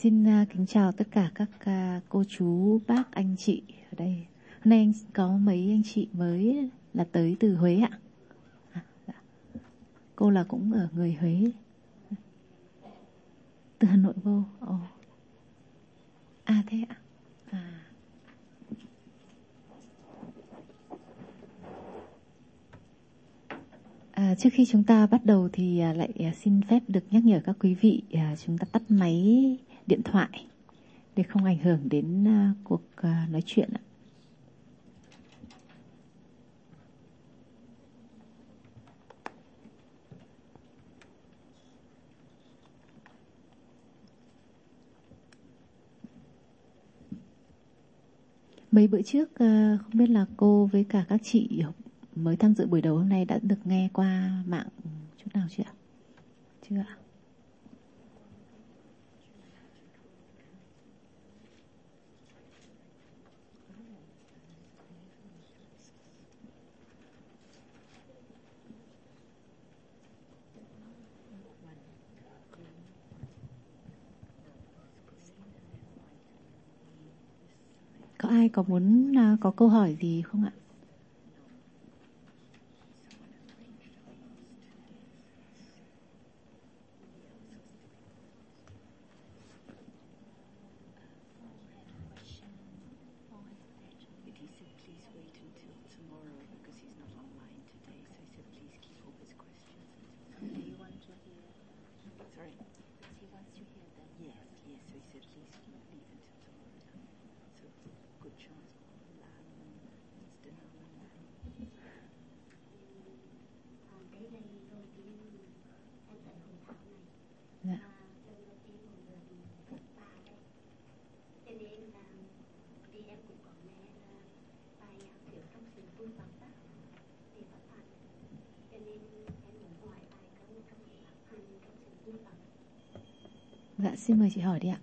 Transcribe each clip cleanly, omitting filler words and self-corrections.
Xin kính chào tất cả các cô chú, bác, anh chị ở đây. Hôm nay có mấy anh chị mới là tới từ Huế ạ. Dạ. Cô là cũng ở người Huế. Từ Hà Nội vô. Thế ạ. Trước khi chúng ta bắt đầu thì lại xin phép được nhắc nhở các quý vị chúng ta tắt máy điện thoại để không ảnh hưởng đến cuộc nói chuyện ạ. Mấy bữa trước không biết là cô với cả các chị mới tham dự buổi đầu hôm nay đã được nghe qua mạng chút nào chưa ạ? Chưa ạ? Có ai có muốn có câu hỏi gì không ạ? Dạ, xin mời chị hỏi đi ạ.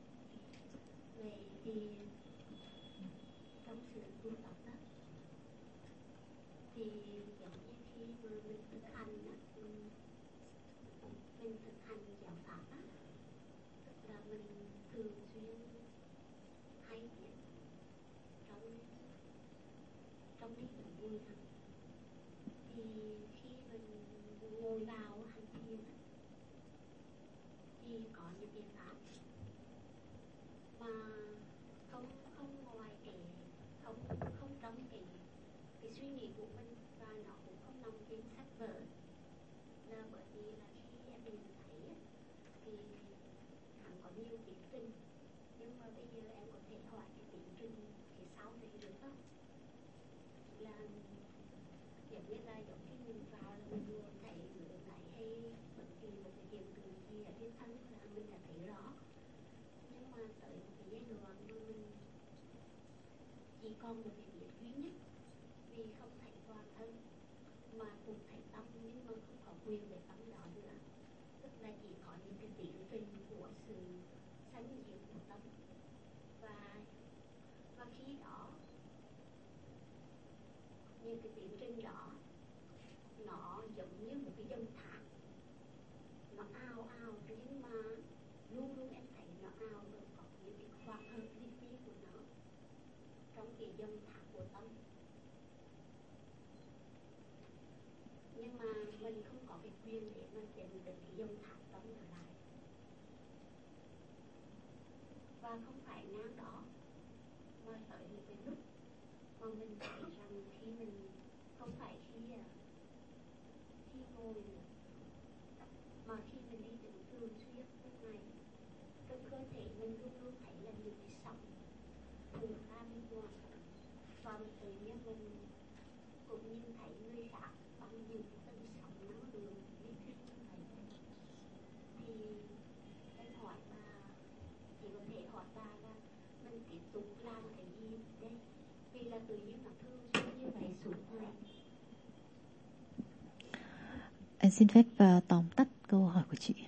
Anh xin phép tóm tắt câu hỏi của chị.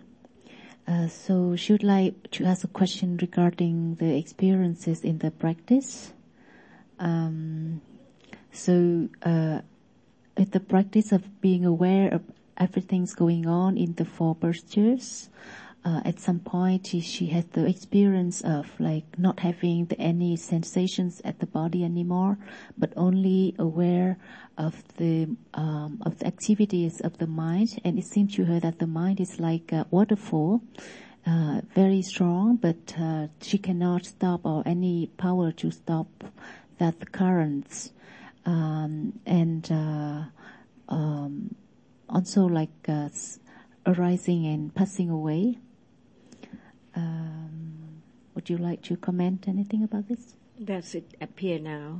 So she would like to ask a question regarding the experiences in the practice. With the practice of being aware of everything's going on in the four postures, at some point she had the experience of like not having any sensations at the body anymore, but only aware of the activities of the mind, and it seemed to her that the mind is like a waterfall, very strong, but she cannot stop or any power to stop that currents, and also like arising and passing away. Would you like to comment anything about this? Does it appear now?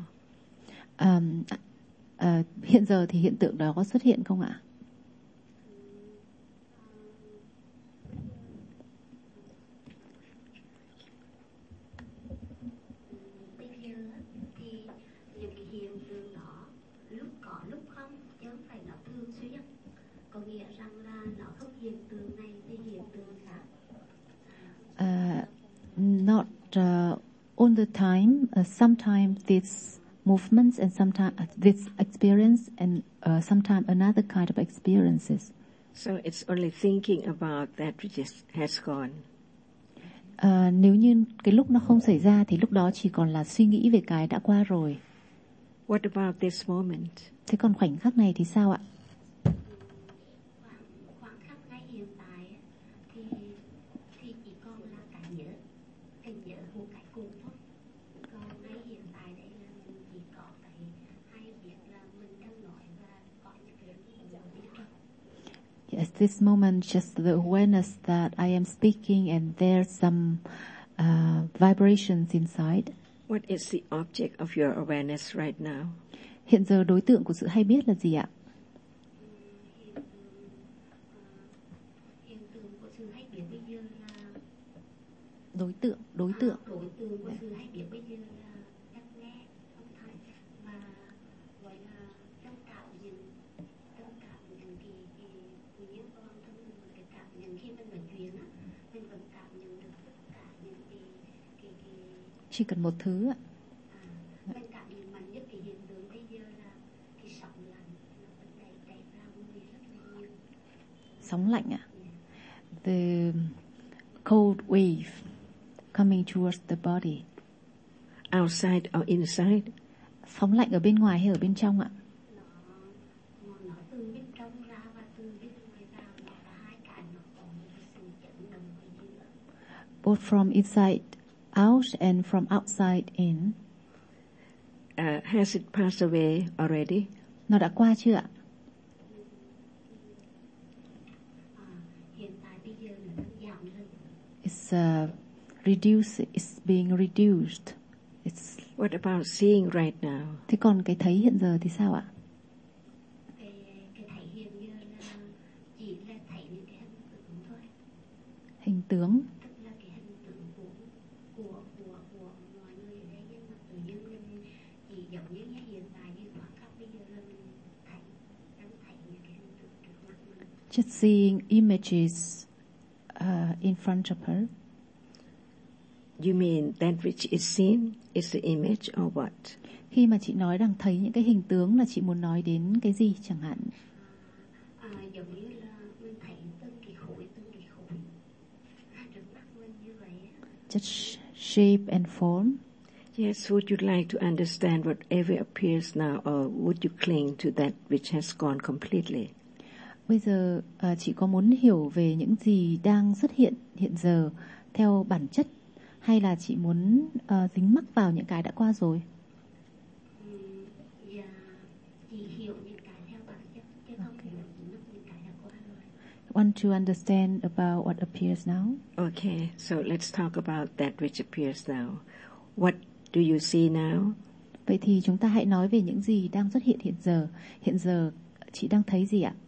Hiện giờ thì hiện tượng đó có xuất hiện không ạ? Bây giờ thì những cái hiện tượng đó lúc có lúc không, chứ không phải nó thường xuyên. Có nghĩa rằng là nó không hiện tượng này thì hiện tượng khác. Not all the time. Sometimes this movements, and sometimes this experience, and sometimes another kind of experiences. So it's only thinking about that which has gone. Nếu như cái lúc nó không xảy ra thì lúc đó chỉ còn là suy nghĩ về cái đã qua rồi. What about this moment? Thế còn khoảnh khắc này thì sao ạ? Khoảng khắc ngay hiện tại thì chỉ còn là cái nhớ một cái cùng thôi. Còn ngay hiện tại đây là mình chỉ có cái hay biết là mình đang nói và có những cái gì mình biết rồi. Yes, this moment, just the awareness that I am speaking and there's some vibrations inside. What is the object of your awareness right now? Hiện giờ đối tượng của sự hay biết là gì ạ? Hiện tượng của sự hay biết bây giờ là Đối tượng. đối tượng của sự hay biết bây giờ là cách nghe âm thanh và gọi là trong cảm nhận cái liên quan trong cái cảm nhận khi mình nói chuyện á, mình vẫn cảm nhận được tất cả những cái Chỉ cần một thứ ạ. mình cảm nhận mạnh nhất cái hiện tượng bây giờ là cái sóng lạnh nó vẫn đẩy ra người rất là nhiều. Sóng lạnh ạ. The cold wave coming towards the body. Outside or inside? Sóng lạnh ở bên ngoài hay ở bên trong ạ? Nó từ bên trong ra và từ bên ngoài ra, nó cả hai cái, nó có một cái sự chấn động ở giữa. Both from inside out and from outside in. Has it passed away already? Nó đã qua chưa ạ? Hiện tại bây giờ nó đang giảm dần. It's reduced. It's being reduced. It's. What about seeing right now? Thế còn cái thấy hiện giờ thì sao ạ? Cái thấy hiện giờ là chỉ là thấy những cái hình tượng thôi. Hình tướng. Tức là cái hình tượng của mọi người ở đây, nhưng mà tự nhiên mình chỉ giống như hiện tại như khoảng khắc bây giờ là mình đang thấy những cái hình tượng trước mặt mình. Just seeing images in front of her. You mean that which is seen is the image or what? Khi mà chị nói đang thấy những cái hình tướng là chị muốn nói đến cái gì chẳng hạn? Giống như là mình thấy từng cái khối trước mắt mình như vậy. Just shape and form. Yes, would you like to understand whatever appears now, or would you cling to that which has gone completely? Bây giờ chị có muốn hiểu về những gì đang xuất hiện hiện giờ theo bản chất, hay là chị muốn dính mắc vào những cái đã qua rồi? Dạ, chị hiểu những cái theo bản chất, chứ không hiểu những cái đã qua rồi. Want to understand about what appears now? Okay, so let's talk about that which appears now. What do you see now? Vậy thì chúng ta hãy nói về những gì đang xuất hiện hiện giờ. Hiện giờ chị đang thấy gì ạ?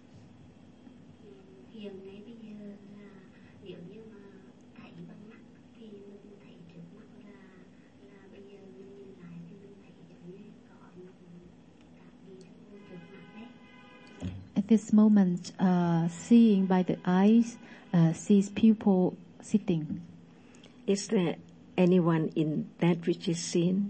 Hiện ngay bây giờ là nếu như mà thấy bằng mắt thì mình thấy trước mắt là bây giờ mình nhìn lại thì mình thấy giống như có những cảm gì trong trước mặt đấy. At this moment, seeing by the eyes, sees people sitting. Is there anyone in that which is seen?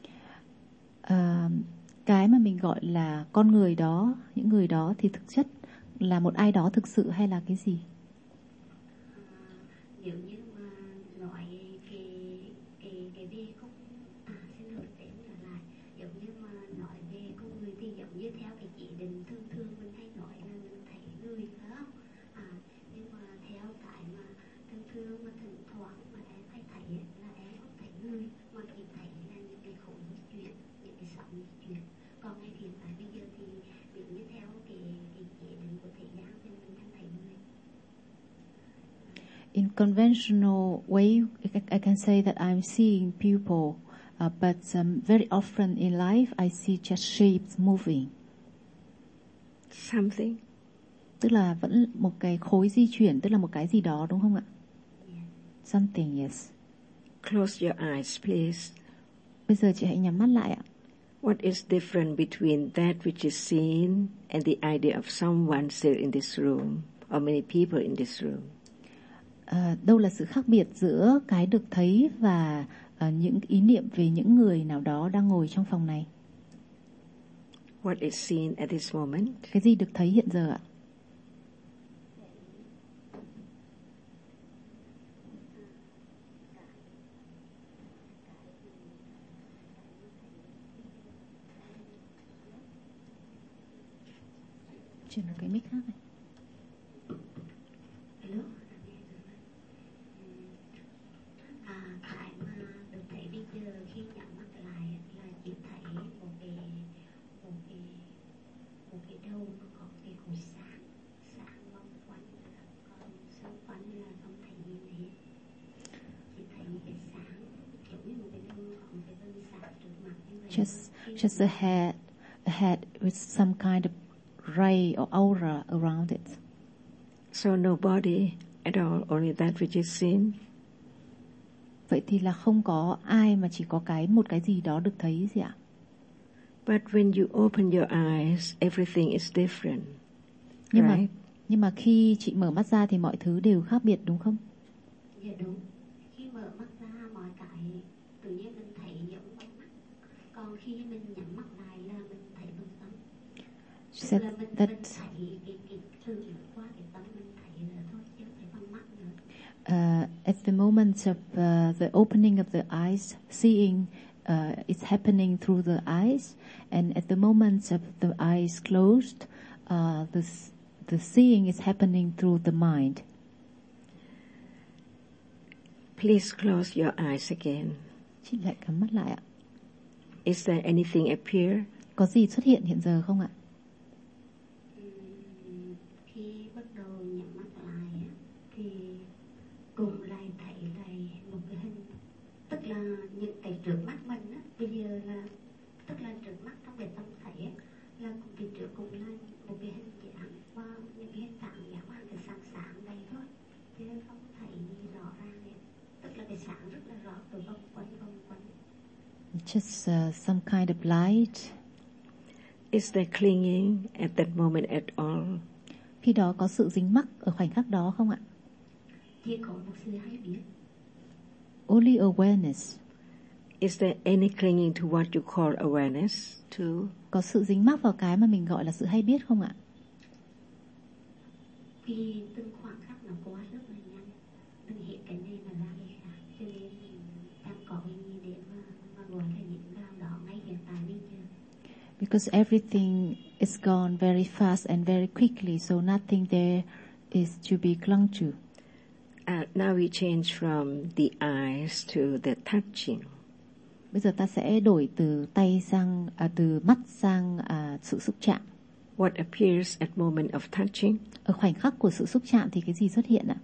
Cái mà mình gọi là con người đó, những người đó thì thực chất là một ai đó thực sự hay là cái gì? Nếu như mà nói cái về con xin lỗi tên trở lại, giống như mà nói về con người thì giống như theo cái chỉ định thường mình hay nói là mình thấy người, phải không? Nhưng mà theo cái mà thường mà thỉnh thoảng mà em hay thấy là em không thấy người, mà chỉ thấy là những cái khối di chuyển, những cái sóng di chuyển. Còn ngay hiện tại bây giờ thì nếu như theo cái chỉ định của thầy giáo thì mình đang thấy người. In conventional way, I can say that I'm seeing people, but very often in life I see just shapes moving. Something. Tức là vẫn một cái khối di chuyển, tức là một cái gì đó, đúng không ạ? Something, yes. Close your eyes, please. Bây giờ chị hãy nhắm mắt lại ạ. What is different between that which is seen and the idea of someone still in this room, or many people in this room? Đâu là sự khác biệt giữa cái được thấy và những ý niệm về những người nào đó đang ngồi trong phòng này? What is seen at this moment? Cái gì được thấy hiện giờ ạ? Chuyển vào cái mic khác này. Hello. Cái mà được thấy bây giờ khi nhắm mắt lại là chỉ thấy một cái đầu nó có cái khối sáng vòng quanh, còn xung quanh là không thấy gì hết, chỉ thấy một cái sáng kiểu như một cái đầu có một cái vân sáng trước mặt như vậy. Just a head with some kind of ray or aura around it. So no body at all, only that which is seen. Vậy thì là không có ai mà chỉ có một cái gì đó được thấy gì ạ? But when you open your eyes, everything is different. Nhưng mà khi chị mở mắt ra thì mọi thứ đều khác biệt, đúng không? Dạ đúng. Khi mở mắt ra mọi cái tự nhiên mình thấy giống bằng mắt. Còn khi mình nhắm mắt lại là mình thấy bằng tâm. Tức là mình thấy cái từ qua cái tâm mình thấy là thôi chứ không phải bằng mắt nữa. At the moment of the opening of the eyes, seeing is happening through the eyes, and at the moment of the eyes closed, the seeing is happening through the mind. Please close your eyes again. Chị lại nhắm mắt lại ạ. Is there anything appear? Có gì xuất hiện giờ không ạ? Khi bắt đầu nhắm mắt lại thì cùng lại thấy lại một cái hình, tức là những cái trước mắt mình á, bây giờ là tức là trước mắt trong cái tâm thấy là cùng cái trước cùng là một cái hình dạng và những cái hình dạng dạng qua cái sáng đây thôi, chứ không thấy gì rõ ràng hết, tức là cái sáng rất là rõ từ vòng quanh. Just some kind of light. Is there clinging at that moment at all? Khi đó có sự dính mắc ở khoảnh khắc đó không ạ? Chỉ có một sự hay biết. Only awareness. Is there any clinging to what you call awareness too? Có sự dính mắc vào cái mà mình gọi là sự hay biết không ạ? Vì từng khoảng khắc nó qua rất là nhanh, từng hiện cái này mà ra cái khác, cho nên đang có cái gì để mà gọi là những vào đó ngay hiện tại bây giờ. Because everything is gone very fast and very quickly, so nothing there is to be clung to. Now we change from the eyes to the touching. Bây giờ ta sẽ đổi từ từ mắt sang sự xúc chạm. What appears at moment of touching? Ở khoảnh khắc của sự xúc chạm thì cái gì xuất hiện ạ?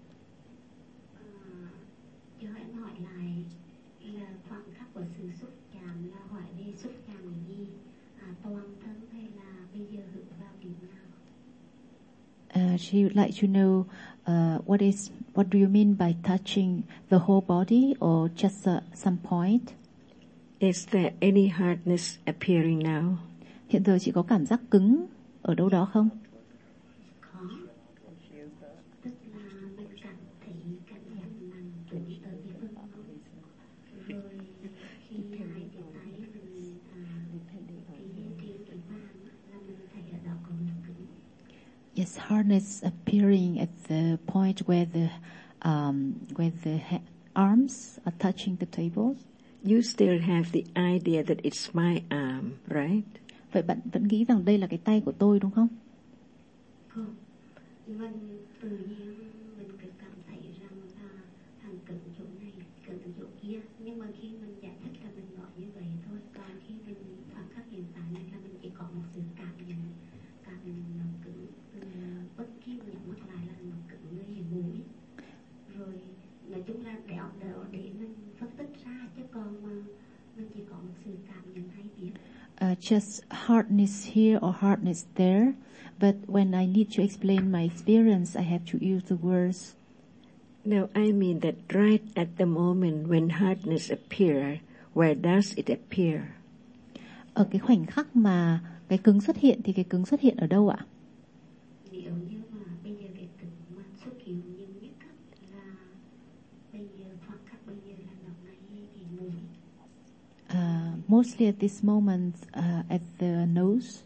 Cho em hỏi lại là khoảnh khắc của sự xúc chạm là hỏi về xúc chạm gì? Toàn thân hay là bây giờ hướng vào điểm nào? She would like to know what do you mean by touching the whole body or just some point? Is there any hardness appearing now? Hiện giờ chị có cảm giác cứng ở đâu đó không? Có. Tức là mình cảm thấy cảm giác nặng tụi tới cái phần mông. Rồi khi hai cái tay mình cái vàng là mình thấy ở đó có một cứng. Yes, hardness appearing at the point where the when the arms are touching the table. You still have the idea that it's my arm, right? Vậy bạn vẫn nghĩ rằng đây là cái tay của tôi đúng không? Không, mình tự nhiên mình cứ cảm thấy rằng là thằng cứng chỗ này, cứng chỗ kia. Nhưng mà khi mình giải thích là mình nói như vậy thôi. Còn khi mình khoảnh khắc hiện tại này là mình chỉ có một sự cảm nhận nó cứng. Bất kỳ nhắm mắt lại là nó cứng nơi mũi. Rồi nói chung là để mình phân tích ra, chứ còn mà mình chỉ có một sự cảm nhận hay biết. Just hardness here or hardness there, but when I need to explain my experience, I have to use the words. No, I mean that right at the moment when hardness appears, where does it appear? Ở cái khoảnh khắc mà cái cứng xuất hiện thì cái cứng xuất hiện ở đâu ạ? Nếu như mà bây giờ cái cứng mà xuất hiện nhiều nhất là bây giờ khoảng khắc bây giờ là nó ngay cái mũi. Mostly at this moment at the nose.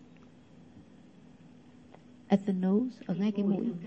At the nose, ở ngay cái mũi.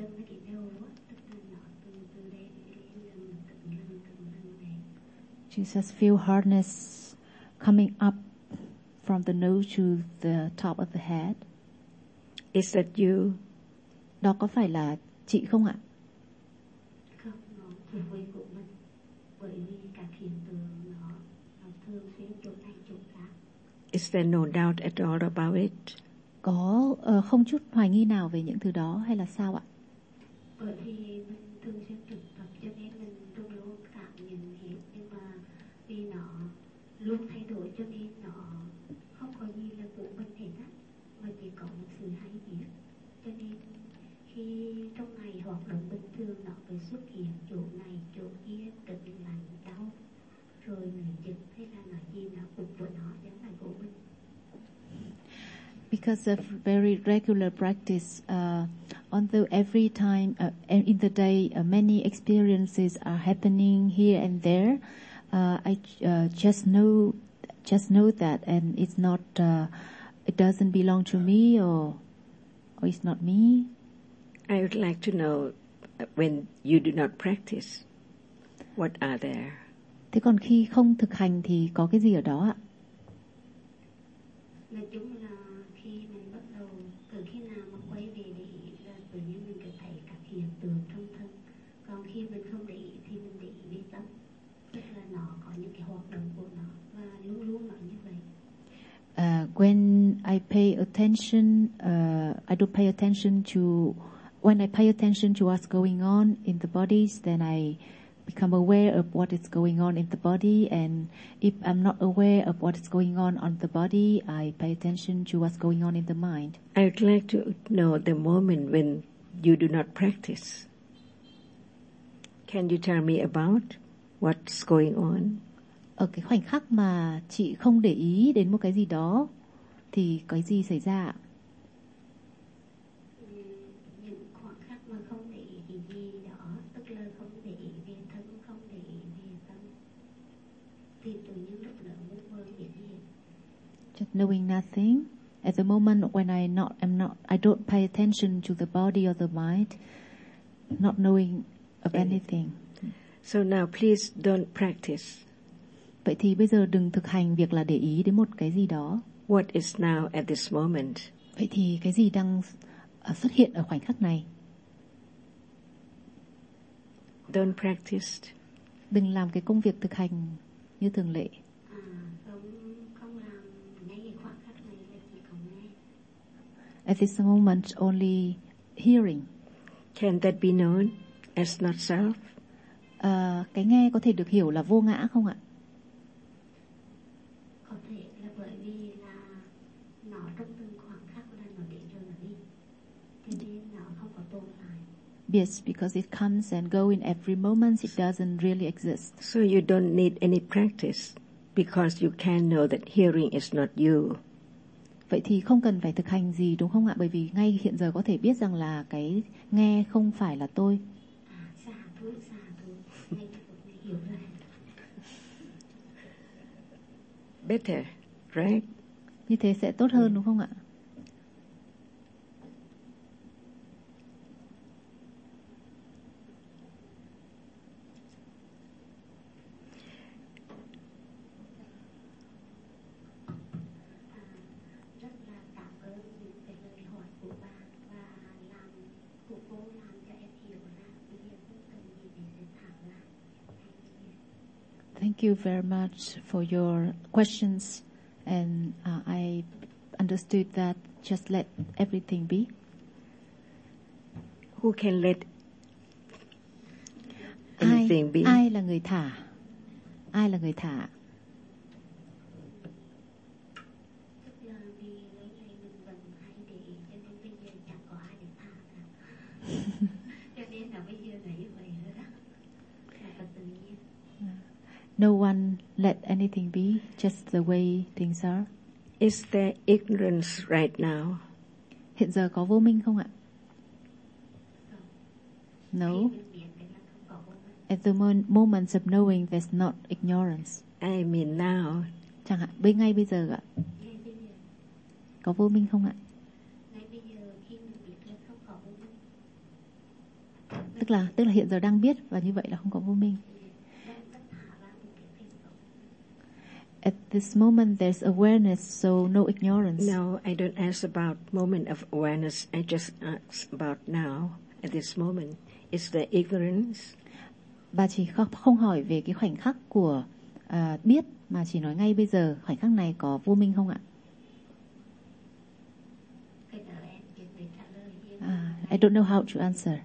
You just feel hardness coming up from the nose to the top of the head. Is that you? Đó có phải là chị không ạ? Không, nó thuộc về của mình. Bởi vì các hiện tượng nó thường xuyên chỗ này chỗ khác. Is there no doubt at all about it? Có không chút hoài nghi nào về những thứ đó hay là sao ạ? Bởi vì mình thường xuyên thực tập cho nên mình luôn luôn cảm nhận hết, nhưng mà vì nó luôn thay đổi cho nên nó không có gì là của mình hết á, mà chỉ có một sự hay biết. Cho nên khi trong ngày hoạt động bình thường nó phải xuất hiện chỗ này chỗ kia, cực lạnh đau, rồi người giật hay là nói gì nó cũng của nó chẳng phải của mình. Because of very regular practice, although every time in the day many experiences are happening here and there, I just know that, and it's not, it doesn't belong to me or it's not me. I would like to know when you do not practice, what are there? Thế còn khi không thực hành thì có cái gì ở đó ạ? Nói chung là khi mình bắt đầu, từ khi nào mà quay về để ý là tự nhiên mình cứ thấy các hiện tượng trong thân. Còn khi mình không để ý thì mình để ý về tâm. Tức là nó có những cái hoạt động của nó và luôn luôn nói như vậy. When I pay attention, I don't pay attention to, when I pay attention to what's going on in the bodies, then I become aware of what is going on in the body, and if I'm not aware of what is going on the body, I pay attention to what's going on in the mind. I would like to know the moment when you do not practice. Can you tell me about what's going on? Ở cái khoảnh khắc mà chị không để ý đến một cái gì đó thì cái gì xảy ra ạ? Những khoảng khắc mà không để ý cái gì đó, tức là không để ý về thân, không để ý về tâm, thì tự nhiên lúc đó muốn mơ biết gì. Just knowing nothing. At the moment when I don't pay attention to the body or the mind, not knowing of anything. So now please don't practice. Vậy thì bây giờ đừng thực hành việc là để ý đến một cái gì đó. What is now at this moment? Vậy thì cái gì đang xuất hiện ở khoảnh khắc này? Don't practice. Đừng làm cái công việc thực hành như thường lệ. Không làm ngay cái khoảnh khắc này là chỉ có nghe. At this moment only hearing. Can that be known as not self? Cái nghe có thể được hiểu là vô ngã không ạ? Có thể là bởi vì là nó trong từng khoảng khắc là nó đến rồi nó đi, cho nên nó không có tồn tại. Yes, because it comes and goes in every moment. It doesn't really exist. So you don't need any practice because you can know that hearing is not you. Vậy thì không cần phải thực hành gì đúng không ạ? Bởi vì ngay hiện giờ có thể biết rằng là cái nghe không phải là tôi. Xa thú, ngay cái cuộc này hiểu rồi. Better, right? Như thế sẽ tốt hơn đúng không ạ? Thank you very much for your questions, and I understood that just let everything be. Who can let anything be? Ai là người thả? Ai là người thả? No one let anything be, just the way things are. Is there ignorance right now? Hiện giờ có vô minh không ạ? No. At the moment of knowing, there's not ignorance. I mean now. Chẳng hạn, ngay bây giờ ạ. Có vô minh không ạ? Tức là hiện giờ đang biết và như vậy là không có vô minh. At this moment there's awareness, so no ignorance. No, I don't ask about moment of awareness. I just ask about now. At this moment, is there ignorance? Bà chỉ không hỏi về cái khoảnh khắc của biết, mà chỉ nói ngay bây giờ khoảnh khắc này có vô minh không ạ? I don't know how to answer.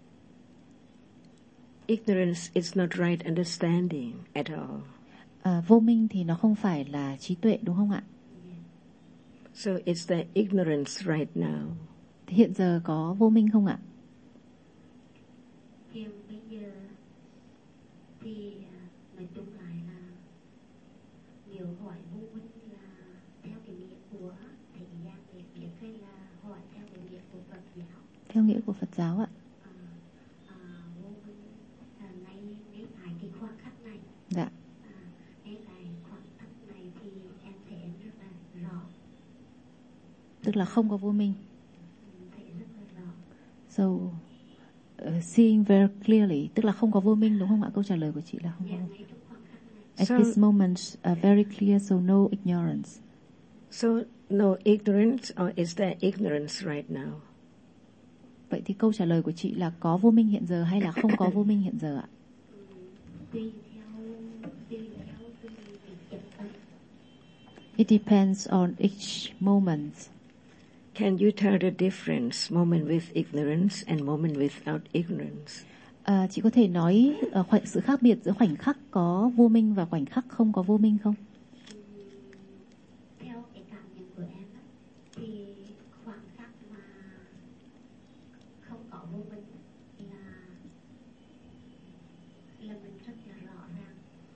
Ignorance is not right understanding at all. Vô minh thì nó không phải là trí tuệ, đúng không ạ? So is there ignorance right now? Thì hiện giờ có vô minh không ạ? Bây giờ thì nói chung lại là nếu hỏi vô minh là theo cái nghĩa của thầy Giang để biết hay là hỏi theo cái nghĩa của Phật giáo? Theo nghĩa của Phật giáo ạ. Vô minh ngay tại cái khoảnh khắc này. Dạ. Ngay tại khoảnh khắc này thì em thấy em rất là rõ. Tức là không có vô minh. Thấy rất là rõ. So seeing very clearly, tức là không có vô minh, đúng không ạ? Câu trả lời của chị là không có. At this moment, very clear, so no ignorance. So no ignorance, or is there ignorance right now? Vậy thì câu trả lời của chị là có vô minh hiện giờ hay là không có vô minh hiện giờ ạ? It depends on each moment. Can you tell the difference, moment with ignorance and moment without ignorance? Chị có thể nói sự khác biệt giữa khoảnh khắc có vô minh và khoảnh khắc không có vô minh không? Theo cái cảm nhận của em thì khoảnh khắc mà không có vô minh là mình rất là rõ ràng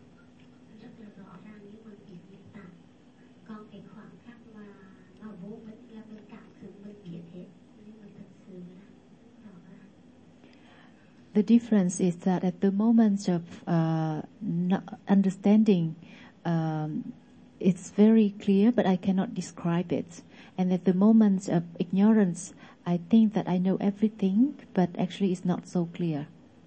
nhưng mà bị nhiễm tạp. Còn cái khoảng khắc mà nó vô minh là mình cảm thấy mình biết hết nhưng mà thật sự là rõ ràng. The difference is that at the moment of understanding, it's very clear, but I cannot describe it. And at the moment of ignorance, I think that I know everything, but actually it's not so clear.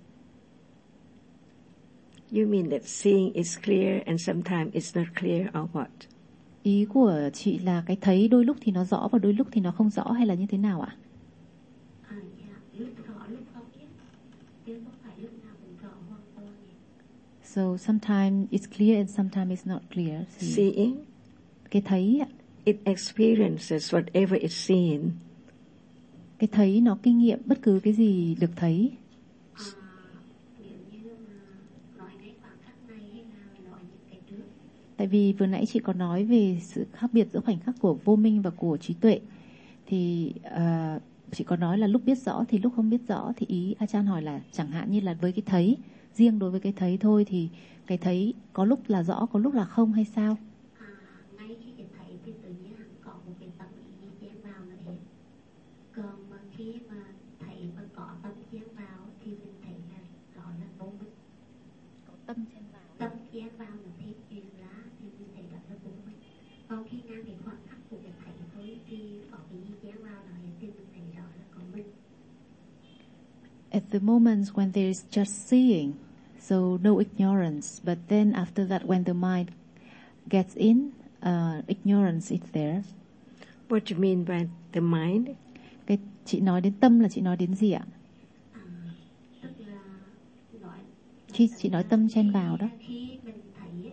You mean that seeing is clear and sometimes it's not clear, or what? Ý của chị là cái thấy đôi lúc thì nó rõ và đôi lúc thì nó không rõ, hay là như thế nào ạ? Lúc rõ lúc không biết, chứ không phải lúc nào cũng rõ hoàn toàn. So sometimes it's clear and sometimes it's not clear. Seeing? Cái thấy ạ. It experiences whatever it's seen. Cái thấy nó kinh nghiệm bất cứ cái gì được thấy. Tại vì vừa nãy chị có nói về sự khác biệt giữa khoảnh khắc của vô minh và của trí tuệ. Thì chị có nói là lúc biết rõ thì lúc không biết rõ. Thì ý Achan hỏi là chẳng hạn như là với cái thấy, riêng đối với cái thấy thôi, thì cái thấy có lúc là rõ, có lúc là không hay sao? Ngay khi cái thấy thì tự nhiên có một cái tâm ý chen vào là hết. Còn mà khi mà thấy mà có tâm chen vào thì mình thấy là rõ là vô minh. Có tâm chen vào. Tâm chen vào là thêm chuyện lá thì mình thấy đó là vô minh. Còn khi ngang cái khoảng khắc của cái thấy thôi thì có cái gì chen vào là hết thì mình thấy rõ là có minh. At the moment when there is just seeing, so no ignorance. But then after that, when the mind gets in, ignorance is there. What do you mean by the mind? Cái chị nói đến tâm là chị nói đến gì ạ? Tức là Khi chị nói tâm chen vào đó. Khi mình thấy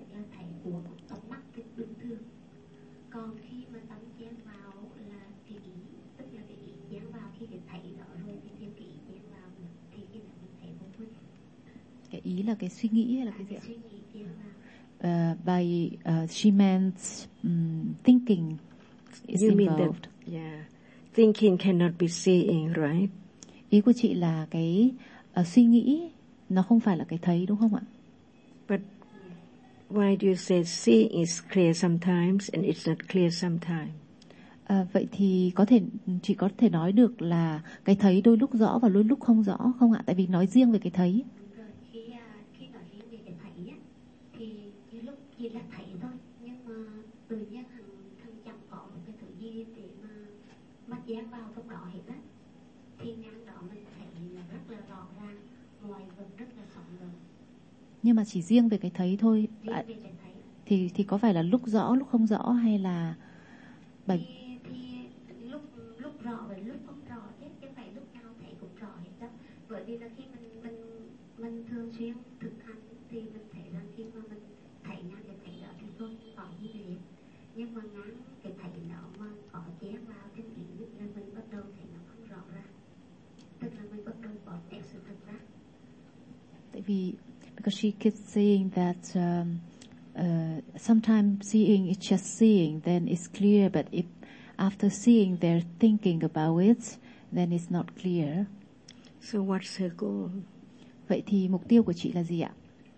ý là cái suy nghĩ hay là cái gì ạ? suy nghĩ kia là By she meant thinking is You mean involved. that, yeah, thinking cannot be seeing, right? Ý của chị là cái suy nghĩ nó không phải là cái thấy, đúng không ạ? But why do you say seeing is clear sometimes and it's not clear sometimes? Vậy thì chị có thể nói được là cái thấy đôi lúc rõ và đôi lúc không rõ không ạ? Tại vì nói riêng về cái thấy. rồi khi nói riêng về cái thấy á, thì như lúc chỉ là thấy thôi, nhưng mà tự nhiên thằng chẳng có một cái thứ gì để mà mắt dán vào trong đó hết á, thì ngang đó mình thấy là rất là rõ ràng, ngoài vật rất là sống động. Nhưng mà chỉ riêng về cái thấy thôi. Riêng về cái thấy Thì có phải là lúc rõ lúc không rõ hay là thì lúc rõ và lúc không rõ chứ không phải lúc nào thấy cũng rõ hết đâu. Bởi vì là khi mình thường xuyên thực hành thì mình thấy rằng khi mà mình thấy ngang cái thấy đó thì không có gì hết, nhưng mà ngang cái thấy đó mà có chén vào trên ý là mình bắt đầu thấy nó không rõ ràng, tức là mình bắt đầu bỏ nét sự thật ra. tại vì because she keeps saying that sometimes seeing is just seeing, then it's clear, but if after seeing they're thinking about it, then it's not clear. So what's her goal? Vậy thì mục tiêu của chị là gì ạ?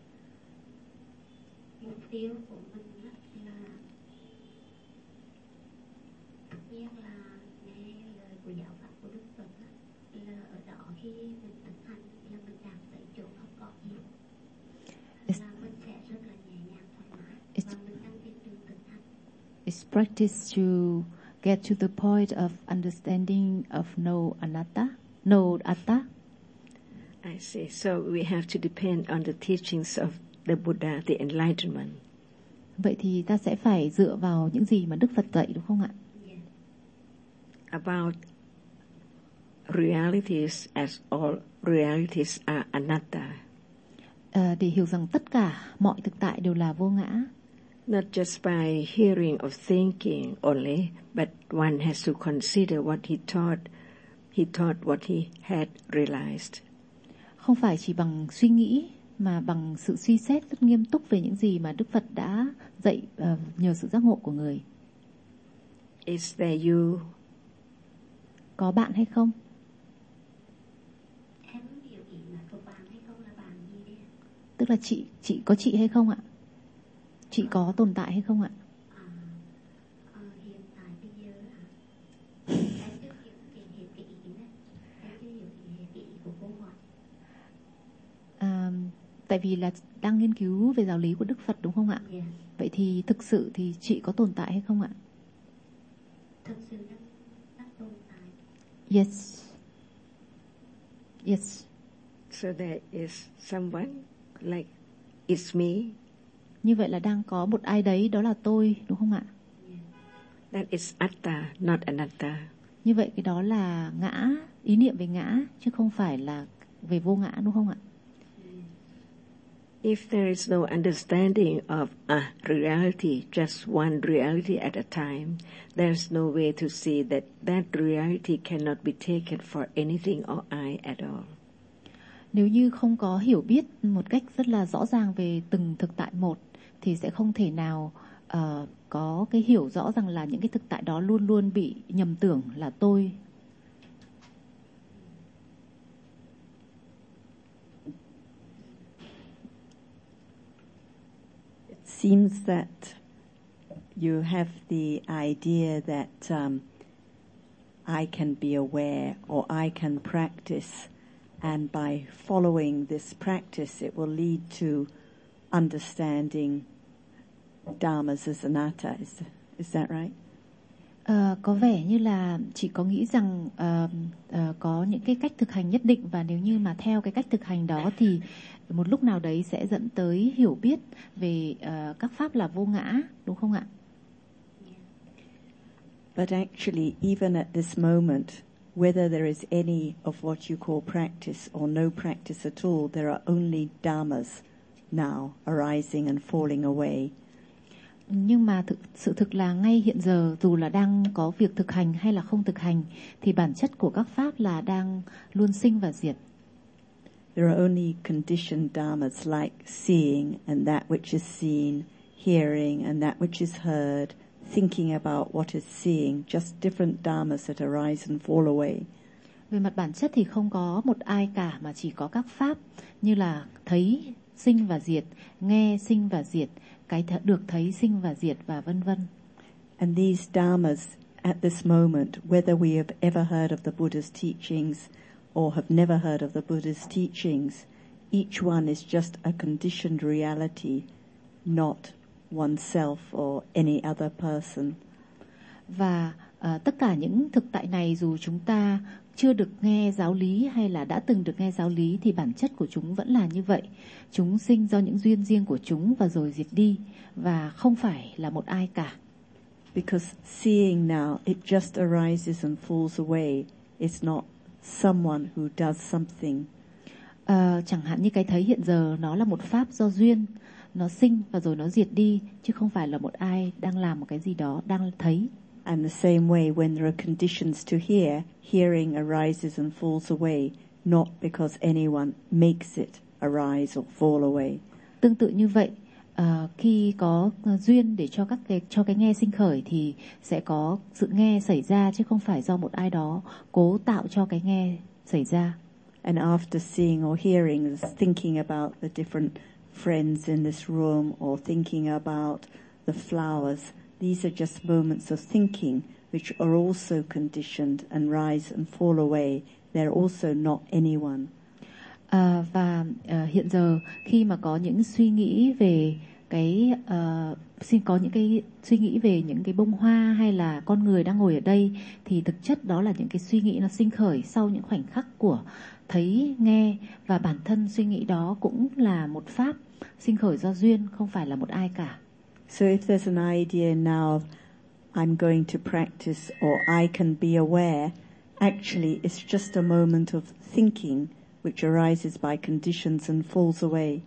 Mục tiêu của mình là tất nhiên là nghe lời của giáo pháp của Đức Phật, là ở đó khi mình thực hành là mình đạt tới chỗ không có gì, là mình sẽ rất là nhẹ nhàng thoải mái và mình đang tiến trình thực hành. It's practice to get to the point of understanding of no atta. I see. So we have to depend on the teachings of the Buddha, the enlightenment. Vậy thì ta sẽ phải dựa vào những gì mà Đức Phật dạy, đúng không ạ? Yeah. About realities as all realities are anatta. Để hiểu rằng tất cả mọi thực tại đều là vô ngã. Not just by hearing or thinking only, but one has to consider what he taught what he had realized. Không phải chỉ bằng suy nghĩ mà bằng sự suy xét rất nghiêm túc về những gì mà Đức Phật đã dạy nhờ sự giác ngộ của người. Is there you? Có bạn hay không? Em hiểu ý là của bạn hay không là bạn gì đấy? Tức là chị có chị hay không ạ? Chị có tồn tại hay không ạ? Hiện tại bây giờ em chưa hiểu cái ý này, em chưa hiểu cái ý của câu hỏi. Tại vì là đang nghiên cứu về giáo lý của Đức Phật, đúng không ạ? Yeah. Vậy thì thực sự thì chị có tồn tại hay không ạ? Thực sự đang tồn tại. Yes. Yes. So there is someone like it's me. Như vậy là đang có một ai đấy, đó là tôi, đúng không ạ? Yeah. That is atta, not anatta. Như vậy cái đó là ngã, ý niệm về ngã, chứ không phải là về vô ngã, đúng không ạ? If there is no understanding of a reality, just one reality at a time, there's no way to see that that reality cannot be taken for anything or I at all. Nếu như không có hiểu biết một cách rất là rõ ràng về từng thực tại một, thì sẽ không thể nào có cái hiểu rõ rằng là những cái thực tại đó luôn luôn bị nhầm tưởng là tôi. It seems that you have the idea that I can be aware or I can practice, and by following this practice it will lead to understanding dharmas as anatta. Is that right? Có vẻ như là chị có nghĩ rằng có những cái cách thực hành nhất định, và nếu như mà theo cái cách thực hành đó thì một lúc nào đấy sẽ dẫn tới hiểu biết về các pháp là vô ngã, đúng không ạ? But actually, even at this moment, whether there is any of what you call practice or no practice at all, there are only dharmas now arising and falling away. Nhưng mà sự thực là ngay hiện giờ, dù là đang có việc thực hành hay là không thực hành, thì bản chất của các pháp là đang luôn sinh và diệt. there are only conditioned dharmas like seeing and that which is seen, hearing and that which is heard, thinking about what is seeing, just different dharmas that arise and fall away. Về mặt bản chất thì không có một ai cả, mà chỉ có các pháp như là thấy sinh và diệt, nghe sinh và diệt, cái được thấy sinh và diệt và vân vân. And these dharmas at this moment, whether we have ever heard of the Buddha's teachings or have never heard of the Buddha's teachings, each one is just a conditioned reality, not oneself or any other person. Và tất cả những thực tại này, dù chúng ta chưa được nghe giáo lý hay là đã từng được nghe giáo lý, thì bản chất của chúng vẫn là như vậy. Chúng sinh do những duyên riêng của chúng và rồi diệt đi, và không phải là một ai cả. Because seeing now, it just arises and falls away. It's not someone who does something. Chẳng hạn như cái thấy hiện giờ, nó là một pháp do duyên, nó sinh và rồi nó diệt đi, chứ không phải là một ai đang làm một cái gì đó, đang thấy. And the same way, when there are conditions to hear, hearing arises and falls away, not because anyone makes it arise or fall away. Tương tự như vậy, khi có duyên để cho cái nghe sinh khởi thì sẽ có sự nghe xảy ra, chứ không phải do một ai đó cố tạo cho cái nghe xảy ra. And after seeing or hearing, thinking about the different friends in this room or thinking about the flowers, these are just moments of thinking which are also conditioned and rise and fall away. They're also not anyone. Và hiện giờ khi mà có những suy nghĩ về có những cái suy nghĩ về những cái bông hoa hay là con người đang ngồi ở đây, thì thực chất đó là những cái suy nghĩ nó sinh khởi sau những khoảnh khắc của thấy nghe, và bản thân suy nghĩ đó cũng là một pháp sinh khởi do duyên, không phải là một ai cả. So if there's an idea now of I'm going to practice or I can be aware, actually it's just a moment of thinking which arises by conditions and falls away.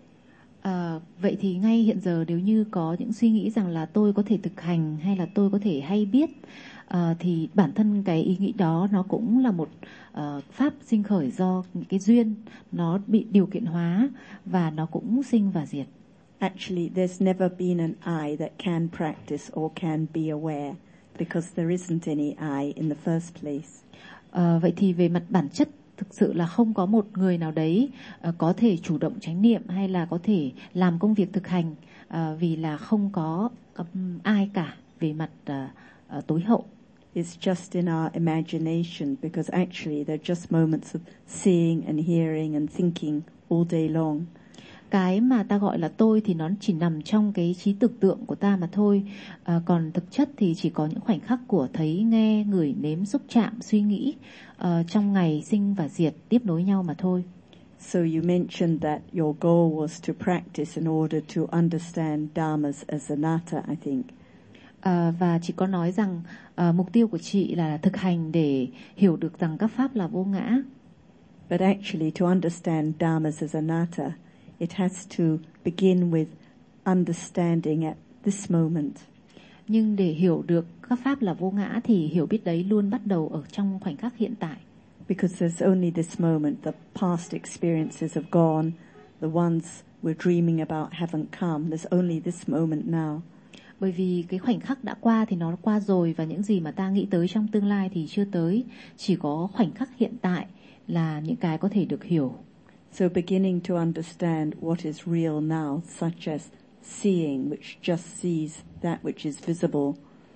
Vậy thì ngay hiện giờ nếu như có những suy nghĩ rằng là tôi có thể thực hành hay là tôi có thể hay biết, thì bản thân cái ý nghĩ đó nó cũng là một pháp sinh khởi do những cái duyên, nó bị điều kiện hóa và nó cũng sinh và diệt. Actually, there's never been an I that can practice or can be aware, because there isn't any I in the first place. Vậy thì về mặt bản chất, thực sự là không có một người nào đấy có thể chủ động chánh niệm hay là có thể làm công việc thực hành, vì là không có ai cả về mặt tối hậu. It's just in our imagination, because actually they're just moments of seeing and hearing and thinking all day long. Cái mà ta gọi là tôi thì nó chỉ nằm trong cái trí tưởng tượng của ta mà thôi. Còn thực chất thì chỉ có những khoảnh khắc của thấy, nghe, ngửi, nếm, xúc chạm, suy nghĩ trong ngày sinh và diệt tiếp nối nhau mà thôi. So you mentioned that your goal was to practice in order to understand dharmas as anatta, I think. Và chị có nói rằng mục tiêu của chị là thực hành để hiểu được rằng các pháp là vô ngã. But actually to understand dharmas as anatta, it has to begin with understanding at this moment. Nhưng để hiểu được các pháp là vô ngã thì hiểu biết đấy luôn bắt đầu ở trong khoảnh khắc hiện tại. Because there's only this moment. The past experiences have gone. The ones we're dreaming about haven't come. There's only this moment now. Bởi vì cái khoảnh khắc đã qua thì nó qua rồi, và những gì mà ta nghĩ tới trong tương lai thì chưa tới. Chỉ có khoảnh khắc hiện tại là những cái có thể được hiểu. So beginning to understand what is real now, such as seeing, which just sees that which is visible.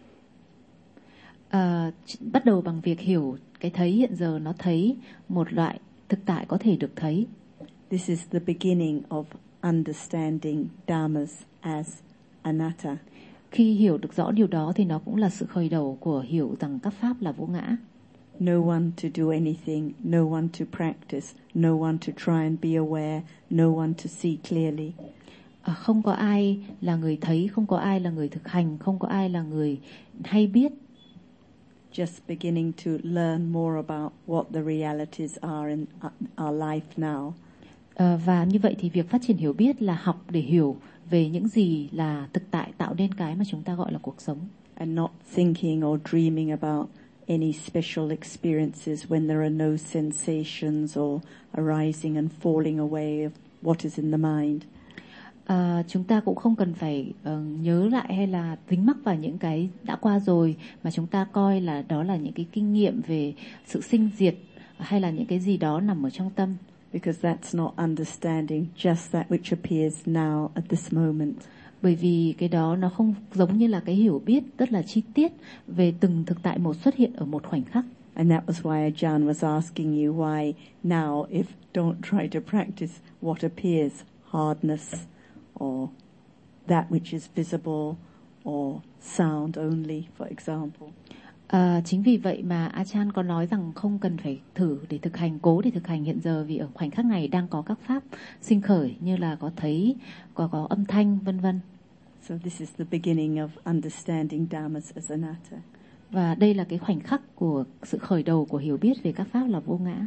Bắt đầu bằng việc hiểu cái thấy hiện giờ, nó thấy một loại thực tại có thể được thấy. This is the beginning of understanding dharmas as anatta. Khi hiểu được rõ điều đó thì nó cũng là sự khởi đầu của hiểu rằng các pháp là vô ngã. No one to do anything, no one to practice, no one to try and be aware, no one to see clearly. Không có ai là người thấy, không có ai là người thực hành, không có ai là người hay biết. Just beginning to learn more about what the realities are in our life now. Và như vậy thì việc phát triển hiểu biết là học để hiểu về những gì là thực tại tạo nên cái mà chúng ta gọi là cuộc sống. And not thinking or dreaming about any special experiences when there are no sensations or arising and falling away of what is in the mind. Chúng ta cũng không cần phải nhớ lại hay là dính mắc vào những cái đã qua rồi, mà chúng ta coi là đó là những cái kinh nghiệm về sự sinh diệt hay là những cái gì đó nằm ở trong tâm. Because that's not understanding just that which appears now at this moment. Bởi vì cái đó nó không giống như là cái hiểu biết rất là chi tiết về từng thực tại một xuất hiện ở một khoảnh khắc. And that was why Ajahn was asking you why now, if don't try to practice what appears, hardness, or that which is visible, or sound only, for example. Chính vì vậy mà Ajahn có nói rằng không cần phải thử để thực hành, cố để thực hành hiện giờ, vì ở khoảnh khắc này đang có các pháp sinh khởi như là có thấy, có âm thanh, vân vân. So this is the beginning of understanding dhammas as anatta. Và đây là cái khoảnh khắc của sự khởi đầu của hiểu biết về các pháp là vô ngã.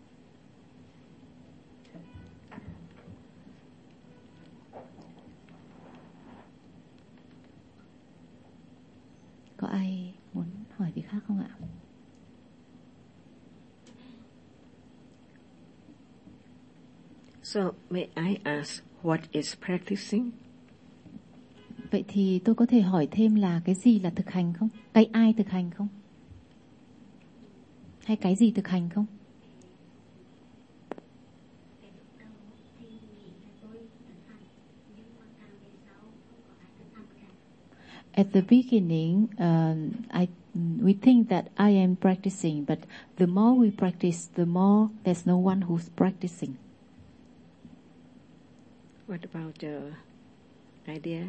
Có ai muốn hỏi gì khác không ạ? So may I ask what is practicing? Vậy thì tôi có thể hỏi thêm là cái gì là thực hành không? Cái ai thực hành không? Hay cái gì thực hành không? At the beginning, we think that I am practicing, but the more we practice, the more there's no one who's practicing. What about the idea?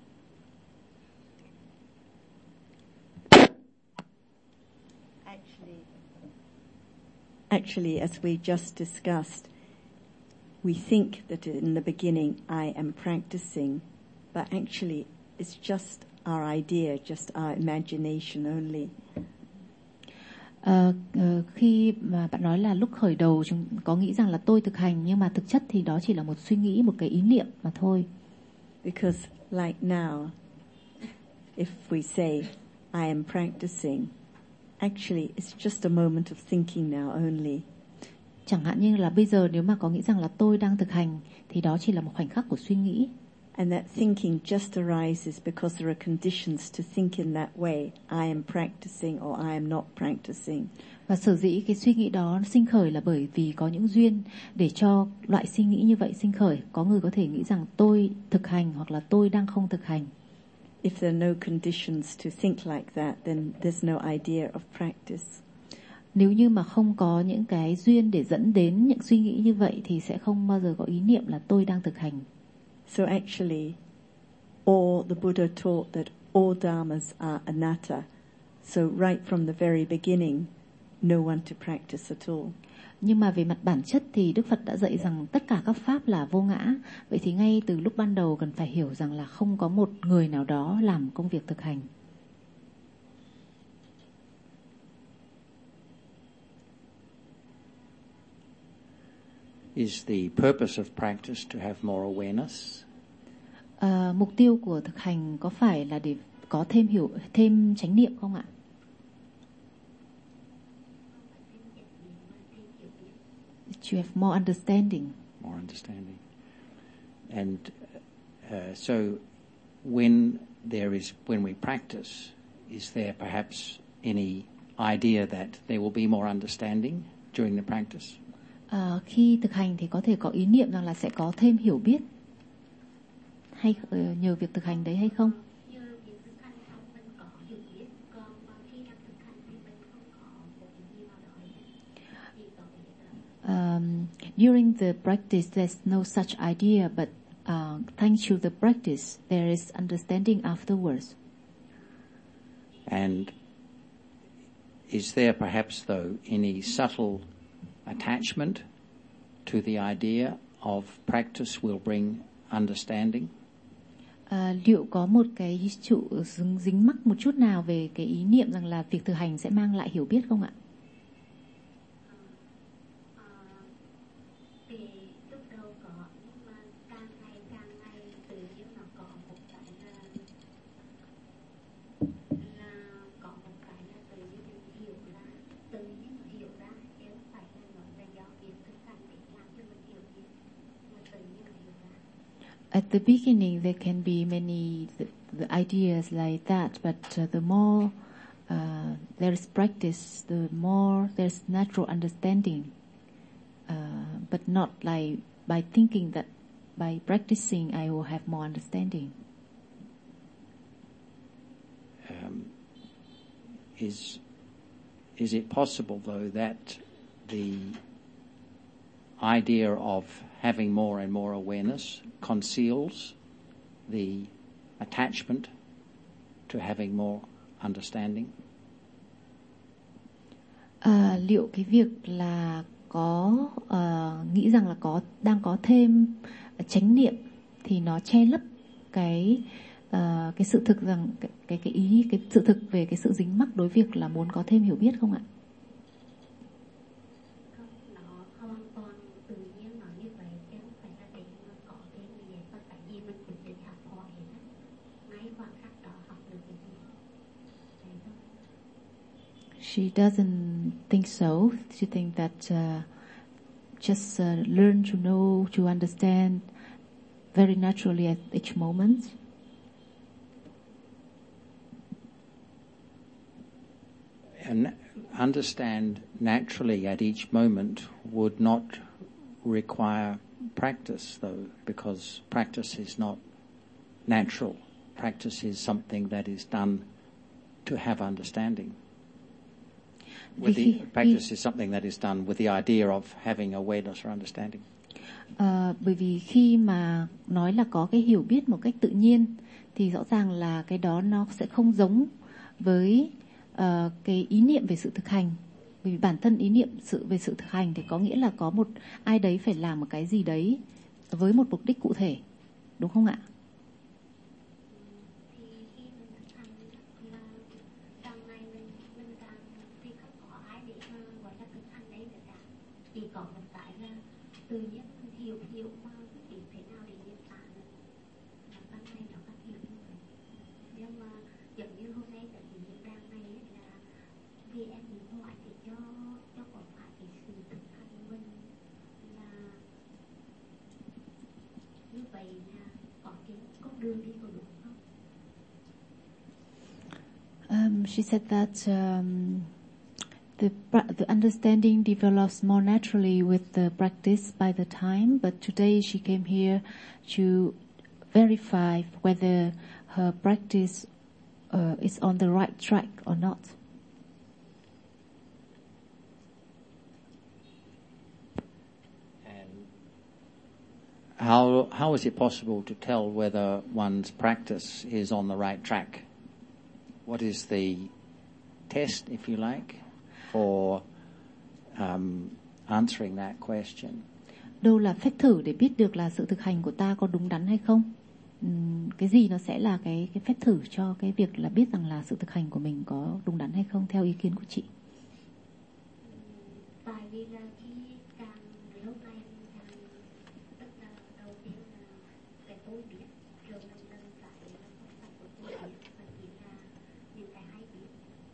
Actually, as we just discussed, we think that in the beginning I am practicing, but actually it's just our idea, just our imagination only. Khi mà bạn nói là lúc khởi đầu chúng có nghĩ rằng là tôi thực hành, nhưng mà thực chất thì đó chỉ là một suy nghĩ, một cái ý niệm mà thôi. Because like now, if we say I am practicing, actually it's just a moment of thinking now only. Chẳng hạn như là bây giờ nếu mà có nghĩ rằng là tôi đang thực hành, thì đó chỉ là một khoảnh khắc của suy nghĩ. And that thinking just arises because there are conditions to think in that way. I am practicing or I am not practicing. Và sở dĩ cái suy nghĩ đó sinh khởi là bởi vì có những duyên để cho loại suy nghĩ như vậy sinh khởi. Có người có thể nghĩ rằng tôi thực hành hoặc là tôi đang không thực hành. If there are no conditions to think like that, then there's no idea of practice. Nếu như mà không có những cái duyên để dẫn đến những suy nghĩ như vậy thì sẽ không bao giờ có ý niệm là tôi đang thực hành. So actually, all the Buddha taught that all dhammas are anatta. So right from the very beginning, no one to practice at all. Nhưng mà về mặt bản chất thì Đức Phật đã dạy rằng tất cả các pháp là vô ngã. Vậy thì ngay từ lúc ban đầu cần phải hiểu rằng là không có một người nào đó làm công việc thực hành. Is the purpose of practice to have more awareness? Mục tiêu của thực hành có phải là để có thêm chánh niệm không ạ? To have more understanding. More understanding. And so when we practice, is there perhaps any idea that there will be more understanding during the practice? Khi thực hành thì có thể có ý niệm rằng là sẽ có thêm hiểu biết hay nhờ việc thực hành đấy hay không? During the practice there's no such idea, but thanks to the practice there is understanding afterwards. And is there perhaps though any subtle attachment to the idea of practice will bring understanding? Liệu có một cái trụ dính mắc một chút nào về cái ý niệm rằng là việc thực hành sẽ mang lại hiểu biết không ạ? Có một cái là tự nhiên hiểu At the beginning, there can be many the ideas like that, but the more there is practice, the more there's natural understanding. But not like by thinking that by practicing I will have more understanding. Is it possible, though, that the idea of having more and more awareness conceals the attachment to having more understanding? Liệu cái việc là có nghĩ rằng là đang có thêm chánh niệm thì nó che lấp cái sự thực rằng cái sự thực về cái sự dính mắc đối việc là muốn có thêm hiểu biết không ạ? Nó hoàn toàn tự nhiên, nó như vậy chứ không phải là để mà có thêm gì, tất cả gì mình cũng tự học hỏi hết. Ngay khoảnh khắc đó học được cái gì. She doesn't think so. She thinks that just learn to know, to understand very naturally at each moment. And understand naturally at each moment would not require practice, though, because practice is not natural. Practice is something that is done to have understanding. Practice is something that is done with the idea of having awareness or understanding. Bởi vì khi mà nói là có cái hiểu biết một cách tự nhiên thì rõ ràng là cái đó nó sẽ không giống với cái ý niệm về sự thực hành. Bởi vì bản thân ý niệm về sự thực hành thì có nghĩa là có một ai đấy phải làm một cái gì đấy với một mục đích cụ thể, đúng không ạ? Chỉ có một cái là tự nhiên hiểu mà biết thế nào để diễn tả được. Và ban ngày nó càng hiểu như vậy. Nhưng mà giống như hôm nay tại vì diễn đàn này là vì em muốn hỏi thì cho có phải cái sự thực hành mình là như vậy là có cái con đường đi có đúng không? She said that the understanding develops more naturally with the practice by the time, but today she came here to verify whether her practice is on the right track or not. And how is it possible to tell whether one's practice is on the right track? What is the test, if you like, for answering that question? Đâu là phép thử để biết được là sự thực hành của ta có đúng đắn hay không? Cái gì nó sẽ là cái phép thử cho cái việc là biết rằng là sự thực hành của mình có đúng đắn hay không theo ý kiến của chị? Tại vì là khi càng lâu nay càng tức là đầu tiên là cái tôi biết, rồi mình phải là phong cách của tôi biết và chỉ là những cái hay biết,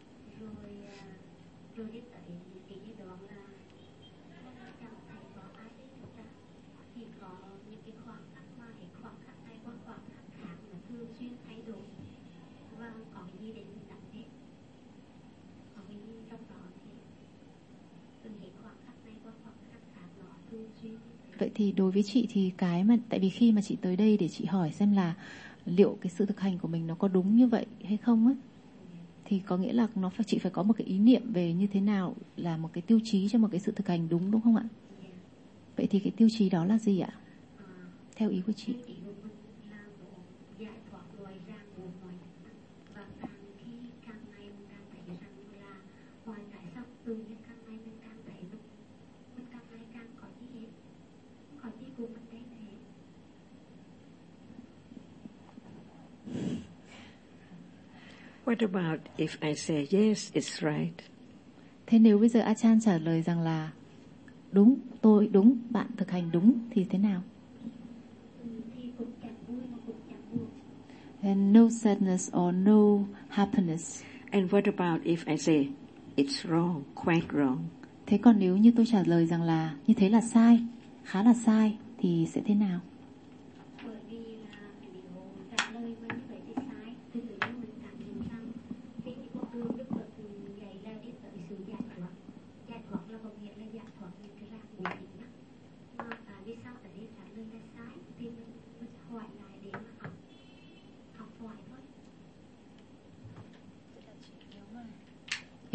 rồi đến tới cái giai đoạn là chẳng thấy có ai biết được ra, thì có những cái khoảng khắc mà cái khoảng khắc này qua khoảng khắc khác là thường xuyên thay đổi và có cái gì để mình đặt hết, có cái gì trong đó thì từng cái khoảng khắc này qua khoảng khắc khác nó thường xuyên. Vậy thì đối với chị thì cái mà tại vì khi mà chị tới đây để chị hỏi xem là liệu cái sự thực hành của mình nó có đúng như vậy hay không ấy, thì có nghĩa là chị phải có một cái ý niệm về như thế nào là một cái tiêu chí cho một cái sự thực hành đúng không ạ? Vậy thì cái tiêu chí đó là gì ạ? Theo ý của chị. What about if I say yes, it's right? Thế nếu bây giờ Achan trả lời rằng là đúng, tôi đúng, bạn thực hành đúng thì thế nào? And no sadness or no happiness. And what about if I say it's wrong, quite wrong? Thế còn nếu như tôi trả lời rằng là như thế là sai, khá là sai thì sẽ thế nào? Bởi vì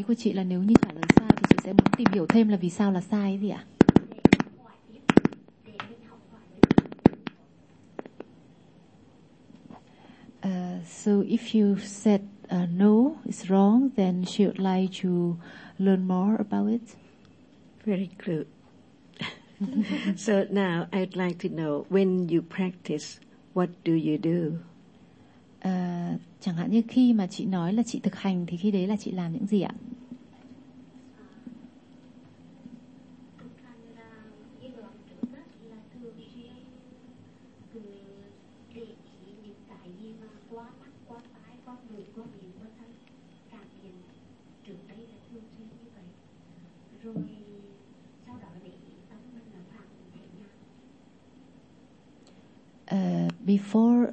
của chị là nếu như trả lời sai thì chị sẽ muốn tìm hiểu thêm là vì sao là sai ấy gì ạ? So if you said no, it's wrong, then she would like to learn more about it. Very good. So now I'd like to know, when you practice, what do you do? Chẳng hạn như khi mà chị nói là chị thực hành thì khi đấy là chị làm những gì ạ? Thực hành là giai đoạn trước là thường xuyên để ý những cái gì mà qua mắt, qua tai, qua mũi, qua miệng, qua thân, cảm nhận. Trước đây là thường xuyên như vậy. Rồi sau đó để ý tâm mình là phản ứng thế nào. Before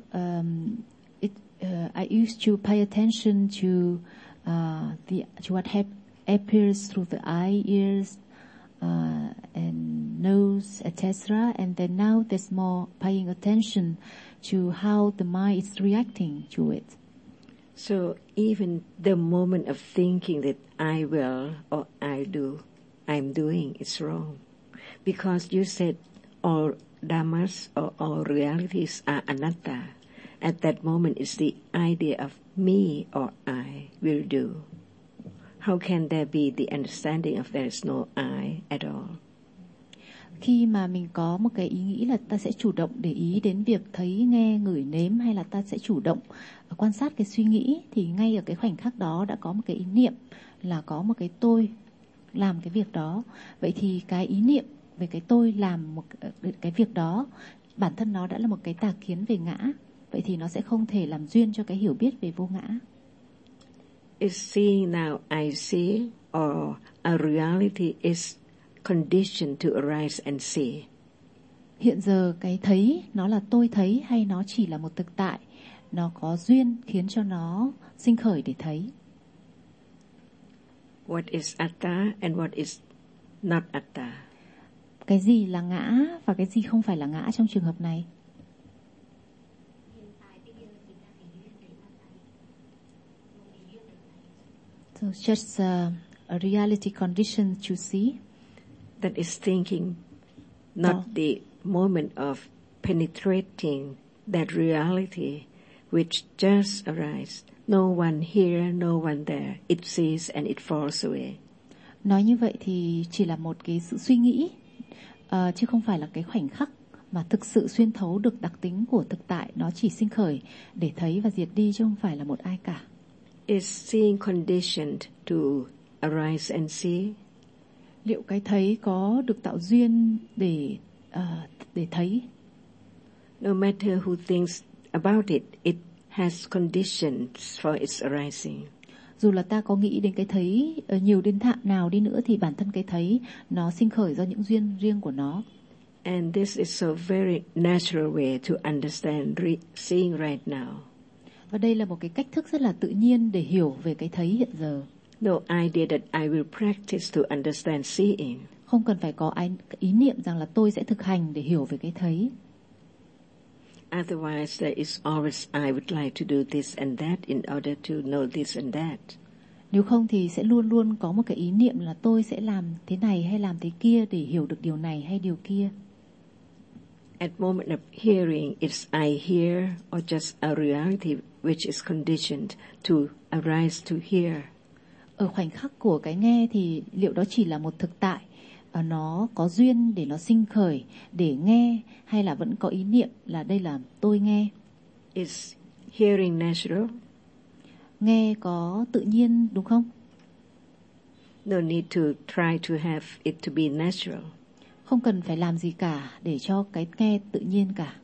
I used to pay attention to what appears through the eye, ears, and nose, etc. And then now there's more paying attention to how the mind is reacting to it. So even the moment of thinking that I will or I do, I'm doing, it's wrong. Because you said all dhammas or all realities are anatta. At that moment, it's the idea of me or I will do. How can there be the understanding of there is no I at all? Khi mà mình có một cái ý nghĩ là ta sẽ chủ động để ý đến việc thấy, nghe, ngửi, nếm, hay là ta sẽ chủ động quan sát cái suy nghĩ, thì ngay ở cái khoảnh khắc đó đã có một cái ý niệm là có một cái tôi làm cái việc đó. Vậy thì cái ý niệm về cái tôi làm một cái việc đó, bản thân nó đã là một cái tà kiến về ngã. Vậy thì nó sẽ không thể làm duyên cho cái hiểu biết về vô ngã. Is seeing now I see, or a reality is conditioned to arise and see? Hiện giờ cái thấy nó là tôi thấy, hay nó chỉ là một thực tại, nó có duyên khiến cho nó sinh khởi để thấy? What is atta and what is not atta? Cái gì là ngã và cái gì không phải là ngã trong trường hợp này? So just a reality condition to see. That is thinking, not the moment of penetrating that reality which just arises. No one here, no one there. It sees and it falls away. Nói như vậy thì chỉ là một cái sự suy nghĩ, chứ không phải là cái khoảnh khắc mà thực sự xuyên thấu được đặc tính của thực tại. Nó chỉ sinh khởi để thấy và diệt đi, chứ không phải là một ai cả. Is seeing conditioned to arise and see? Liệu cái thấy có được tạo duyên để thấy? No matter who thinks about it, it has conditions for its arising. Dù là ta có nghĩ đến cái thấy nhiều đến nào đi nữa thì bản thân cái thấy nó sinh khởi do những duyên riêng của nó. And this is a very natural way to understand seeing right now. Và đây là một cái cách thức rất là tự nhiên để hiểu về cái thấy hiện giờ. No idea that I will practice to understand seeing. Không cần phải có ý niệm rằng là tôi sẽ thực hành để hiểu về cái thấy. Otherwise, there is always I would like to do this and that in order to know this and that. Nếu không thì sẽ luôn luôn có một cái ý niệm là tôi sẽ làm thế này hay làm thế kia để hiểu được điều này hay điều kia. At moment of hearing, it's I hear or just a reality which is conditioned to arise to hear. Ở khoảnh khắc của cái nghe thì liệu đó chỉ là một thực tại, nó có duyên để nó sinh khởi để nghe, hay là vẫn có ý niệm là đây là tôi nghe? Is hearing natural? Nghe có tự nhiên đúng không? No need to try to have it to be natural. Không cần phải làm gì cả để cho cái nghe tự nhiên cả.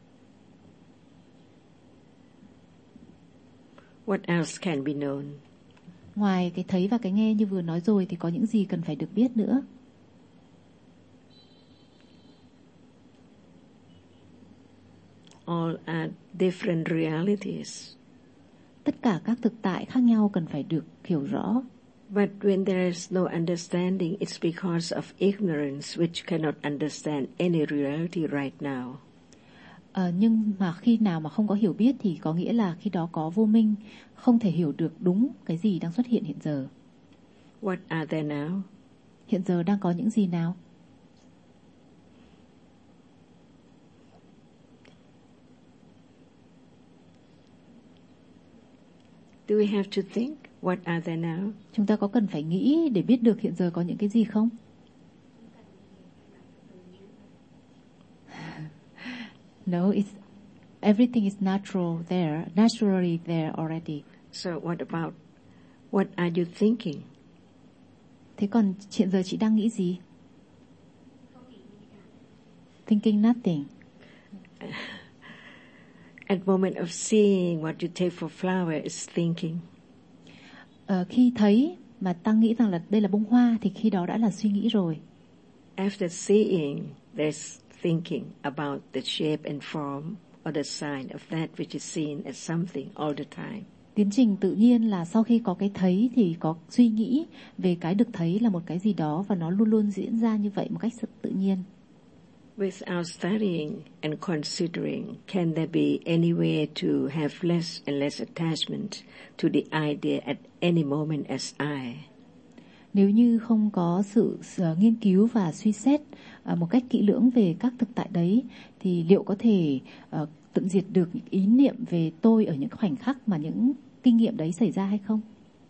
What else can be known? Ngoài cái thấy và cái nghe như vừa nói rồi thì có những gì cần phải được biết nữa? All are different realities. Tất cả các thực tại khác nhau cần phải được hiểu rõ. But when there is no understanding, it's because of ignorance which cannot understand any reality right now. Nhưng mà khi nào mà không có hiểu biết thì có nghĩa là khi đó có vô minh, không thể hiểu được đúng cái gì đang xuất hiện hiện giờ. What are there now? Hiện giờ đang có những gì nào? Do we have to think? What are there now? Chúng ta có cần phải nghĩ để biết được hiện giờ có những cái gì không? No, it's everything is naturally there already. So what about, what are you thinking? Thế còn hiện giờ chị đang nghĩ gì? Thinking nothing. At moment of seeing, what you take for flower is thinking. Khi thấy mà ta nghĩ rằng là đây là bông hoa thì khi đó đã là suy nghĩ rồi. After seeing, there's thinking about the shape and form or the sign of that which is seen as something all the time. Tiến trình tự nhiên là sau khi có cái thấy thì có suy nghĩ về cái được thấy là một cái gì đó và nó luôn luôn diễn ra như vậy một cách rất tự nhiên. Without studying and considering, can there be any way to have less and less attachment to the idea at any moment as I? Nếu như không có sự nghiên cứu và suy xét một cách kỹ lưỡng về các thực tại đấy thì liệu có thể tận diệt được những ý niệm về tôi ở những khoảnh khắc mà những kinh nghiệm đấy xảy ra hay không?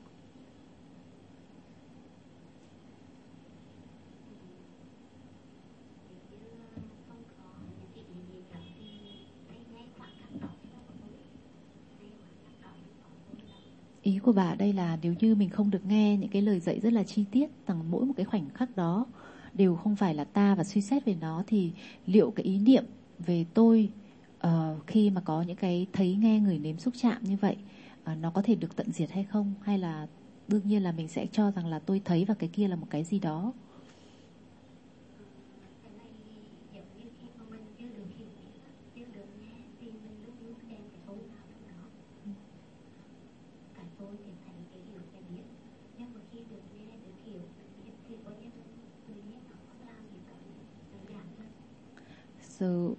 Ý của bà đây là nếu như mình không được nghe những cái lời dạy rất là chi tiết rằng mỗi một cái khoảnh khắc đó đều không phải là ta và suy xét về nó thì liệu cái ý niệm về tôi khi mà có những cái thấy nghe người nếm xúc chạm như vậy nó có thể được tận diệt hay không? Hay là đương nhiên là mình sẽ cho rằng là tôi thấy và cái kia là một cái gì đó? So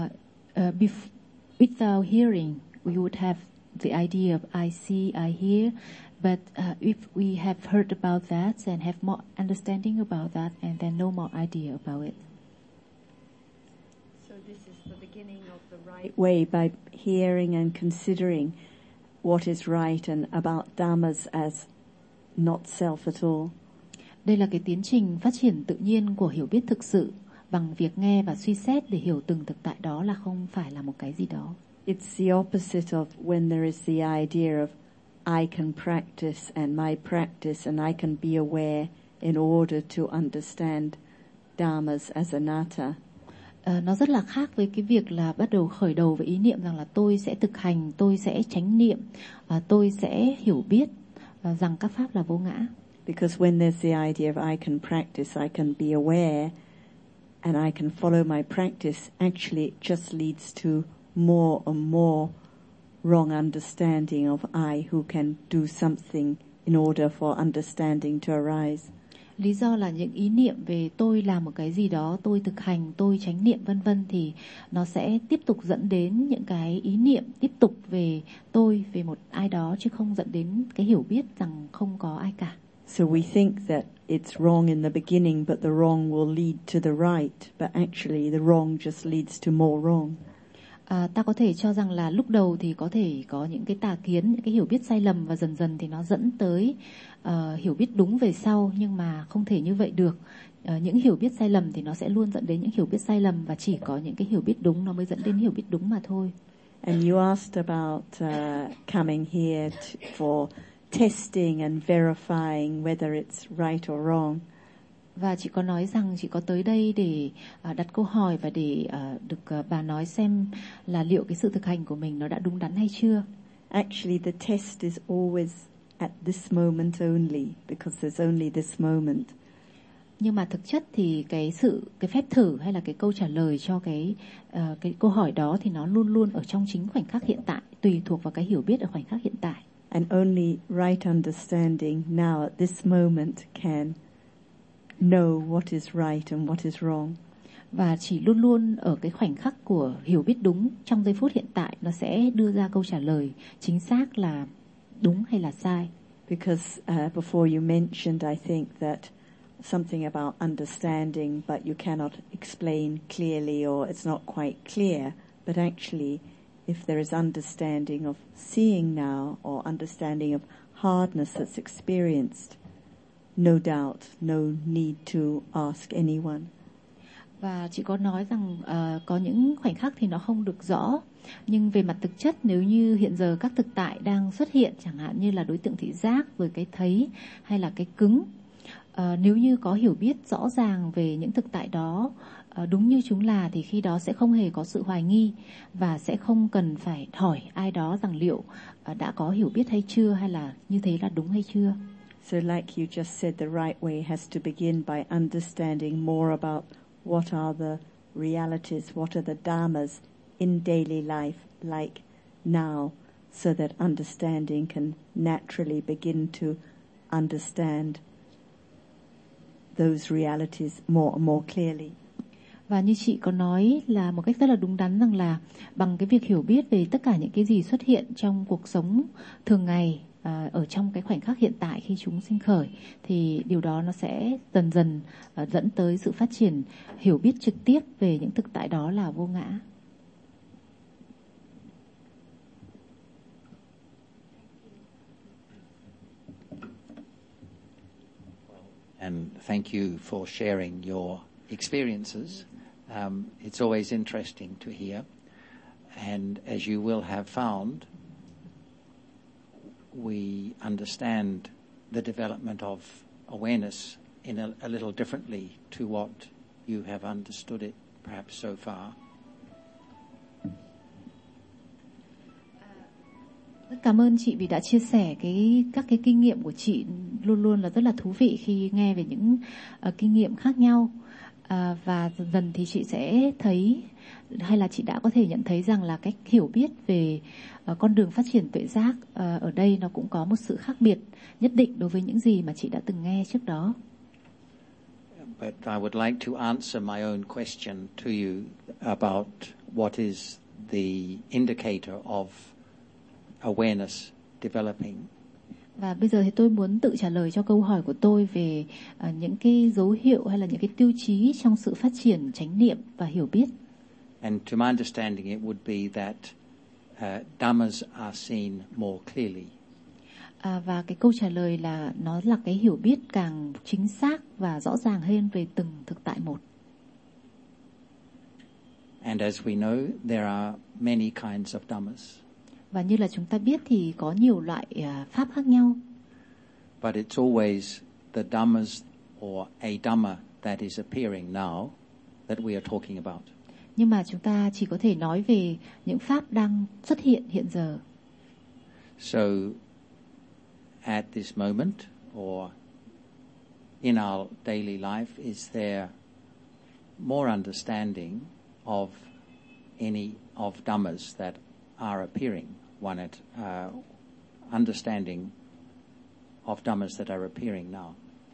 without hearing, we would have the idea of I see, I hear. But if we have heard about that and have more understanding about that and then no more idea about it. So this is the beginning of the right way by hearing and considering what is right and about dhammas as not self at all. Đây là cái tiến trình phát triển tự nhiên của hiểu biết thực sự bằng việc nghe và suy xét để hiểu từng thực tại đó là không phải là một cái gì đó. It's the opposite of when there is the idea of I can practice and my practice and I can be aware in order to understand dhammas as anatta. Nó rất là khác với cái việc là bắt đầu khởi đầu với ý niệm rằng là tôi sẽ thực hành, tôi sẽ chánh niệm, tôi sẽ hiểu biết rằng các pháp là vô ngã. Because when there's the idea of I can practice, I can be aware and I can follow my practice, actually it just leads to more and more wrong understanding of I who can do something in order for understanding to arise. Lý do là những ý niệm về tôi làm một cái gì đó, tôi thực hành, tôi chánh niệm vân vân thì nó sẽ tiếp tục dẫn đến những cái ý niệm tiếp tục về tôi, về một ai đó chứ không dẫn đến cái hiểu biết rằng không có ai cả. So we think that it's wrong in the beginning, but the wrong will lead to the right, but actually the wrong just leads to more wrong. Ta có thể cho rằng là lúc đầu thì có thể có những cái tà kiến, những cái hiểu biết sai lầm và dần dần thì nó dẫn tới hiểu biết đúng về sau, nhưng mà không thể như vậy được. Những hiểu biết sai lầm thì nó sẽ luôn dẫn đến những hiểu biết sai lầm và chỉ có những cái hiểu biết đúng nó mới dẫn đến hiểu biết đúng mà thôi. And you asked about coming here for testing and verifying whether it's right or wrong. Và chị có nói rằng chị có tới đây để đặt câu hỏi và để được bà nói xem là liệu cái sự thực hành của mình nó đã đúng đắn hay chưa. Actually, the test is always at this moment only, because there's only this moment. Nhưng mà thực chất thì cái phép thử hay là cái câu trả lời cho cái câu hỏi đó thì nó luôn luôn ở trong chính khoảnh khắc hiện tại, tùy thuộc vào cái hiểu biết ở khoảnh khắc hiện tại. And only right understanding now at this moment can know what is right and what is wrong. Và chỉ luôn luôn ở cái khoảnh khắc của hiểu biết đúng trong giây phút hiện tại nó sẽ đưa ra câu trả lời chính xác là đúng hay là sai. Because before you mentioned, I think that something about understanding, but you cannot explain clearly, or it's not quite clear. But actually, if there is understanding of seeing now, or understanding of hardness that's experienced, no doubt, no need to ask anyone. Và chị có nói rằng có những khoảnh khắc thì nó không được rõ, nhưng về mặt thực chất, nếu như hiện giờ các thực tại đang xuất hiện, chẳng hạn như là đối tượng thị giác, rồi cái thấy hay là cái cứng, nếu như có hiểu biết rõ ràng về những thực tại đó đúng như chúng là, thì khi đó sẽ không hề có sự hoài nghi, và sẽ không cần phải hỏi ai đó rằng liệu đã có hiểu biết hay chưa, hay là như thế là đúng hay chưa. So like you just said, the right way has to begin by understanding more about what are the realities, what are the dharmas in daily life like now, so that understanding can naturally begin to understand those realities more and more clearly. Và như chị có nói là một cách rất là đúng đắn, rằng là bằng cái việc hiểu biết về tất cả những cái gì xuất hiện trong cuộc sống thường ngày, ở trong cái khoảnh khắc hiện tại khi chúng sinh khởi, thì điều đó nó sẽ dần dần dẫn tới sự phát triển hiểu biết trực tiếp về những thực tại đó là vô ngã. And thank you for sharing your experiences. It's always interesting to hear. And as you will have found, we understand the development of awareness in a little differently to what you have understood it perhaps so far. Rất cảm ơn chị vì đã chia sẻ các cái kinh nghiệm của chị, luôn luôn là rất là thú vị khi nghe về những kinh nghiệm khác nhau. Và dần dần thì chị sẽ thấy, hay là chị đã có thể nhận thấy rằng là cách hiểu biết về con đường phát triển tuệ giác ở đây nó cũng có một sự khác biệt nhất định đối với những gì mà chị đã từng nghe trước đó. But I would like to answer my own question to you about what is the indicator of awareness developing. Và bây giờ thì tôi muốn tự trả lời cho câu hỏi của tôi về những cái dấu hiệu hay là những cái tiêu chí trong sự phát triển chánh niệm và hiểu biết. And to my understanding, it would be that dhammas are seen more clearly. Và cái câu trả lời là nó là cái hiểu biết càng chính xác và rõ ràng hơn về từng thực tại một. And as we know, there are many kinds of dhammas. Và như là chúng ta biết thì có nhiều loại pháp khác nhau. But it's always the dhammas or a dhamma that is appearing now that we are talking about. Nhưng mà chúng ta chỉ có thể nói về những pháp đang xuất hiện hiện giờ. So at this moment or in our daily life, is there more understanding of any of dhammas that are appearing? One at understanding of dhammas that are appearing now.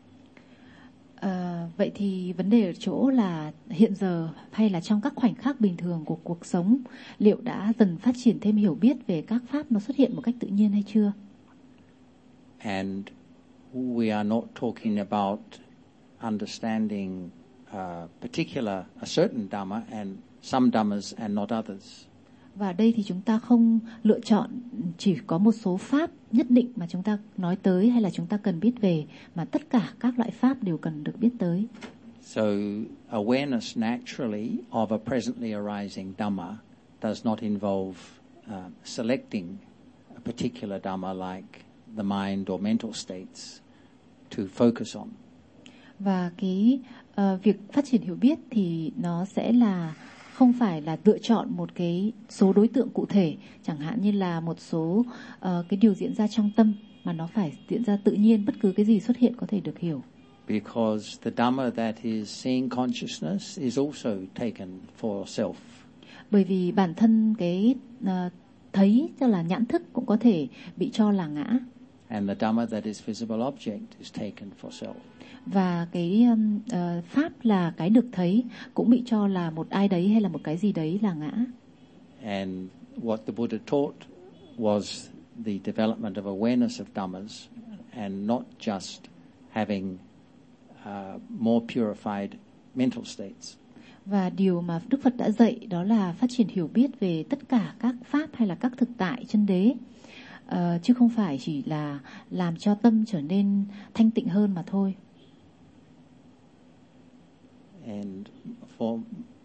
Vậy thì vấn đề ở chỗ là hiện giờ hay là trong các khoảnh khắc bình thường của cuộc sống, liệu đã dần phát triển thêm hiểu biết về các pháp nó xuất hiện một cách tự nhiên hay chưa? And we are not talking about understanding a certain dhamma and some dhammas and not others. Và đây thì chúng ta không lựa chọn chỉ có một số pháp nhất định mà chúng ta nói tới hay là chúng ta cần biết về, mà tất cả các loại pháp đều cần được biết tới. So awareness naturally of a presently arising dhamma does not involve selecting a particular dhamma like the mind or mental states to focus on. Và cái việc phát triển hiểu biết thì nó sẽ là không phải là lựa chọn một cái số đối tượng cụ thể, chẳng hạn như là một số cái điều diễn ra trong tâm, mà nó phải diễn ra tự nhiên, bất cứ cái gì xuất hiện có thể được hiểu. Because the dhamma that is seeing consciousness is also taken for self. Bởi vì bản thân cái thấy, tức là nhãn thức, cũng có thể bị cho là ngã. And the dhamma that is visible object is taken for self. Và cái pháp là cái được thấy cũng bị cho là một ai đấy hay là một cái gì đấy là ngã. And what the Buddha taught was the development of awareness of dhammas and not just having more purified mental states. Và điều mà Đức Phật đã dạy đó là phát triển hiểu biết về tất cả các pháp hay là các thực tại chân đế, chứ không phải chỉ là làm cho tâm trở nên thanh tịnh hơn mà thôi. And for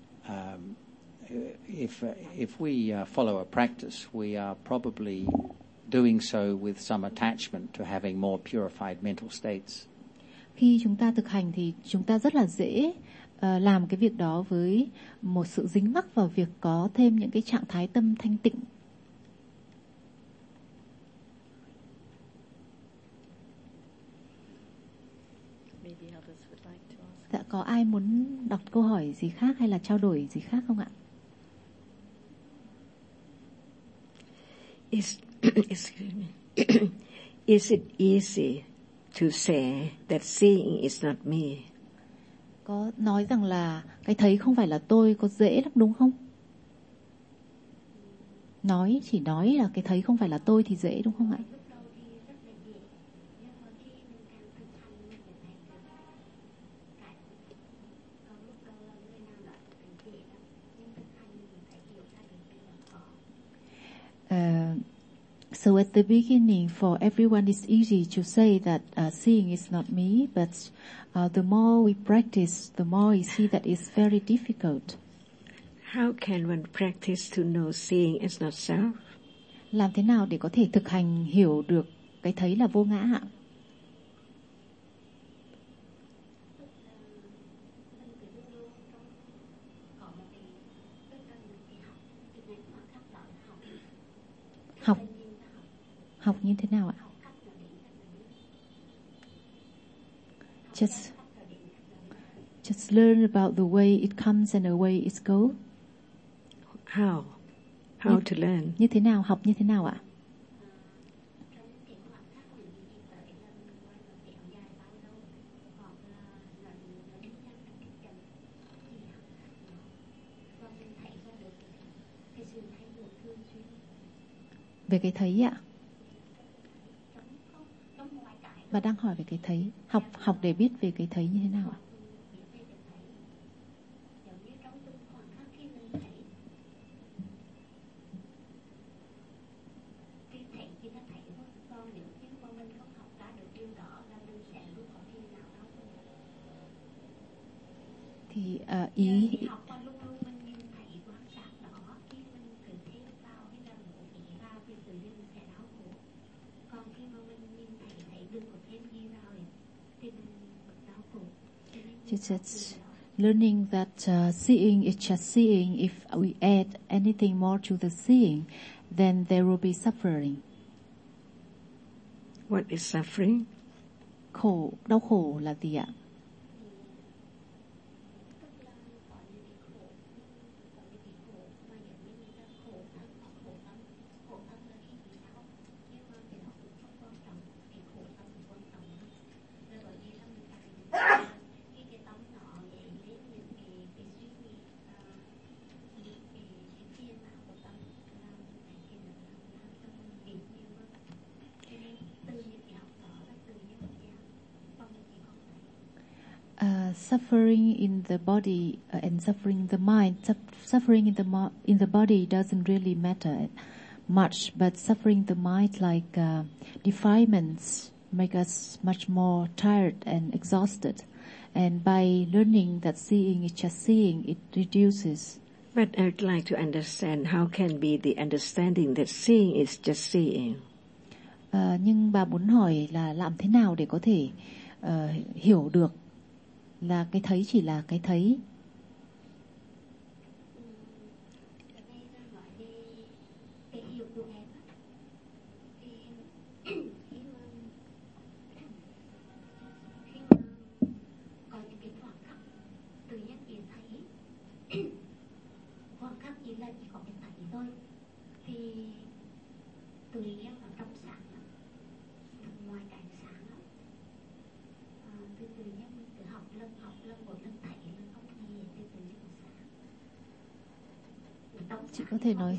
if we follow a practice, we are probably doing so with some attachment to having more purified mental states. Khi chúng ta thực hành thì chúng ta rất là dễ làm cái việc đó với một sự dính mắc vào việc có thêm những cái trạng thái tâm thanh tịnh. Dạ, có ai muốn đọc câu hỏi gì khác hay là trao đổi gì khác không ạ? Excuse me. Is it easy to say that seeing is not me? Có nói rằng là cái thấy không phải là tôi có dễ lắm đúng không? Chỉ nói là cái thấy không phải là tôi thì dễ đúng không ạ? So at the beginning, for everyone, it's easy to say that seeing is not me, but the more we practice, the more we see that it's very difficult. How can one practice to know seeing is not self? Làm thế nào để có thể thực hành hiểu được cái thấy là vô ngã ạ? Học như thế nào ạ? Just learn about the way it comes and the way it goes. How to learn? Như thế nào? Học như thế nào ạ? Về cái thấy ạ? Và đang hỏi về cái thấy. Học để biết về cái thấy như thế nào ạ? Thì ý just learning that seeing is just seeing. If we add anything more to the seeing, then there will be suffering. What is suffering? Đau khổ là gì ạ? Suffering in the body and suffering in the mind. Suffering in the body doesn't really matter much, but suffering in the mind, like defilements, make us much more tired and exhausted. And by learning that seeing is just seeing, it reduces. But I'd like to understand how can be the understanding that seeing is just seeing. Nhưng bà muốn hỏi là làm thế nào để có thể hiểu được là cái thấy chỉ là cái thấy. Chị có thể nói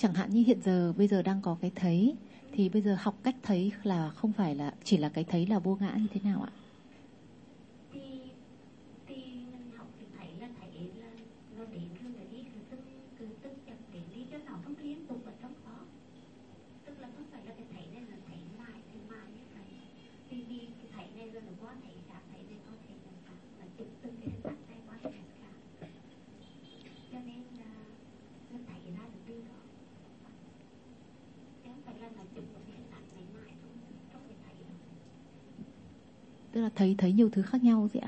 Chẳng hạn như hiện giờ bây giờ đang có cái thấy, thì bây giờ học cách thấy là không phải là chỉ là cái thấy là vô ngã như thế nào ạ? Thì mình học thì thấy là nó đến rồi là đi từ tức chậm đến đi cho nó không liên tục ở trong đó. Tức là không phải là cái thấy này là thấy mãi như vậy. Vì cái thấy này rồi nó quá thấy khác, thấy này có thấy khác, là từng cái sắc này quá thấy khác. Cho nên là nó thấy ra được điều đó. Chứ không phải là nó chụp một cái sắc này mãi không thể thấy đâu. Tức là thấy nhiều thứ khác nhau gì ạ?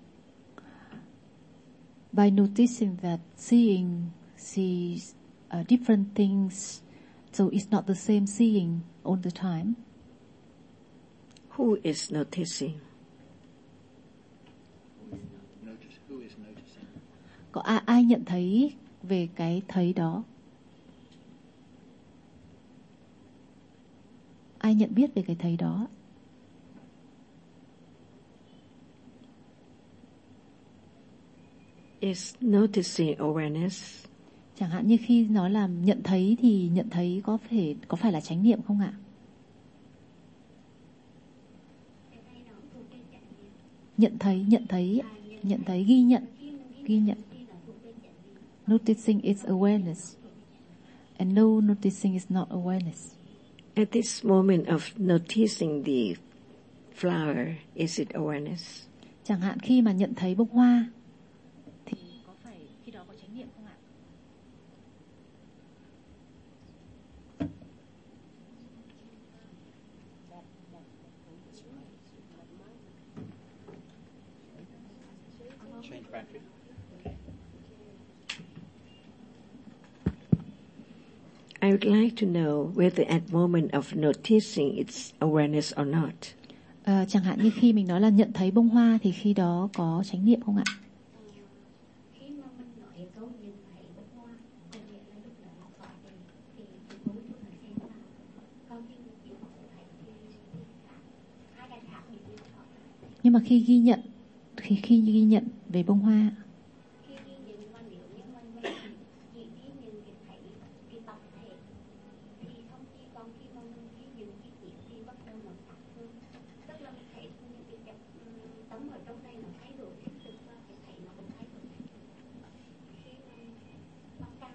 By noticing that seeing sees different things, so it's not the same seeing all the time. Who is noticing? Who is noticing? Có ai nhận thấy về cái thấy đó? Ai nhận biết về cái thấy đó? Is noticing awareness? Chẳng hạn như khi nói là nhận thấy thì nhận thấy có phải là chánh niệm không ạ? Nhận thấy ghi nhận. Noticing is awareness, and no noticing is not awareness. At this moment of noticing the flower, is it awareness? Chẳng hạn khi mà nhận thấy bông hoa thì có phải khi đó có chánh niệm không ạ? Change battery. I would like to know whether at moment of noticing it's awareness or not. Chẳng hạn như khi mình nói là nhận thấy bông hoa thì khi đó có chánh niệm không ạ? Khi mà mình nói câu nhìn thấy bông hoa, có nghĩa là lúc đó nó phải thì bố chú là xem là con khi mình chịu thấy thì hai cái khác biệt như đó. Nhưng mà khi ghi nhận về bông hoa, Khi ghi nhận mà nếu như mình chỉ ghi nhận cái thấy cái tổng thể thì không chỉ còn khi mà mình ghi nhận cái chuyện thì bắt đầu nó khác hơn. Tức là mình thấy những cái tấm ở trong đây nó thay đổi liên tục và cái thấy nó cũng thay đổi. Khi mà càng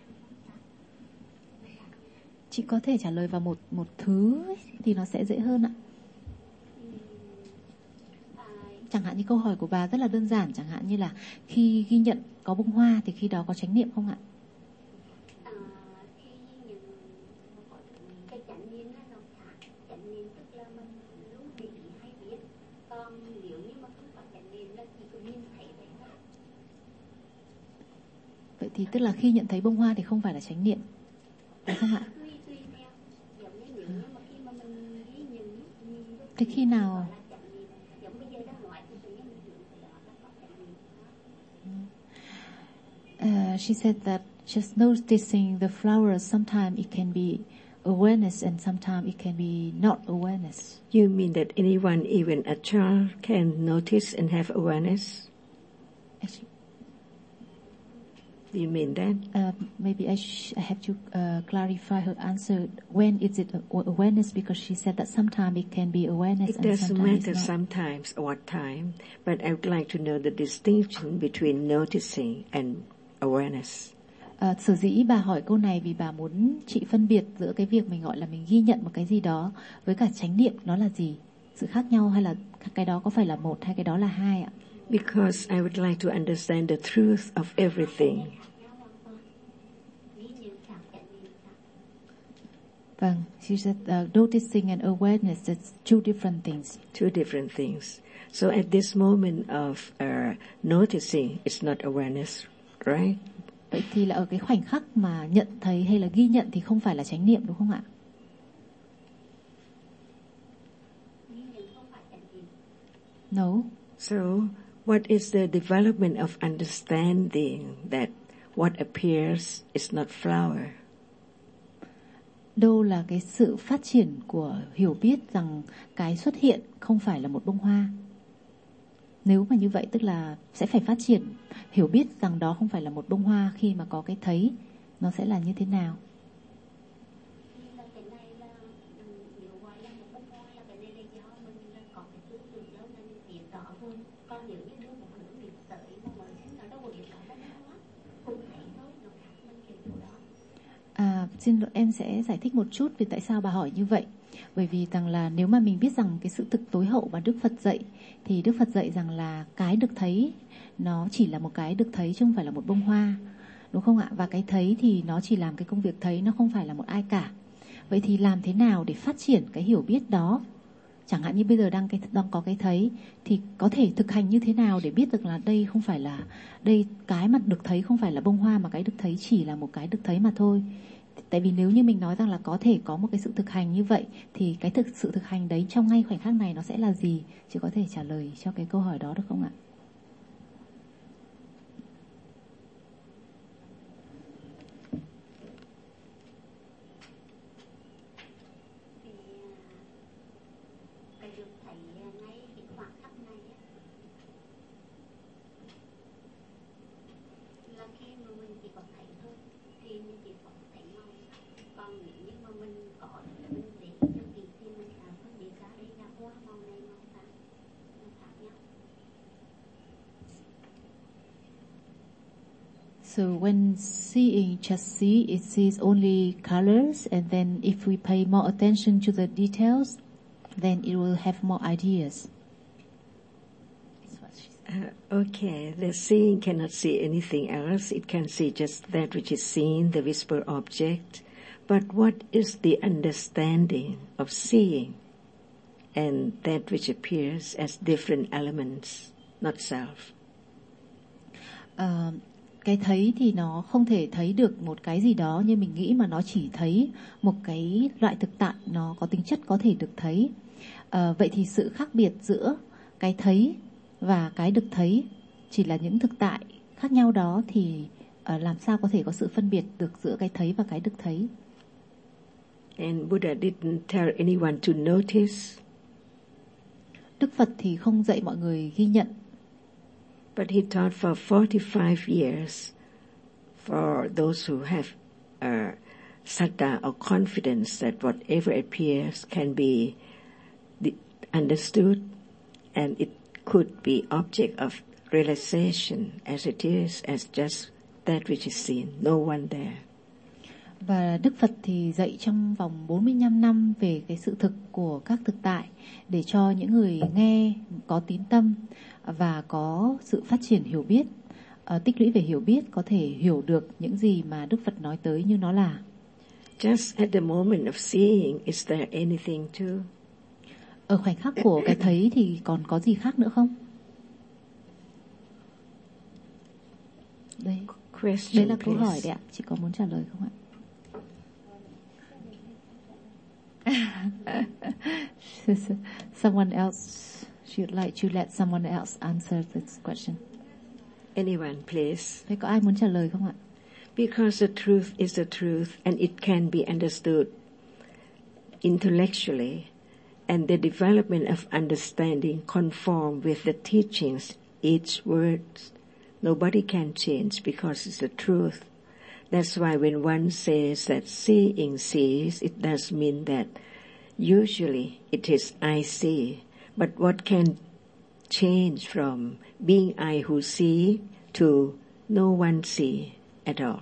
chị có thể trả lời vào một thứ ấy, thì nó sẽ dễ hơn ạ. Chẳng hạn như câu hỏi của bà rất là đơn giản, chẳng hạn như là khi ghi nhận có bông hoa thì khi đó có chánh niệm không ạ? khi những cái chánh niệm nó khác, chánh niệm tức là mình luôn để ý hay biết, còn nếu như mà không có chánh niệm là chỉ có nhìn thấy vậy thôi. Vậy thì tức là khi nhận thấy bông hoa thì không phải là chánh niệm, đúng không ạ? Tùy theo, giống như nếu như mà khi mà mình ghi nhận Thế khi nào giống bây giờ đang nói thì tự nhiên mình hiểu cái đó là có chánh niệm. She said that just noticing the flowers, sometimes it can be awareness and sometimes it can be not awareness. You mean that anyone, even a child, can notice and have awareness? Actually, Do you mean that? maybe I have to clarify her answer. When is it awareness? Because she said that sometimes it can be awareness It and doesn't sometimes matter it's not. sometimes or what time, but I would like to know the distinction between noticing and awareness. Sở dĩ bà hỏi câu này vì bà muốn chị phân biệt giữa cái việc mình gọi là mình ghi nhận một cái gì đó với cả chánh niệm nó là gì, sự khác nhau hay là cái đó có phải là một hay cái đó là hai ạ? Because I would like to understand the truth of everything. Vâng, she said noticing and awareness is two different things. Two different things. So at this moment of noticing, it's not awareness, right? Vậy thì là ở cái khoảnh khắc mà nhận thấy hay là ghi nhận thì không phải là chánh niệm, đúng không ạ? No. So what is the development of understanding that what appears is not flower? Đâu là cái sự phát triển của hiểu biết rằng cái xuất hiện không phải là một bông hoa? Nếu mà như vậy tức là sẽ phải phát triển hiểu biết rằng đó không phải là một bông hoa, khi mà có cái thấy nó sẽ là như thế nào? con những cái đứa một nửa nghiệp sợi mà mọi sinh ở đâu có biết cả đó nữa cũng thấy thôi nó khác mình cái chỗ đó. Xin lỗi, em sẽ giải thích một chút về tại sao bà hỏi như vậy. Bởi vì rằng là nếu mà mình biết rằng cái sự thực tối hậu mà Đức Phật dạy, thì Đức Phật dạy rằng là cái được thấy nó chỉ là một cái được thấy chứ không phải là một bông hoa, đúng không ạ? Và cái thấy thì nó chỉ làm cái công việc thấy, nó không phải là một ai cả. Vậy thì làm thế nào để phát triển cái hiểu biết đó? Chẳng hạn như bây giờ đang có cái thấy, thì có thể thực hành như thế nào để biết được là đây không phải là, đây cái mà được thấy không phải là bông hoa, mà cái được thấy chỉ là một cái được thấy mà thôi. Tại vì nếu như mình nói rằng là có thể có một cái sự thực hành như vậy, thì cái sự thực hành đấy trong ngay khoảnh khắc này nó sẽ là gì? Chị có thể trả lời cho cái câu hỏi đó được không ạ? Cái được thấy ngay cái khoảng khắc này là khi mà mình chỉ có thấy thôi thì mình chỉ có thấy màu. Còn nếu như mà mình có mình để cho thì mình sẽ phân biệt ra đây là hoa màu này màu vàng, nó khác nhau. So when seeing, just see, it sees only colors, and then if we pay more attention to the details, then it will have more ideas. Okay, the seeing cannot see anything else. It can see just that which is seen, the visible object. But what is the understanding of seeing and that which appears as different elements, not self? Cái thấy thì nó không thể thấy được một cái gì đó như mình nghĩ, mà nó chỉ thấy một cái loại thực tại nó có tính chất có thể được thấy. Vậy thì sự khác biệt giữa cái thấy và cái được thấy chỉ là những thực tại khác nhau đó, thì làm sao có thể có sự phân biệt được giữa cái thấy và cái được thấy? And Buddha didn't tell anyone to notice. Đức Phật thì không dạy mọi người ghi nhận. But he taught for 45 years for those who have saddha or confidence that whatever appears can be understood and it could be object of realization as it is, as just that which is seen, no one there. Và Đức Phật thì dạy trong vòng 45 năm về cái sự thực của các thực tại, để cho những người nghe có tín tâm và có sự phát triển hiểu biết, tích lũy về hiểu biết, có thể hiểu được những gì mà Đức Phật nói tới như nó là. Just at the moment of seeing, is there anything too? Ở khoảnh khắc của cái thấy thì còn có gì khác nữa không? Đây là câu hỏi đấy ạ. Chị có muốn trả lời không ạ? Someone else, she'd like to let someone else answer this question. Anyone, please. Thế có ai muốn trả lời không ạ? Because the truth is the truth and it can be understood intellectually, and the development of understanding conform with the teachings, each word. Nobody can change because it's the truth. That's why when one says that seeing sees, it does mean that usually it is I see. But what can change from being I who see to no one see at all?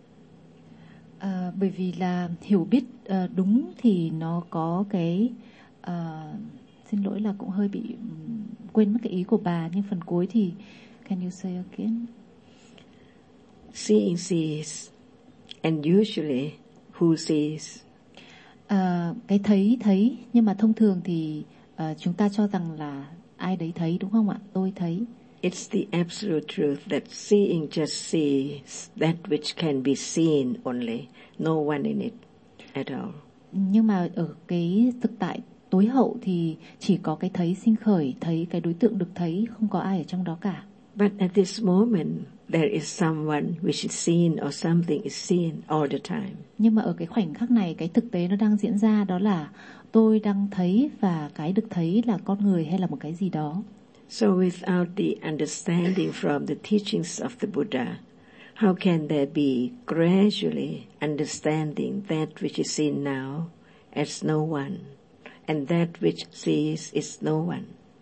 Bởi vì là hiểu biết đúng thì nó có cái xin lỗi là cũng hơi bị quên mất cái ý của bà, nhưng phần cuối thì can you say again? Seeing sees, and usually who sees? Cái thấy, nhưng mà thông thường thì chúng ta cho rằng là ai đấy thấy, đúng không ạ? Tôi thấy. It's the absolute truth that seeing just sees that which can be seen only, no one in it at all. Nhưng mà ở cái thực tại tối hậu thì chỉ có cái thấy sinh khởi, thấy cái đối tượng được thấy, không có ai ở trong đó cả. But at this moment, there is someone which is seen or something is seen all the time. Nhưng mà ở cái khoảnh khắc này, cái thực tế nó đang diễn ra, đó là tôi đang thấy và cái được thấy là con người hay là một cái gì đó. So without the understanding from the teachings of the Buddha, how can there be gradually understanding that which is seen now as no one, and that which sees is no one?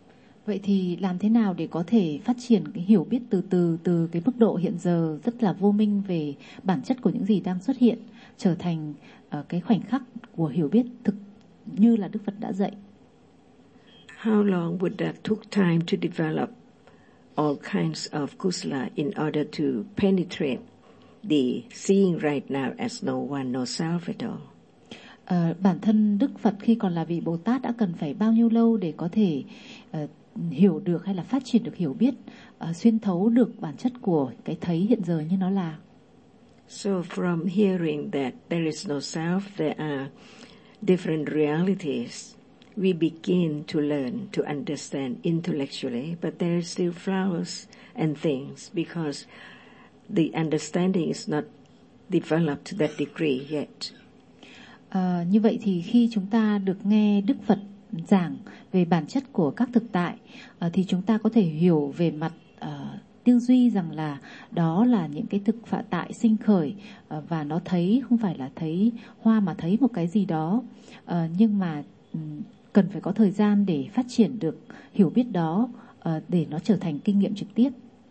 Vậy thì làm thế nào để có thể phát triển cái hiểu biết từ cái mức độ hiện giờ rất là vô minh về bản chất của những gì đang xuất hiện trở thành cái khoảnh khắc của hiểu biết thực như là Đức Phật đã dạy? How long would that took time to develop all kinds of kusala in order to penetrate the seeing right now as no one, no self at all? Bản thân Đức Phật khi còn là vị Bồ Tát đã cần phải bao nhiêu lâu để có thể hiểu được hay là phát triển được hiểu biết, xuyên thấu được bản chất của cái thấy hiện giờ như nó là? So from hearing that there is no self, there are different realities, we begin to learn to understand intellectually, but there are still flowers and things because the understanding is not developed to that degree yet. Như vậy thì khi chúng ta được nghe Đức Phật giảng về bản chất của các thực tại, thì chúng ta có thể hiểu về mặt tư duy rằng là đó là những cái thực phạ tại sinh khởi, và nó thấy không phải là thấy hoa mà thấy một cái gì đó, nhưng mà cần phải có thời gian để phát triển được hiểu biết đó, để nó trở thành kinh nghiệm trực tiếp.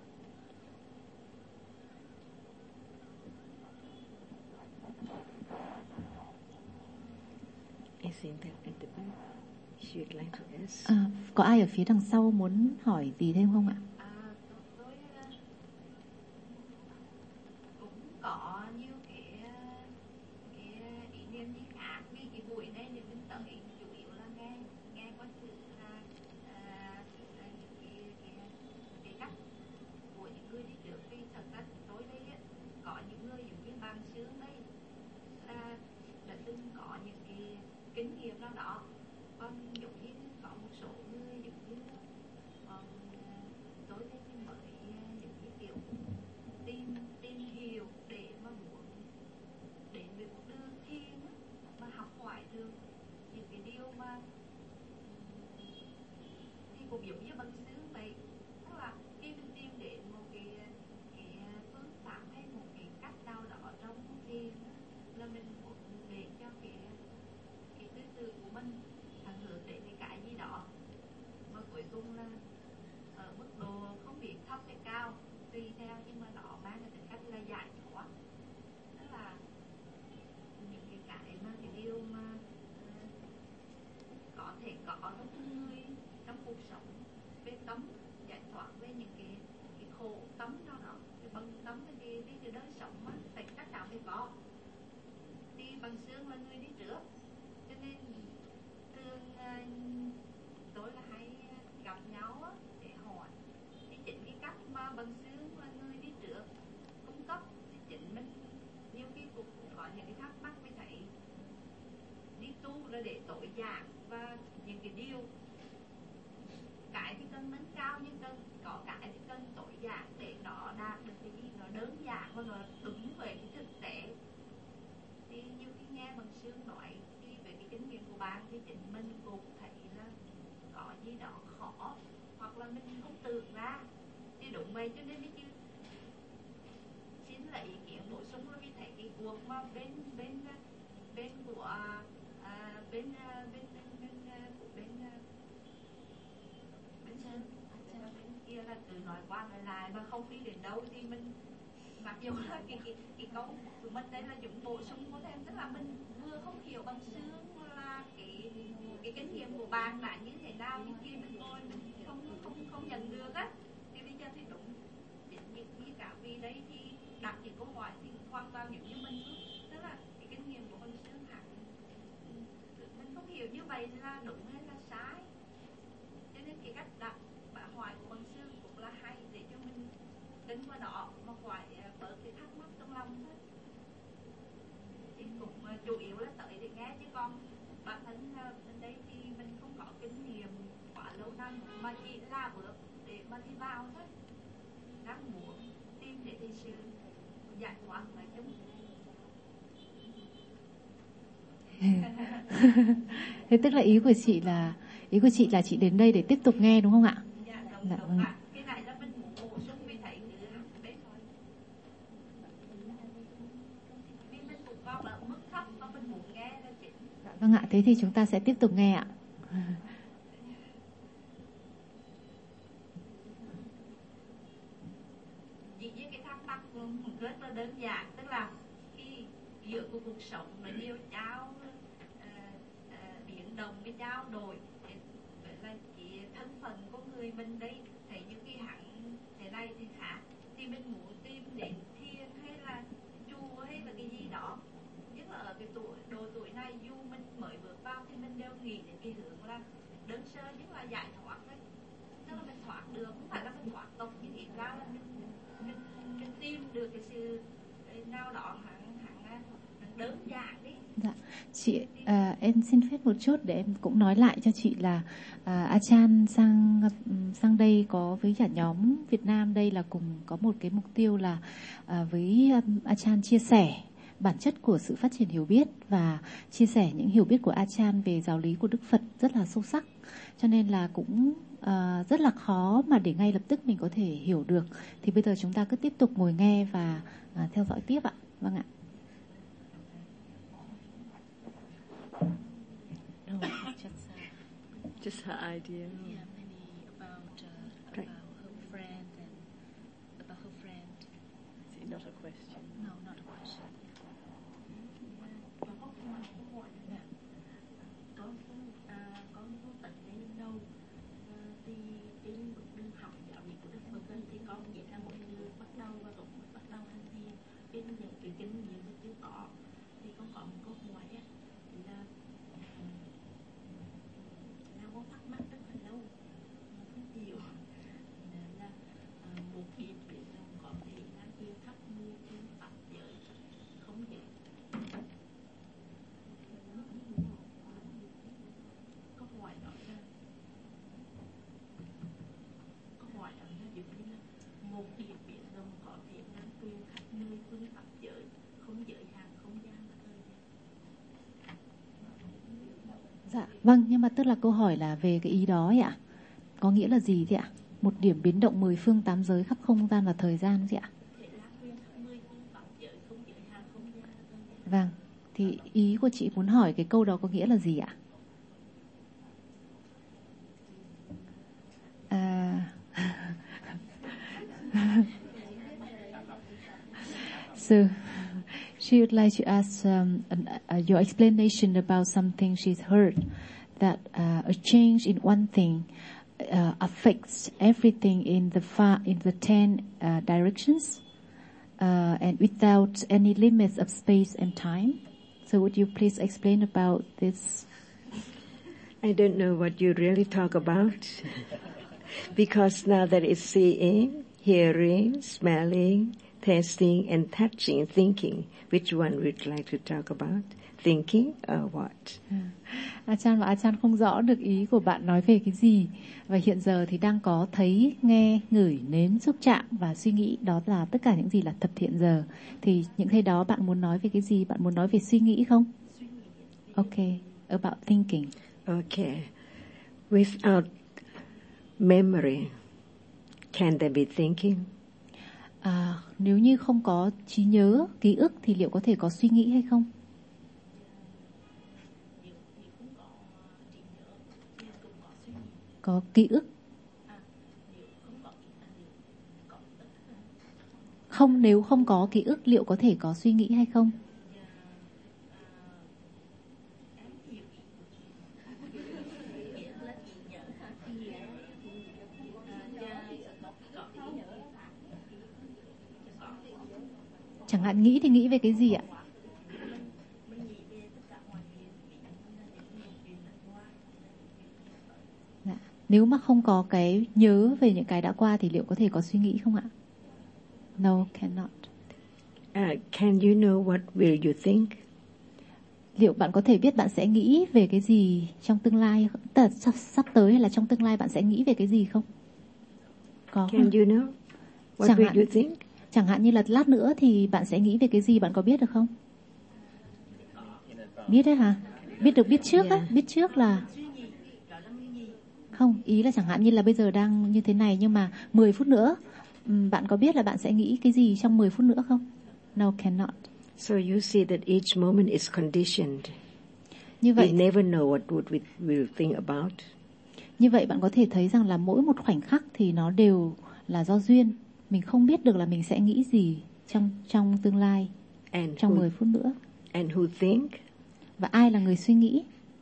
Có ai ở phía đằng sau muốn hỏi gì thêm không ạ? Tôi cũng có nhiều cái ý niệm gì khác, vì cái buổi này thì mình tận ý chủ yếu là nghe có sự là những cái cách của những người đi trước. Vì thật ra tối đây có những người giống như ban sướng đây đã từng có những cái kinh nghiệm nào đó, còn giống như có một số người giống như tối đây thì mới những cái kiểu tìm hiểu để mà muốn đến với một đường thiền mà học hỏi được những cái điều mà thì cũng giống như bằng sướng vậy. Tức là khi mình tìm đến một cái phương pháp hay một cái cách nào đó trong thiền là mình muốn để cho cái tư tưởng của mình hướng đến cái gì đó mà cuối cùng là ở mức độ không biết thấp hay cao tùy theo, nhưng mà nó mang cái tính cách là giải thoát. Tức là những cái mà cái điều mà có thể có trong người trong cuộc sống, về tâm giải thoát, về những cái khổ tâm nào đó, cái bằng tâm thì cái đời sống mà phải chắc chắn phải có. Thì bằng xương là người đi trước, cho nên thường tối là hay gặp nhau để hỏi thì chính cái cách mà bằng xương là người đi trước cung cấp thì chính mình nhiều khi cũng có những cái thắc mắc mới thấy đi tu là để tối giản, và những cái điều cái thì cần nâng cao, nhưng có cái thì cần tối giản để nó đạt được cái gì nó đơn giản và nó đúng với cái thực tế. Thì nhiều khi nghe bằng xương nói thì về cái kinh nghiệm của bạn thì chính mình cũng thấy là có gì đó khó, hoặc là mình không tưởng ra thì đúng vậy. Cho nên chứ xin lấy ý kiến bổ sung là vì thấy cái cuộc mà bên kia là từ nói qua nói lại mà không đi đến đâu, thì mình mặc dù là cái câu của mình đây là dùng bổ sung có thêm, tức là mình vừa không hiểu bằng xương là cái kinh nghiệm của bạn là như thế nào, nhưng khi mình ngồi mình không nhận được á, thì bây giờ thì đúng những như cả vì đấy thì đặt những câu hỏi thì hoàn toàn giống như mình, tức là cái kinh nghiệm của bằng xương hẳn mình không hiểu như vậy là đúng hay là sai. Cho nên cái cách đặt bạn hỏi của bằng xương cũng là hay để cho mình tính qua đó mà hỏi bớt cái thắc mắc trong lòng thôi. Thì cũng chủ yếu là tới để nghe, chứ còn bản thân bên đây thì mình không có kinh nghiệm quá lâu năm, mà chỉ là bước để mà đi vào thôi, đang muốn tìm để thì sự giải thoát nói chung. Thế tức là ý của chị là chị đến đây để tiếp tục nghe đúng không ạ? Dạ đúng ạ. Cái này là mình muốn bổ sung vì thấy nữa đấy thôi. Vì mình cũng vào ở mức thấp và mình muốn nghe là chính. Vâng ạ, thế thì chúng ta sẽ tiếp tục nghe ạ. tắc rất là đơn giản, tức là cái giữa của cuộc sống nó nhiều trao biến động, cái trao đổi, vậy là cái thân phận của người mình đây thấy những cái hẳn thế này thì khác, thì mình muốn tìm đến thiền hay là chùa hay là cái gì đó, nhất là ở cái độ tuổi này, dù mình mới bước vào thì mình đều nghĩ đến cái hướng là đơn sơ nhất là giải thoát đấy, tức là mình thoát được, không phải là mình thoát tục, nhưng ít ra là mình tìm được cái sự nào đó hẳn đơn giản đi. Dạ, chị em xin phép một chút để em cũng nói lại cho chị là Achan sang đây có với cả nhóm Việt Nam đây là cùng có một cái mục tiêu là với Achan chia sẻ bản chất của sự phát triển hiểu biết và chia sẻ những hiểu biết của Achan về giáo lý của Đức Phật rất là sâu sắc, cho nên là cũng rất là khó mà để ngay lập tức mình có thể hiểu được. Thì bây giờ chúng ta cứ tiếp tục ngồi nghe và theo dõi tiếp ạ. Vâng ạ. No, just her idea. Yeah, maybe about her friend and about her friend. Is it not a question? No, not a question. Con vô tình đây đâu thì trên đường học giáo lý của Đức Phật thì con biết là mọi người bắt đầu và cũng bắt đầu hành thiền trên những cái kinh nghiệm mà chưa có, thì con có một câu hỏi á, là con thắc mắc rất là lâu mà không chịu, là một điểm biển đồng có thể là tiêu thấp như trên pháp giới không vậy. Câu hỏi đó là giống như là một điểm biển đồng có thể lan truyền khắp nơi phương pháp giới, không giới hạn không gian và thời gian. Dạ, vâng, nhưng mà tức là câu hỏi là về cái ý đó ấy ạ. Có nghĩa là gì thế ạ? Một điểm biến động 10 phương 8 giới khắp không gian và thời gian gì ạ? Vâng, thì ý của chị muốn hỏi cái câu đó có nghĩa là gì ạ? So she would like to ask your explanation about something she's heard, that a change in one thing affects everything in the 10 directions, and without any limits of space and time. So would you please explain about this? I don't know what you really talk about because now that it's seeing, hearing, smelling, tasting and touching, thinking, which one would you like to talk about? Thinking or what? Achan và Achan không rõ được ý của bạn nói về cái gì. Và hiện giờ thì đang có thấy, nghe, ngửi, nếm, xúc chạm và suy nghĩ. Đó là tất cả những gì là thật hiện giờ. Thì những cái đó bạn muốn nói về cái gì? Bạn muốn nói về suy nghĩ không? Okay, about thinking. Okay. Without memory, can there be thinking? Nếu như không có trí nhớ, ký ức thì liệu có thể có suy nghĩ hay không? Có ký ức. Không, nếu không có ký ức liệu có thể có suy nghĩ hay không? Chẳng hạn nghĩ thì nghĩ về cái gì ạ? Dạ. Nếu mà không có cái nhớ về những cái đã qua thì liệu có thể có suy nghĩ không ạ? No, cannot. Can you know what will you think? Liệu bạn có thể biết bạn sẽ nghĩ về cái gì trong tương lai, sắp tới hay là trong tương lai bạn sẽ nghĩ về cái gì không? Có. Can you know what will you think? Chẳng hạn như là lát nữa thì bạn sẽ nghĩ về cái gì, bạn có biết được không? Biết đấy hả? Biết được biết trước á, biết trước là không, ý là chẳng hạn như là bây giờ đang như thế này nhưng mà 10 phút nữa bạn có biết là bạn sẽ nghĩ cái gì trong 10 phút nữa không? No, cannot. So you see that each moment is conditioned. Như vậy, we never know what we will think about. Như vậy bạn có thể thấy rằng là mỗi một khoảnh khắc thì nó đều là do duyên mình không biết được là mình sẽ nghĩ gì trong tương lai, trong 10 phút nữa. And who think? Và ai là người suy nghĩ?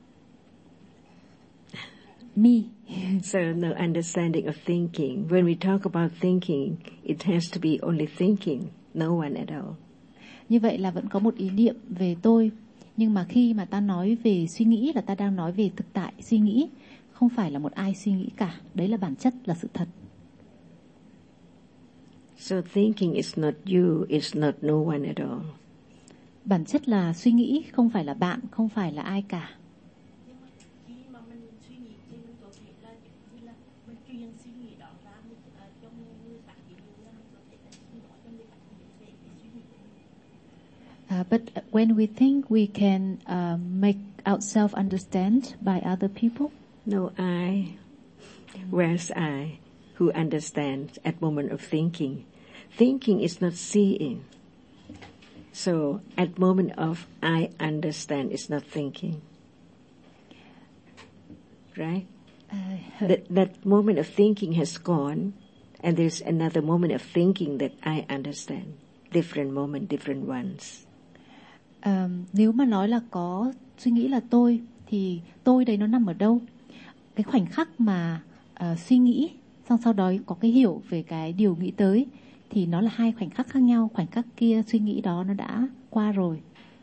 Me. So no understanding of thinking. When we talk about thinking, it has to be only thinking, no one at all. Như vậy là vẫn có một ý niệm về tôi. Nhưng mà khi mà ta nói về suy nghĩ là ta đang nói về thực tại suy nghĩ, không phải là một ai suy nghĩ cả. Đấy là bản chất, là sự thật. So thinking is not you, it's not no one at all. Bản chất là suy nghĩ, không phải là bạn, không phải là ai cả. Khi mà mình suy nghĩ thì mình có thể là như là mình truyền suy nghĩ đó ra cho người khác, ví dụ là mình có thể là nói cho người khác về cái suy nghĩ của mình. But when we think, we can make ourselves understand by other people. No I. Where's I who understands at moment of thinking? Thinking is not seeing. So at moment of I understand is not thinking. Right? That moment of thinking has gone, and there's another moment of thinking that I understand. Different moment, different ones. Nếu mà nói là có suy nghĩ là tôi, thì tôi đấy nó nằm ở đâu? Cái khoảnh khắc mà suy nghĩ, xong sau đó có cái hiểu về cái điều nghĩ tới, thì nó là hai khoảnh khắc khác nhau. Khoảnh khắc kia suy nghĩ đó nó đã qua rồi.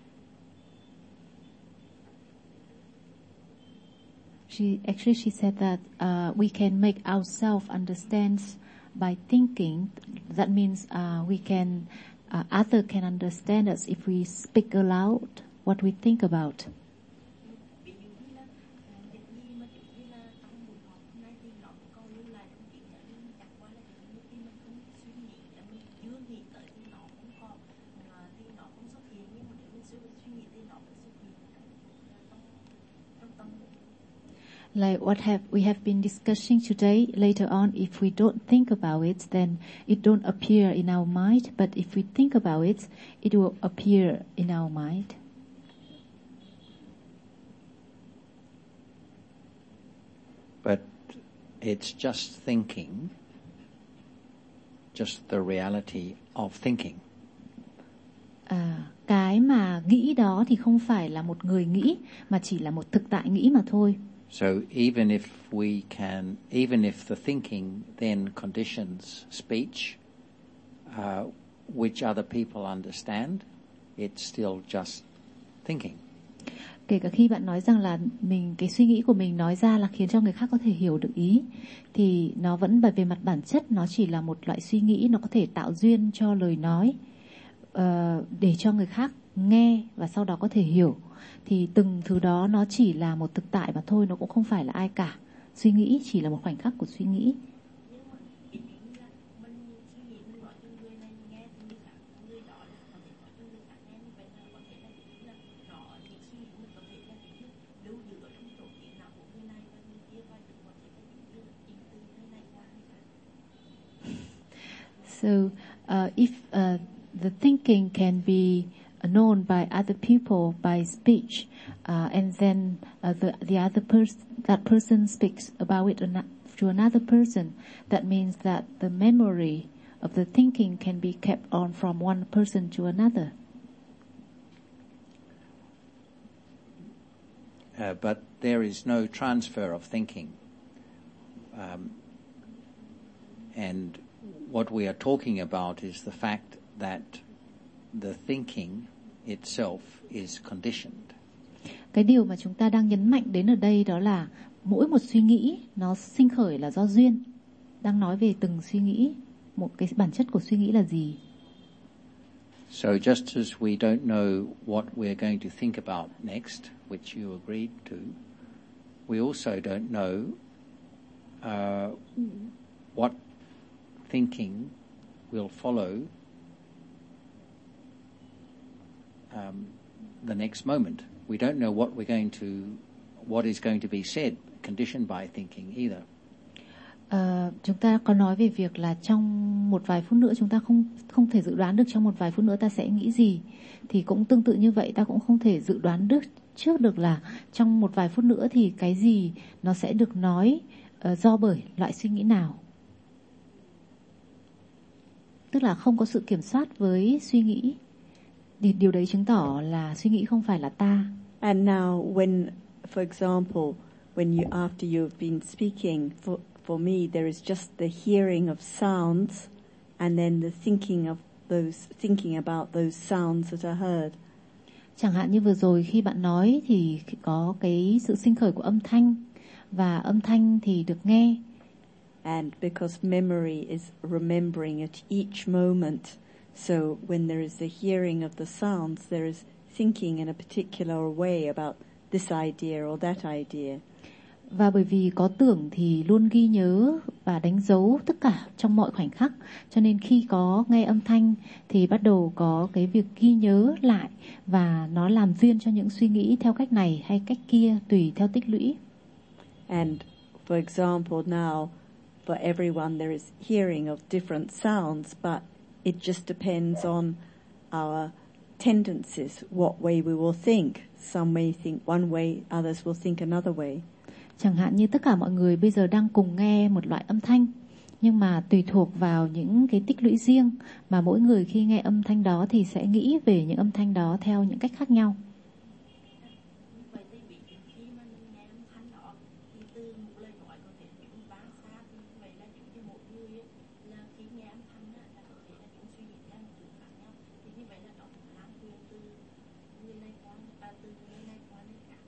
She said that we can make ourselves understand by thinking. That means we can other can understand us if we speak aloud what we think about. Ví dụ như là những gì mà chúng như là trong buổi họp hôm nay thì nó còn lưu lại trong kỷ niệm, nhưng chẳng qua là những khi mình không suy nghĩ, mình chưa nghĩ tới thì nó không còn, thì nó không xuất hiện, nhưng mà nếu mình suy nghĩ thì nó vẫn xuất hiện trong tâm. Like what we have been discussing today, later on, if we don't think about it, then it don't appear in our mind. But if we think about it, it will appear in our mind. But it's just thinking, just the reality of thinking. Cái mà nghĩ đó thì không phải là một người nghĩ, mà chỉ là một thực tại nghĩ mà thôi. So even if the thinking then conditions speech, which other people understand, it's still just thinking. Kể cả khi bạn nói rằng là cái suy nghĩ của mình nói ra là khiến cho người khác có thể hiểu được ý, thì nó vẫn về mặt bản chất nó chỉ là một loại suy nghĩ, nó có thể tạo duyên cho lời nói để cho người khác nghe và sau đó có thể hiểu. Thì từng thứ đó nó chỉ là một thực tại mà thôi, nó cũng không phải là ai cả. Suy nghĩ chỉ là một khoảnh khắc của suy nghĩ. So if the thinking can be known by other people by speech, and then the other that person speaks about it to another person, that means that the memory of the thinking can be kept on from one person to another. But there is no transfer of thinking. And what we are talking about is the fact that the thinking itself is conditioned. Cái điều mà chúng ta đang nhấn mạnh đến ở đây đó là mỗi một suy nghĩ nó sinh khởi là do duyên. Đang nói về từng suy nghĩ, một cái bản chất của suy nghĩ là gì. So just as we don't know what we're going to think about next, which you agreed to, we also don't know what thinking will follow the next moment. We don't know what is going to be said, conditioned by thinking either. Chúng ta có nói về việc là trong một vài phút nữa chúng ta không thể dự đoán được trong một vài phút nữa ta sẽ nghĩ gì. Thì cũng tương tự như vậy, ta cũng không thể dự đoán trước được là trong một vài phút nữa thì cái gì nó sẽ được nói do bởi loại suy nghĩ nào. tức là không có sự kiểm soát với suy nghĩ. Thì điều đấy chứng tỏ là suy nghĩ không phải là ta. And now when, for example, when you, after you've been speaking, for me there is just the hearing of sounds and then the thinking about those sounds that are heard. Chẳng hạn như vừa rồi khi bạn nói thì có cái sự sinh khởi của âm thanh, và âm thanh thì được nghe. And because memory is remembering at each moment, so when there is a hearing of the sounds, there is thinking in a particular way about this idea or that idea. Và bởi vì có tưởng thì luôn ghi nhớ và đánh dấu tất cả trong mọi khoảnh khắc, cho nên khi có nghe âm thanh thì bắt đầu có cái việc ghi nhớ lại, và nó làm duyên cho những suy nghĩ theo cách này hay cách kia tùy theo tích lũy. And for example, now for everyone there is hearing of different sounds, but it just depends on our tendencies, what way we will think. Some may think one way, others will think another way. Chẳng hạn như tất cả mọi người bây giờ đang cùng nghe một loại âm thanh, nhưng mà tùy thuộc vào những cái tích lũy riêng mà mỗi người khi nghe âm thanh đó thì sẽ nghĩ về những âm thanh đó theo những cách khác nhau. Vậy thì khi mà mình nghe âm thanh đó thì từ một lời nói có thể chúng vang xa, thì vậy là chúng cho mỗi người là khi nghe âm thanh là có thể là chúng suy nghĩ ra một thứ khác nhau, thì như vậy là nó cũng lan truyền từ người này qua người khác.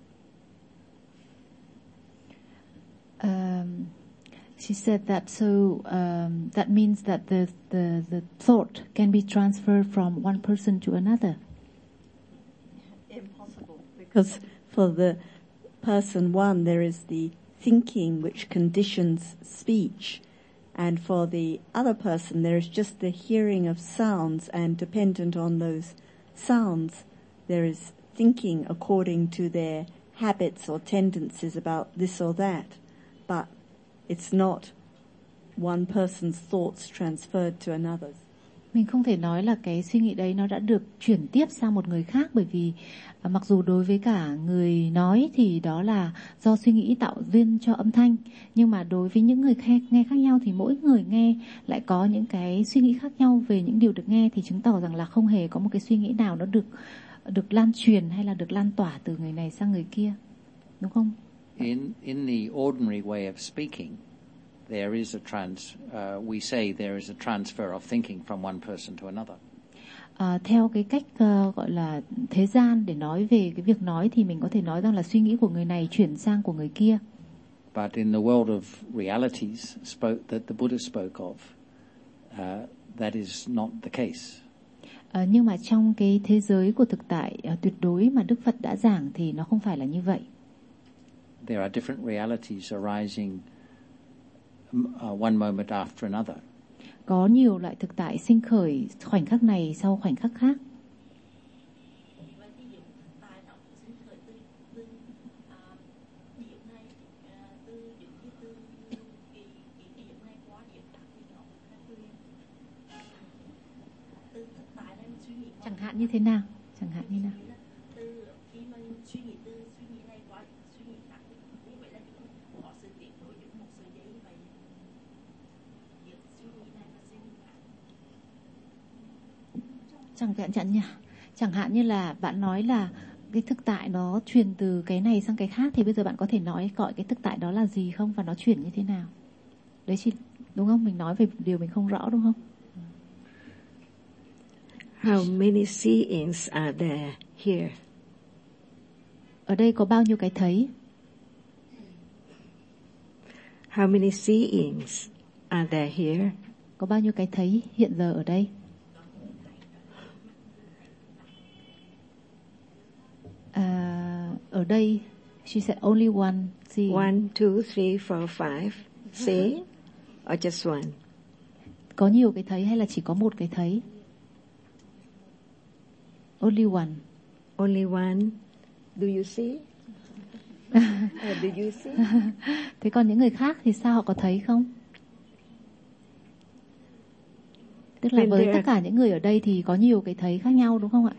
She said that that means that the thought can be transferred from one person to another. Impossible, because for the person one there is the thinking which conditions speech, and for the other person there is just the hearing of sounds, and dependent on those sounds there is thinking according to their habits or tendencies about this or that. But it's not one person's thoughts transferred to another's. Mình không thể nói là cái suy nghĩ đấy nó đã được chuyển tiếp sang một người khác, bởi vì mặc dù đối với cả người nói thì đó là do suy nghĩ tạo duyên cho âm thanh, nhưng mà đối với những người nghe khác nhau thì mỗi người nghe lại có những cái suy nghĩ khác nhau về những điều được nghe, thì chứng tỏ rằng là không hề có một cái suy nghĩ nào nó được lan truyền hay là được lan tỏa từ người này sang người kia, đúng không? In the ordinary way of speaking, there is we say there is a transfer of thinking from one person to another. Theo cái cách gọi là thế gian để nói về cái việc nói thì mình có thể nói rằng là suy nghĩ của người này chuyển sang của người kia. But in the world of realities that the Buddha spoke of, that is not the case. Nhưng mà trong cái thế giới của thực tại tuyệt đối mà Đức Phật đã giảng thì nó không phải là như vậy. There are different realities arising one moment after another. Có nhiều loại thực tại sinh khởi khoảnh khắc này sau khoảnh khắc khác. Chẳng hạn như thế nào? Chẳng hạn như nào? Chẳng hạn như là bạn nói là cái thực tại nó truyền từ cái này sang cái khác, thì bây giờ bạn có thể nói gọi cái thực tại đó là gì không, và nó chuyển như thế nào? Đấy chị, đúng không? Mình nói về điều mình không rõ, đúng không? How many seeings are there here? Ở đây có bao nhiêu cái thấy? How many seeings are there here? Có bao nhiêu cái thấy hiện giờ ở đây? Ở đây, she said only one seeing. 1, 2, 3, 4, 5 see, or just one? Có nhiều cái thấy hay là chỉ có một cái thấy? Only one. Only one. Do you see? Do you see? Thế còn những người khác thì sao, họ có thấy không? Tức là với tất cả những người ở đây thì có nhiều cái thấy khác nhau, đúng không ạ?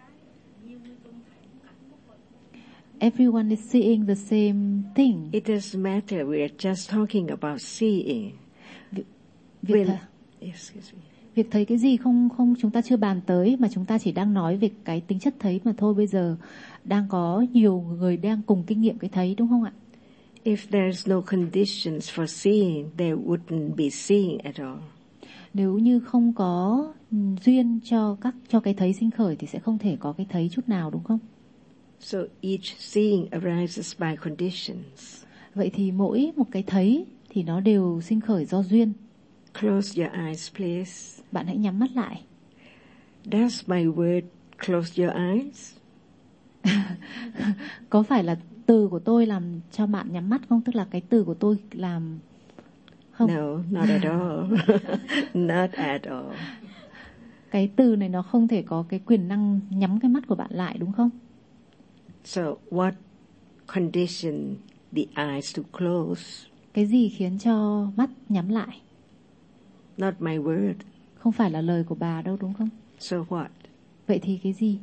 Everyone is seeing the same thing. It doesn't matter. We are just talking about seeing. Việc thấy cái gì không chúng ta chưa bàn tới, mà chúng ta chỉ đang nói về cái tính chất thấy mà thôi. Bây giờ đang có nhiều người đang cùng kinh nghiệm cái thấy, đúng không ạ? If there's no conditions for seeing, there wouldn't be seeing at all. Nếu như không có duyên cho cái thấy sinh khởi thì sẽ không thể có cái thấy chút nào, đúng không? So each seeing arises by conditions. Vậy thì mỗi một cái thấy thì nó đều sinh khởi do duyên. Close your eyes, please. Bạn hãy nhắm mắt lại. Does my word close your eyes? Có phải là từ của tôi làm cho bạn nhắm mắt không? Tức là cái từ của tôi làm không? No, not at all. Not at all. Cái từ này nó không thể có cái quyền năng nhắm cái mắt của bạn lại, đúng không? So what condition the eyes to close? Cái gì khiến cho mắt nhắm lại? Not my word. Không phải là lời của bà đâu, đúng không? So what? Vậy thì cái gì?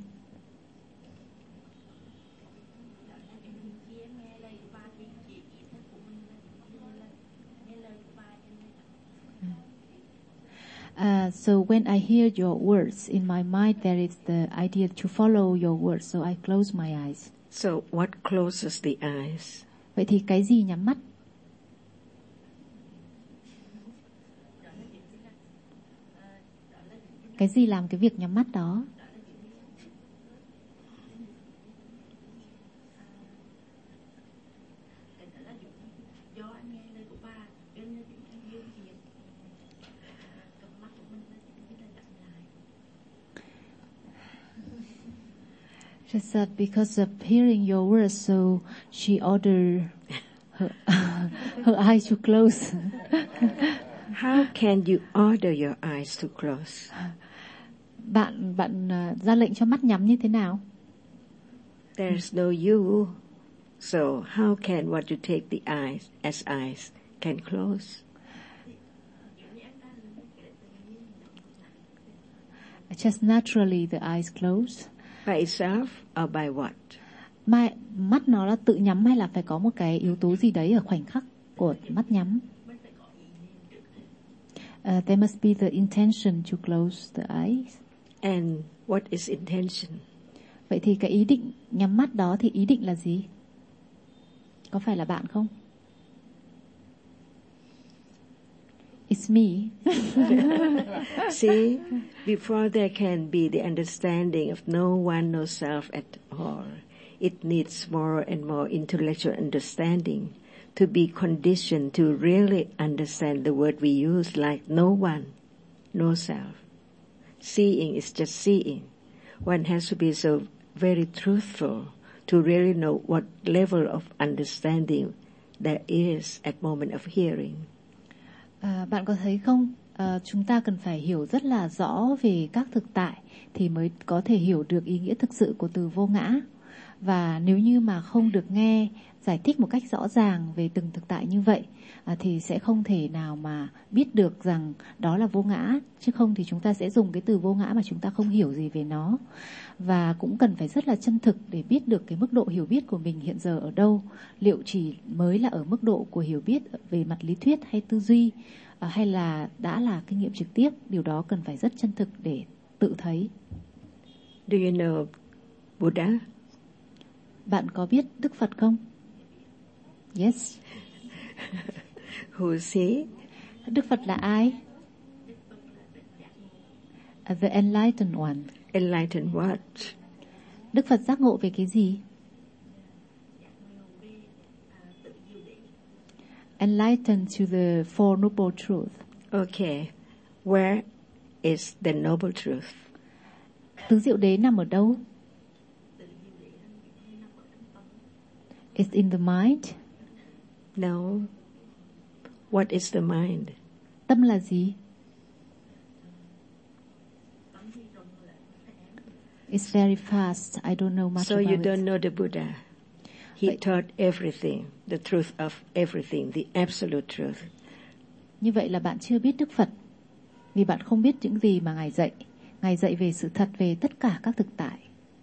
So when I hear your words in my mind, there is the idea to follow your words, so I close my eyes. So what closes the eyes? Vậy thì cái gì nhắm mắt? Cái gì làm cái việc nhắm mắt đó? Just that because of hearing your words, so she ordered her eyes to close. How can you order your eyes to close? Bạn ra lệnh cho mắt nhắm như thế nào? There's no you, so how can what you take the eyes as eyes can close? Just naturally the eyes close. By itself or by what? Mắt nó là tự nhắm hay là phải có một cái yếu tố gì đấy ở khoảnh khắc của mắt nhắm? There must be the intention to close the eyes. And what is intention? Vậy thì cái ý định nhắm mắt đó thì ý định là gì? Có phải là bạn không? It's me. See, before there can be the understanding of no one, no self at all, it needs more and more intellectual understanding to be conditioned to really understand the word we use like no one, no self. Seeing is just seeing. One has to be so very truthful to really know what level of understanding there is at moment of hearing. Bạn có thấy không? Chúng ta cần phải hiểu rất là rõ về các thực tại thì mới có thể hiểu được ý nghĩa thực sự của từ vô ngã. Và nếu như mà không được nghe giải thích một cách rõ ràng về từng thực tại như vậy thì sẽ không thể nào mà biết được rằng đó là vô ngã. Chứ không thì chúng ta sẽ dùng cái từ vô ngã mà chúng ta không hiểu gì về nó. Và cũng cần phải rất là chân thực để biết được cái mức độ hiểu biết của mình hiện giờ ở đâu. Liệu chỉ mới là ở mức độ của hiểu biết về mặt lý thuyết hay tư duy, hay là đã là kinh nghiệm trực tiếp. Điều đó cần phải rất chân thực để tự thấy. Do you know Buddha? Bạn có biết Đức Phật không? Yes. Who is he? Đức Phật là ai? The enlightened one. Enlightened what? Đức Phật giác ngộ về cái gì? Enlightened to the Four Noble Truths. Okay. Where is the noble truth? Tứ diệu đế nằm ở đâu? It's in the mind. No. What is the mind? Tâm là gì? It's very fast. I don't know much so about you it. don't know the Buddha. He taught everything, the truth of everything, the absolute truth. Như vậy là bạn chưa biết Đức Phật. Vì bạn không biết những gì mà Ngài dạy. Ngài dạy về sự thật về tất cả các thực tại.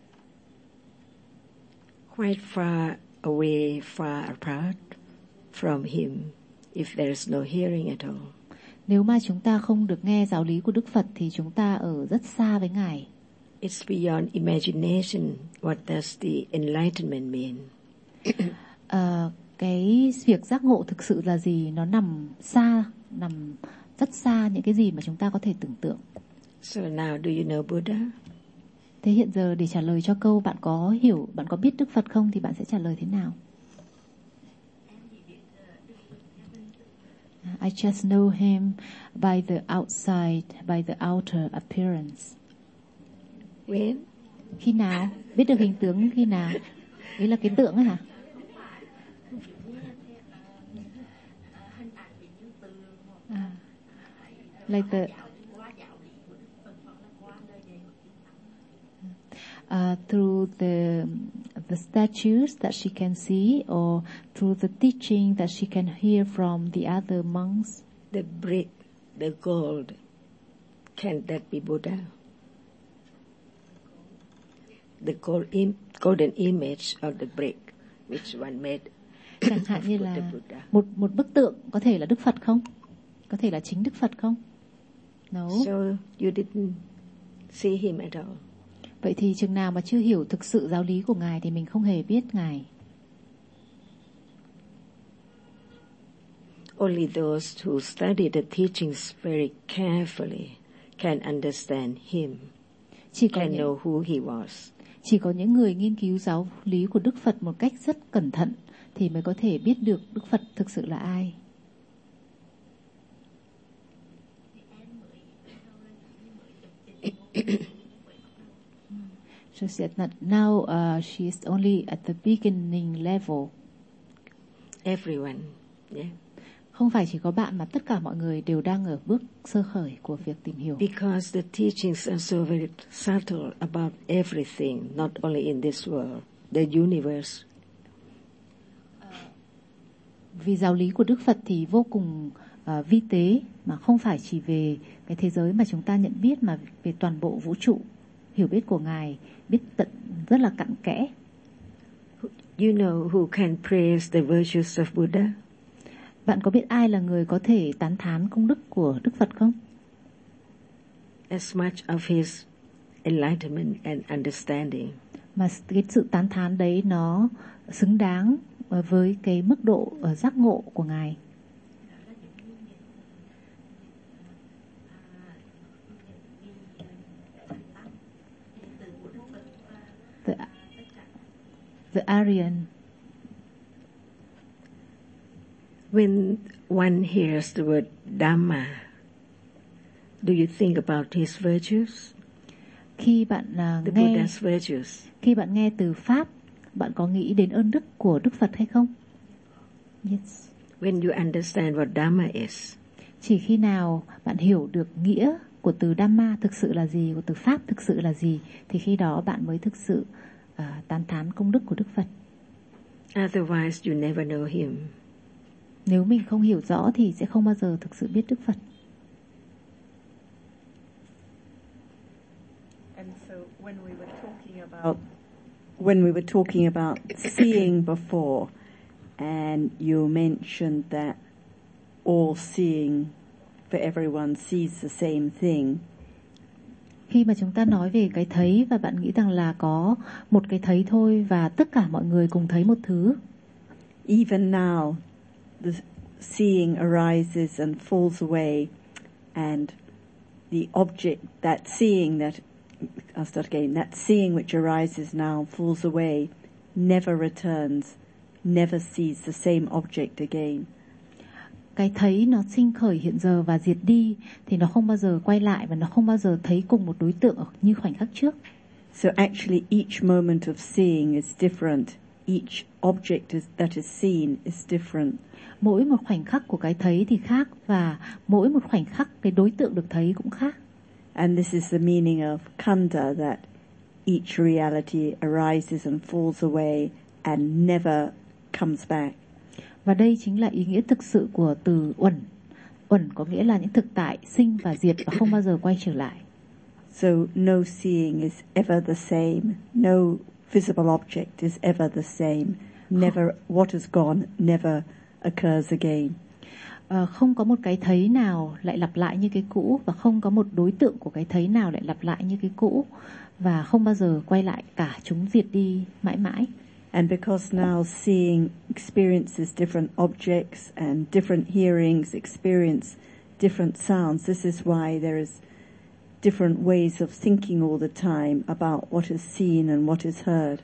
Quite far away, far apart from him, if there is no hearing at all. Nếu mà chúng ta không được nghe giáo lý của Đức Phật thì chúng ta ở rất xa với Ngài. It's beyond imagination. What does the enlightenment mean? Cái việc giác ngộ thực sự là gì? Nó nằm rất xa những cái gì mà chúng ta có thể tưởng tượng. So now, do you know Buddha? Thế hiện giờ để trả lời cho câu bạn có biết Đức Phật không thì bạn sẽ trả lời thế nào? I just know him by the outside, by the outer appearance. When? Khi nào? Biết được hình tướng khi nào? Ý là cái tượng ấy hả? Like through the statues that she can see, or through the teaching that she can hear from the other monks. The brick, the gold, can that be Buddha? The golden image of the brick, which one made? Chẳng hạn như là một bức tượng có thể là Đức Phật không? Có thể là chính Đức Phật không? No. So you didn't see him at all. Vậy thì chừng nào mà chưa hiểu thực sự giáo lý của Ngài thì mình không hề biết Ngài. Only those who study the teachings very carefully can understand him, can know who he was. Chỉ có những người nghiên cứu giáo lý của Đức Phật một cách rất cẩn thận thì mới có thể biết được Đức Phật thực sự là ai. So she said that now she is only at the beginning level. Everyone, yeah. Không phải chỉ có bạn mà tất cả mọi người đều đang ở bước sơ khởi của việc tìm hiểu. Because the teachings are so very subtle about everything, not only in this world, the universe. Vì giáo lý của Đức Phật thì vô cùng vi tế, mà không phải chỉ về cái thế giới mà chúng ta nhận biết, mà về toàn bộ vũ trụ. Hiểu biết của Ngài biết rất là cặn kẽ. You know who can praise the virtues of Buddha? Bạn có biết ai là người có thể tán thán công đức của Đức Phật không? As much of his enlightenment and understanding. Mà cái sự tán thán đấy nó xứng đáng với cái mức độ giác ngộ của Ngài. The Aryan. When one hears the word Dhamma, do you think about his virtues? Khi bạn The Buddha's virtues. Khi bạn nghe từ pháp, bạn có nghĩ đến ơn đức của Đức Phật hay không? Yes. When you understand what Dhamma is. Chỉ khi nào bạn hiểu được nghĩa của từ Dhamma thực sự là gì, của từ pháp thực sự là gì, thì khi đó bạn mới thực sự tán thán công đức của Đức Phật. Otherwise you never know him. Nếu mình không hiểu rõ thì sẽ không bao giờ thực sự biết Đức Phật. And so when we were talking about seeing before, and you mentioned that all seeing for everyone sees the same thing. Khi mà chúng ta nói về cái thấy và bạn nghĩ rằng là có một cái thấy thôi và tất cả mọi người cùng thấy một thứ. Even now, the seeing arises and falls away, and the object, that seeing which arises now falls away, never returns, never sees the same object again. Cái thấy nó sinh khởi hiện giờ và diệt đi thì nó không bao giờ quay lại và nó không bao giờ thấy cùng một đối tượng như khoảnh khắc trước. So actually each moment of seeing is different. Each object that is seen is different. Mỗi một khoảnh khắc của cái thấy thì khác, và mỗi một khoảnh khắc cái đối tượng được thấy cũng khác. And this is the meaning of khanda, that each reality arises and falls away and never comes back. Và đây chính là ý nghĩa thực sự của từ uẩn. Uẩn có nghĩa là những thực tại sinh và diệt và không bao giờ quay trở lại. So no seeing is ever the same. No visible object is ever the same. Never, what is gone never occurs again. không có một cái thấy nào lại lặp lại như cái cũ, và không có một đối tượng của cái thấy nào lại lặp lại như cái cũ, và không bao giờ quay lại cả, chúng diệt đi mãi mãi. And because now seeing experiences different objects and different hearings experience different sounds, this is why there is different ways of thinking all the time about what is seen and what is heard.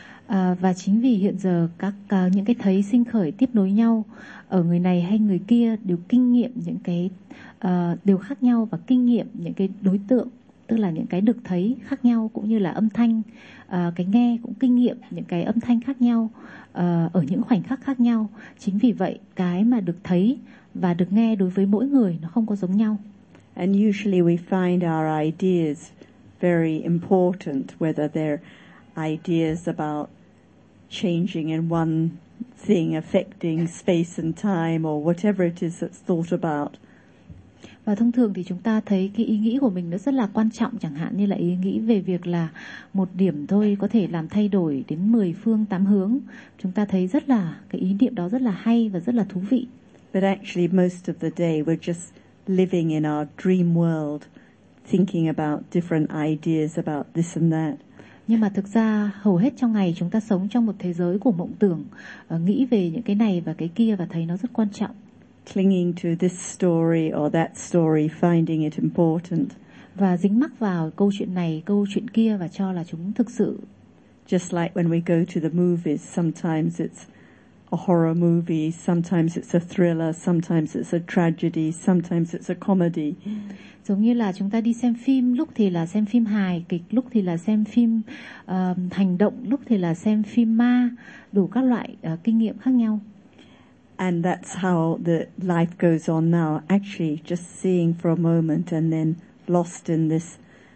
Và chính vì hiện giờ những cái thấy sinh khởi tiếp nối nhau, ở người này hay người kia đều kinh nghiệm những cái điều khác nhau, và kinh nghiệm những cái đối tượng, tức là những cái được thấy khác nhau, cũng như là âm thanh, cái nghe cũng kinh nghiệm những cái âm thanh khác nhau ở những khoảnh khắc khác nhau. Chính vì vậy cái mà được thấy và được nghe đối với mỗi người nó không có giống nhau. And usually we find our ideas very important, whether they're ideas about changing in one thing, affecting space and time, or whatever it is that's thought about. Và thông thường thì chúng ta thấy cái ý nghĩ của mình nó rất là quan trọng, chẳng hạn như là ý nghĩ về việc là một điểm thôi có thể làm thay đổi đến 10 phương 8 hướng. Chúng ta thấy rất là cái ý niệm đó rất là hay và rất là thú vị. But actually most of the day we're just living in our dream world, thinking about different ideas about this and that. Nhưng mà thực ra hầu hết trong ngày chúng ta sống trong một thế giới của mộng tưởng, nghĩ về những cái này và cái kia và thấy nó rất quan trọng. Clinging to this story or that story, finding it important. Và dính mắc vào câu chuyện này, câu chuyện kia và cho là chúng thực sự. Just like when we go to the movies, sometimes it's a horror movie, sometimes it's a thriller, sometimes it's a tragedy, sometimes it's a comedy. Giống như là chúng ta đi xem phim, lúc thì là xem phim hài kịch, lúc thì là xem phim hành động, lúc thì là xem phim ma, đủ các loại kinh nghiệm khác nhau. And that's how the life goes on now, actually just seeing for a moment and then lost in this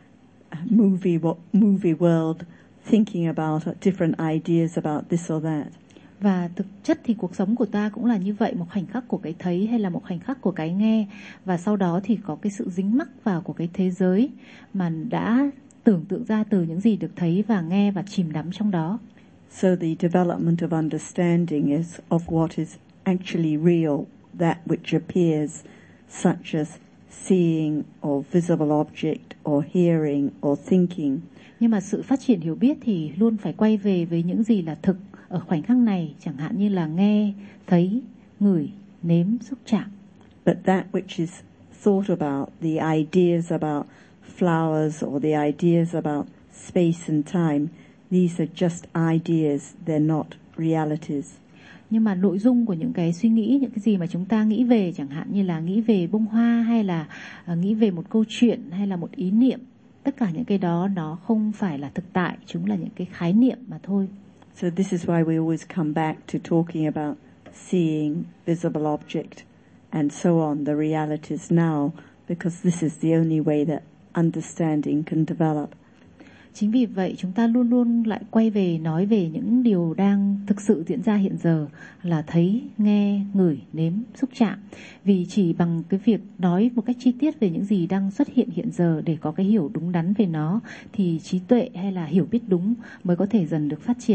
movie world, thinking about different ideas about this or that. Và thực chất thì cuộc sống của ta cũng là như vậy, một khoảnh khắc của cái thấy hay là một khoảnh khắc của cái nghe, và sau đó thì có cái sự dính mắc vào của cái thế giới mà đã tưởng tượng ra từ những gì được thấy và nghe và chìm đắm trong đó. So the development of understanding is of what is actually real, that which appears, such as seeing or visible object or hearing or thinking. Nhưng mà sự phát triển hiểu biết thì luôn phải quay về với những gì là thực ở khoảnh khắc này, chẳng hạn như là nghe, thấy, ngửi, nếm, xúc chạm. But that which is thought about, the ideas about flowers or the ideas about space and time, these are just ideas, they're not realities. Nhưng mà nội dung của những cái suy nghĩ, những cái gì mà chúng ta nghĩ về, chẳng hạn như là nghĩ về bông hoa hay là nghĩ về một câu chuyện hay là một ý niệm, tất cả những cái đó nó không phải là thực tại, chúng là những cái khái niệm mà thôi. So this is why we always come back to talking about seeing, visible object, and so on, the realities now, because this is the only way that understanding can develop. Chính vì vậy chúng ta luôn luôn lại quay về nói về những điều đang thực sự diễn ra hiện giờ, là thấy, nghe, ngửi, nếm, xúc chạm. Vì chỉ bằng cái việc nói một cách chi tiết về những gì đang xuất hiện hiện giờ để có cái hiểu đúng đắn về nó, thì trí tuệ hay là hiểu biết đúng mới có thể dần được phát triển.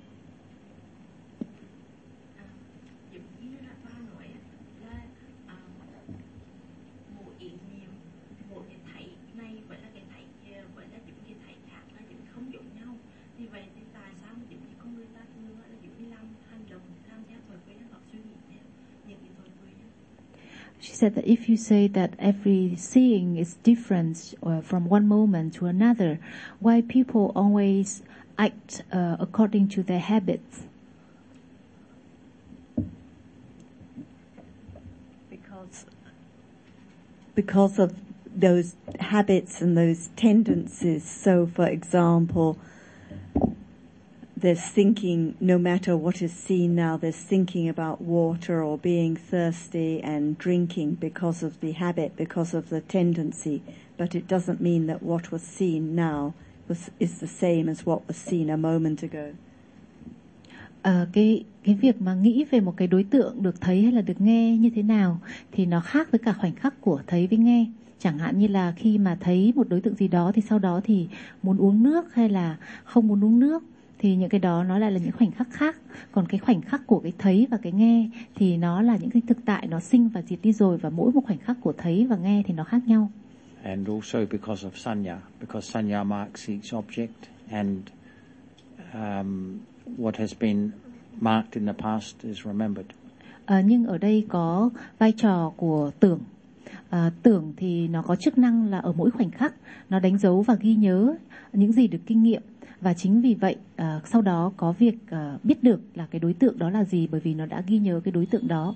She said that if you say that every seeing is different from one moment to another, why people always act according to their habits? Because of those habits and those tendencies. So, for example, there's thinking, no matter what is seen now, there's thinking about water or being thirsty and drinking because of the habit, because of the tendency. But it doesn't mean that what was seen now is the same as what was seen a moment ago. Cái việc mà nghĩ về một cái đối tượng được thấy hay là được nghe như thế nào thì nó khác với cả khoảnh khắc của thấy với nghe. Chẳng hạn như là khi mà thấy một đối tượng gì đó thì sau đó thì muốn uống nước hay là không muốn uống nước. thì những cái đó nó lại là những khoảnh khắc khác. Còn cái khoảnh khắc của cái thấy và cái nghe thì nó là những cái thực tại nó sinh và diệt đi rồi, và mỗi một khoảnh khắc của thấy và nghe thì nó khác nhau. And also because of sanya, because sanya marks each object, and what has been marked in the past is remembered. Nhưng ở đây có vai trò của tưởng. Tưởng thì nó có chức năng là ở mỗi khoảnh khắc nó đánh dấu và ghi nhớ những gì được kinh nghiệm, và chính vì vậy sau đó có việc biết được là cái đối tượng đó là gì, bởi vì nó đã ghi nhớ cái đối tượng đó.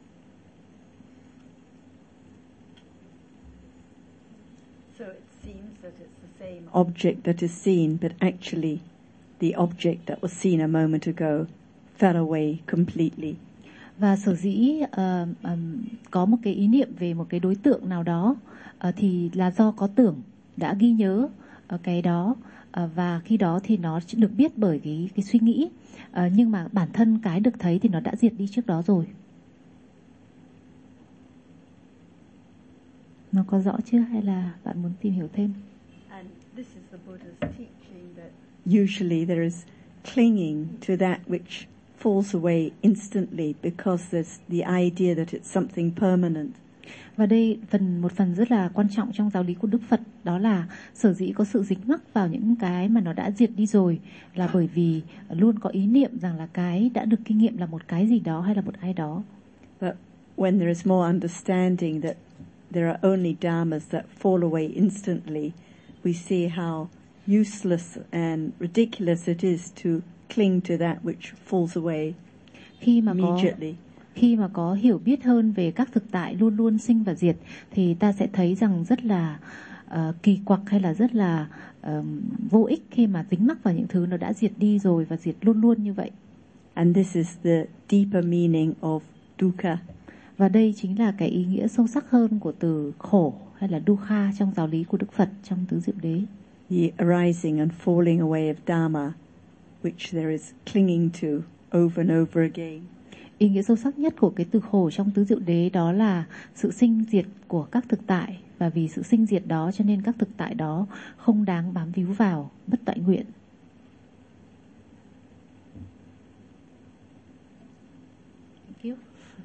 So it seems that it's the same object that is seen, but actually the object that was seen a moment ago fell away completely. Và sở dĩ có một cái ý niệm về một cái đối tượng nào đó thì là do có tưởng đã ghi nhớ cái đó, và khi đó thì nó được biết bởi cái suy nghĩ, nhưng mà bản thân cái được thấy thì nó đã diệt đi trước đó rồi. Nó có rõ chưa hay là bạn muốn tìm hiểu thêm? And this is the Buddha's teaching that usually there is clinging to that which falls away instantly because there's the idea that it's something permanent. Và đây một phần rất là quan trọng trong giáo lý của Đức Phật, đó là sở dĩ có sự dính mắc vào những cái mà nó đã diệt đi rồi là bởi vì luôn có ý niệm rằng là cái đã được kinh nghiệm là một cái gì đó hay là một ai đó. But when there is more understanding that there are only dharmas that fall away instantly, we see how useless and ridiculous it is to cling to that which falls away immediately. Khi mà có hiểu biết hơn về các thực tại luôn luôn sinh và diệt, thì ta sẽ thấy rằng rất là kỳ quặc hay là rất là vô ích khi mà dính mắc vào những thứ nó đã diệt đi rồi và diệt luôn luôn như vậy. And this is the deeper meaning of dukkha. Và đây chính là cái ý nghĩa sâu sắc hơn của từ khổ hay là dukkha trong giáo lý của Đức Phật trong tứ diệu đế. The arising and falling away of dharma, which there is clinging to over and over again. Ý nghĩa sâu sắc nhất của cái từ khổ trong tứ diệu đế đó là sự sinh diệt của các thực tại, và vì sự sinh diệt đó cho nên các thực tại đó không đáng bám víu vào, bất toại nguyện. Thank you.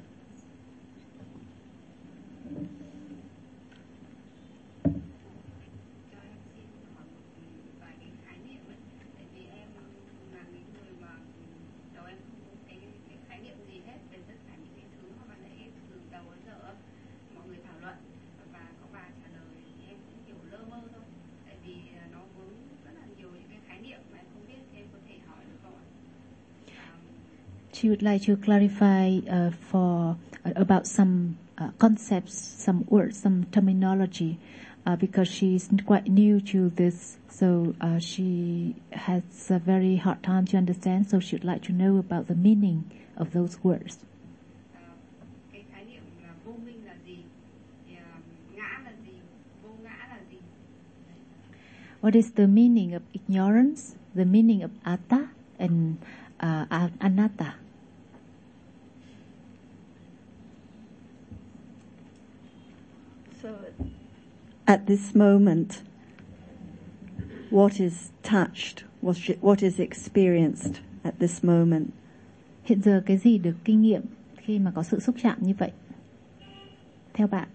She would like to clarify about some concepts, some words, some terminology, because she's quite new to this, so she has a very hard time to understand. So she'd like to know about the meaning of those words. Cái khái niệm là vô minh là gì? Ngã là gì? Vô ngã là gì? What is the meaning of ignorance? The meaning of atta and anatta? So at this moment, what is touched, what is experienced at this moment? Hiện giờ cái gì được kinh nghiệm khi mà có sự xúc chạm như vậy? Theo bạn,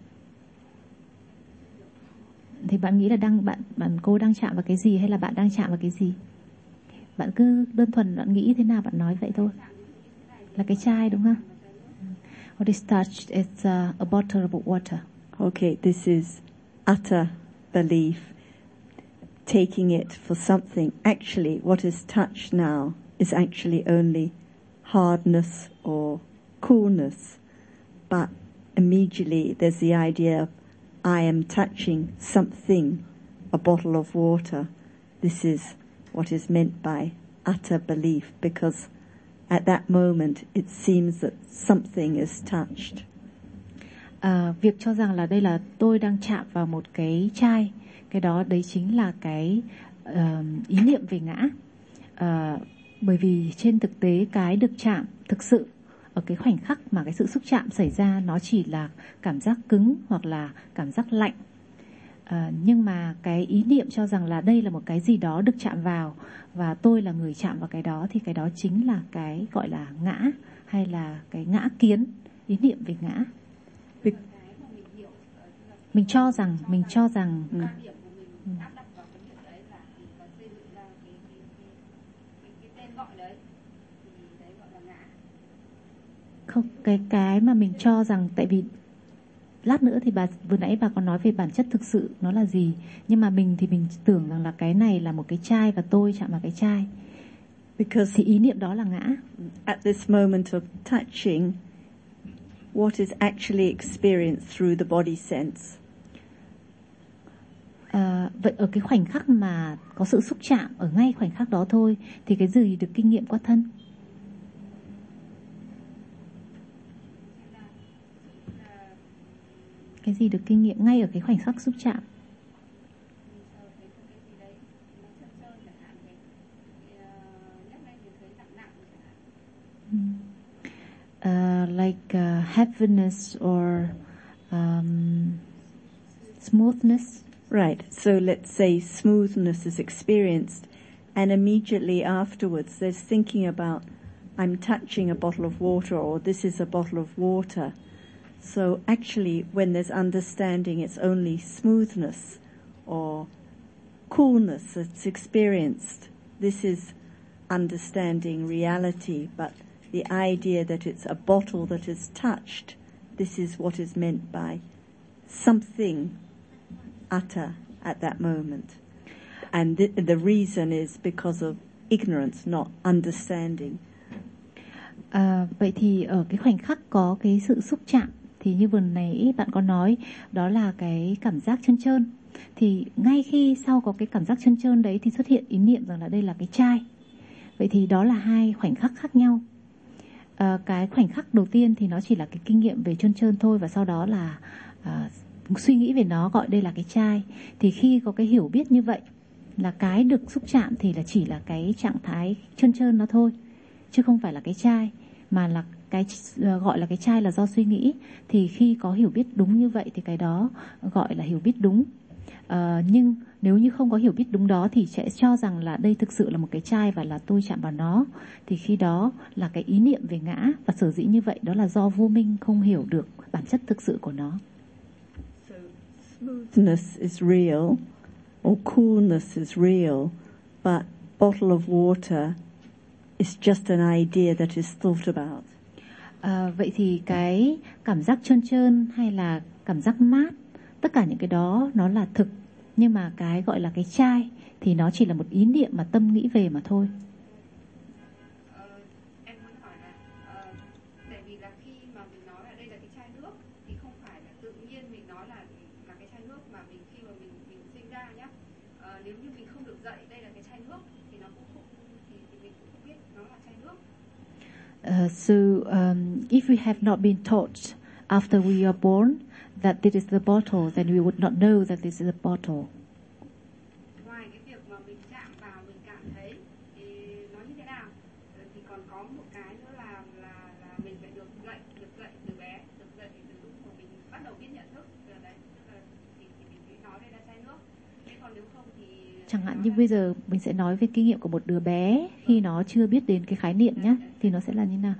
thì bạn nghĩ là cô đang chạm vào cái gì, hay là bạn đang chạm vào cái gì? Bạn cứ đơn thuần bạn nghĩ thế nào bạn nói vậy thôi. Là cái chai đúng không? What is touched is a bottle of water. Okay, this is utter belief, taking it for something. Actually, what is touched now is actually only hardness or coolness, but immediately there's the idea of I am touching something, a bottle of water. This is what is meant by utter belief, because at that moment it seems that something is touched. Việc cho rằng là đây là tôi đang chạm vào một cái chai, cái đó đấy chính là cái ý niệm về ngã. Bởi vì trên thực tế cái được chạm thực sự ở cái khoảnh khắc mà cái sự xúc chạm xảy ra, nó chỉ là cảm giác cứng hoặc là cảm giác lạnh. Nhưng mà cái ý niệm cho rằng là đây là một cái gì đó được chạm vào và tôi là người chạm vào cái đó, thì cái đó chính là cái gọi là ngã, hay là cái ngã kiến, ý niệm về ngã. Mình cho rằng quan điểm của mình áp đặt vào cái việc đấy là xây dựng ra cái tên gọi đấy, thì đấy gọi là ngã. Không, cái mà mình cho rằng, tại vì lát nữa thì vừa nãy bà có nói về bản chất thực sự nó là gì, nhưng mà mình thì mình tưởng rằng là cái này là một cái chai và tôi chạm vào cái chai, because thì ý niệm đó là ngã. At this moment of touching, what is actually experienced through the body sense? Vậy ở cái khoảnh khắc mà có sự xúc chạm, ở ngay khoảnh khắc đó thôi, thì cái gì được kinh nghiệm qua thân? Cái gì được kinh nghiệm ngay ở cái khoảnh khắc xúc chạm? Like heaviness or smoothness. Right, so let's say smoothness is experienced, and immediately afterwards there's thinking about, I'm touching a bottle of water, or this is a bottle of water. So actually, when there's understanding, it's only smoothness or coolness that's experienced. This is understanding reality, but the idea that it's a bottle that is touched, this is what is meant by something utter at that moment. And the reason is because of ignorance, not understanding. Vậy thì ở cái khoảnh khắc có cái sự xúc chạm, thì như vừa nãy bạn có nói, đó là cái cảm giác trơn trơn. Thì ngay khi sau có cái cảm giác trơn trơn đấy thì xuất hiện ý niệm rằng là đây là cái chai. Vậy thì đó là hai khoảnh khắc khác nhau. Cái khoảnh khắc đầu tiên thì nó chỉ là cái kinh nghiệm về trơn trơn thôi, và sau đó là suy nghĩ về nó, gọi đây là cái chai. Thì khi có cái hiểu biết như vậy là cái được xúc chạm thì là chỉ là cái trạng thái trơn trơn nó thôi, chứ không phải là cái chai, mà là cái gọi là cái chai là do suy nghĩ. Thì khi có hiểu biết đúng như vậy thì cái đó gọi là hiểu biết đúng. Nhưng nếu như không có hiểu biết đúng đó thì sẽ cho rằng là đây thực sự là một cái chai và là tôi chạm vào nó, thì khi đó là cái ý niệm về ngã. Và sở dĩ như vậy đó là do vô minh không hiểu được bản chất thực sự của nó. So smoothness is real, or coolness is real, but bottle of water is just an idea that is thought about. Vậy thì cái cảm giác trơn trơn hay là cảm giác mát, tất cả những cái đó nó là thực, nhưng mà cái gọi là cái chai thì nó chỉ là một ý niệm mà tâm nghĩ về mà thôi. Em muốn hỏi là tại vì là khi mà mình nói là đây là cái chai nước thì không phải là tự nhiên mình nói là cái chai nước, mà mình khi mà mình sinh ra nhá, nếu như mình không được dạy đây là cái chai nước thì nó cũng không, thì mình cũng không biết nó là chai nước. So if we have not been taught after we are born that this is the bottle, then we would not know that this is a bottle. Ngoài cái việc mà mình chạm vào, mình cảm thấy thì nó như thế nào, thì còn có một cái nữa là mình phải được dạy từ bé, được dạy từ lúc mà mình bắt đầu biết nhận thức, đấy, tức là thì mình mới nói đây là chai nước. Thế còn nếu không thì chẳng hạn như bây giờ mình sẽ nói về kinh nghiệm của một đứa bé khi nó chưa biết đến cái khái niệm nhé, thì nó sẽ là như nào?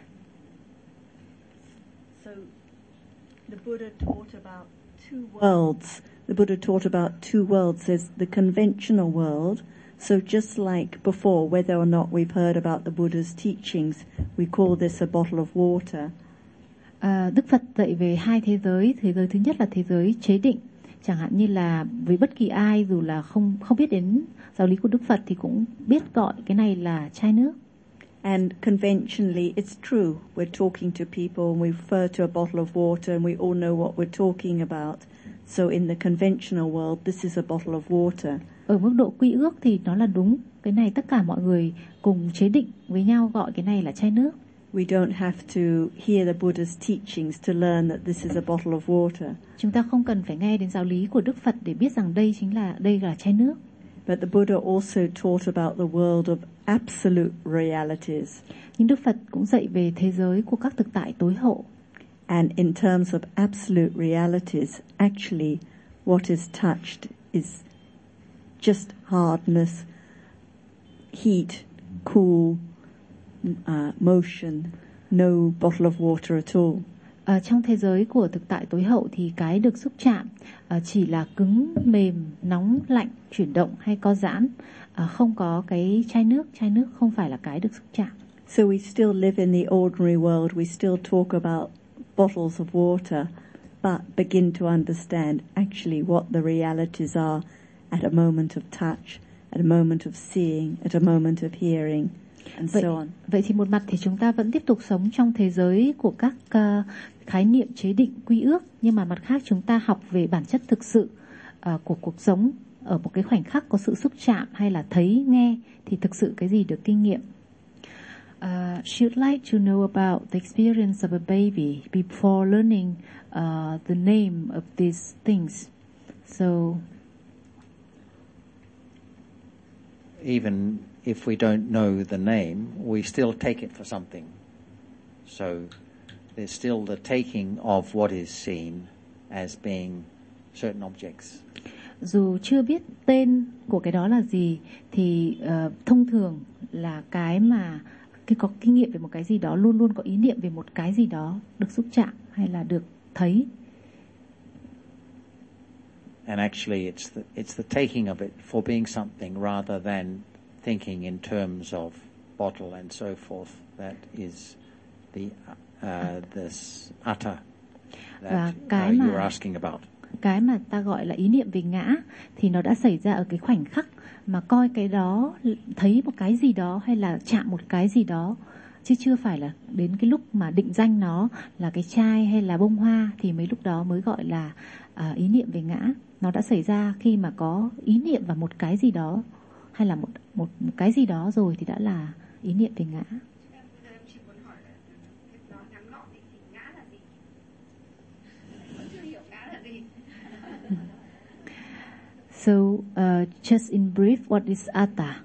So the Buddha taught about two worlds. The Buddha taught about two worlds. There's the conventional world. So just like before, whether or not we've heard about the Buddha's teachings, we call this a bottle of water. Đức Phật dạy về hai thế giới. Thế giới thứ nhất là thế giới chế định. Chẳng hạn như là với bất kỳ ai dù là không biết đến giáo lý của Đức Phật thì cũng biết gọi cái này là chai nước. And conventionally, it's true. We're talking to people and we refer to a bottle of water and we all know what we're talking about. So in the conventional world, this is a bottle of water. Ở mức độ quy ước thì nó là đúng. Cái này tất cả mọi người cùng chế định với nhau gọi cái này là chai nước. We don't have to hear the Buddha's teachings to learn that this is a bottle of water. Chúng ta không cần phải nghe đến giáo lý của Đức Phật để biết rằng đây là chai nước. But the Buddha also taught about the world of absolute realities. Nhưng Đức Phật cũng dạy về thế giới của các thực tại tối hậu. And in terms of absolute realities, actually, what is touched is just hardness, heat, cool, motion, no bottle of water at all. Trong thế giới của thực tại tối hậu thì cái được xúc chạm chỉ là cứng, mềm, nóng, lạnh, chuyển động hay co giãn, không có cái chai nước không phải là cái được xúc chạm. So we still live in the ordinary world, we still talk about bottles of water, but begin to understand actually what the realities are at a moment of touch, at a moment of seeing, at a moment of hearing, and so on. Vậy thì một mặt thì chúng ta vẫn tiếp tục sống trong thế giới của các khái niệm chế định quy ước, nhưng mà mặt khác chúng ta học về bản chất thực sự của cuộc sống ở một cái khoảnh khắc có sự xúc chạm hay là thấy, nghe thì thực sự cái gì được kinh nghiệm. She would like to know about the experience of a baby before learning the name of these things. So even if we don't know the name, we still take it for something. So there's still the taking of what is seen as being certain objects. Dù chưa biết tên của cái đó là gì thì thông thường là cái mà khi có kinh nghiệm về một cái gì đó luôn luôn có ý niệm về một cái gì đó được xúc chạm hay là được thấy. And actually it's the taking of it for being something rather than thinking in terms of bottle and so forth that is the this atta that you were asking about. Cái mà ta gọi là ý niệm về ngã thì nó đã xảy ra ở cái khoảnh khắc mà coi cái đó, thấy một cái gì đó hay là chạm một cái gì đó, chứ chưa phải là đến cái lúc mà định danh nó là cái chai hay là bông hoa thì mấy lúc đó mới gọi là ý niệm về ngã. Nó đã xảy ra khi mà có ý niệm vào một cái gì đó hay là một cái gì đó rồi thì đã là ý niệm về ngã. So, just in brief, what is atta?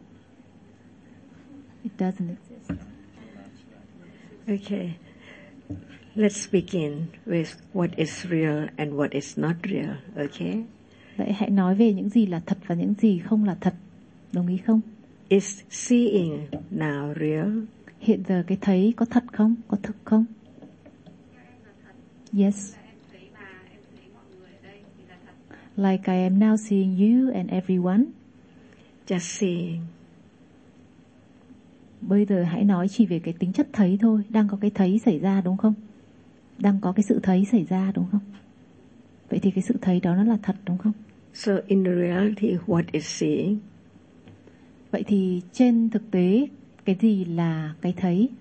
It doesn't exist. Okay. Let's begin with what is real and what is not real, okay? Vậy hãy nói về những gì là thật và những gì không là thật. Đồng ý không? Is seeing now real? Hiện giờ cái thấy có thật không? Có thực không? Yes. Like I am now seeing you and everyone. Just seeing. Bây giờ hãy nói chỉ về cái tính chất thấy thôi. Đang có cái thấy xảy ra đúng không? Đang có cái sự thấy xảy ra đúng không? Vậy thì cái sự thấy đó nó là thật đúng không? So in reality, what is seeing? Vậy thì trên thực tế, cái gì là cái thấy?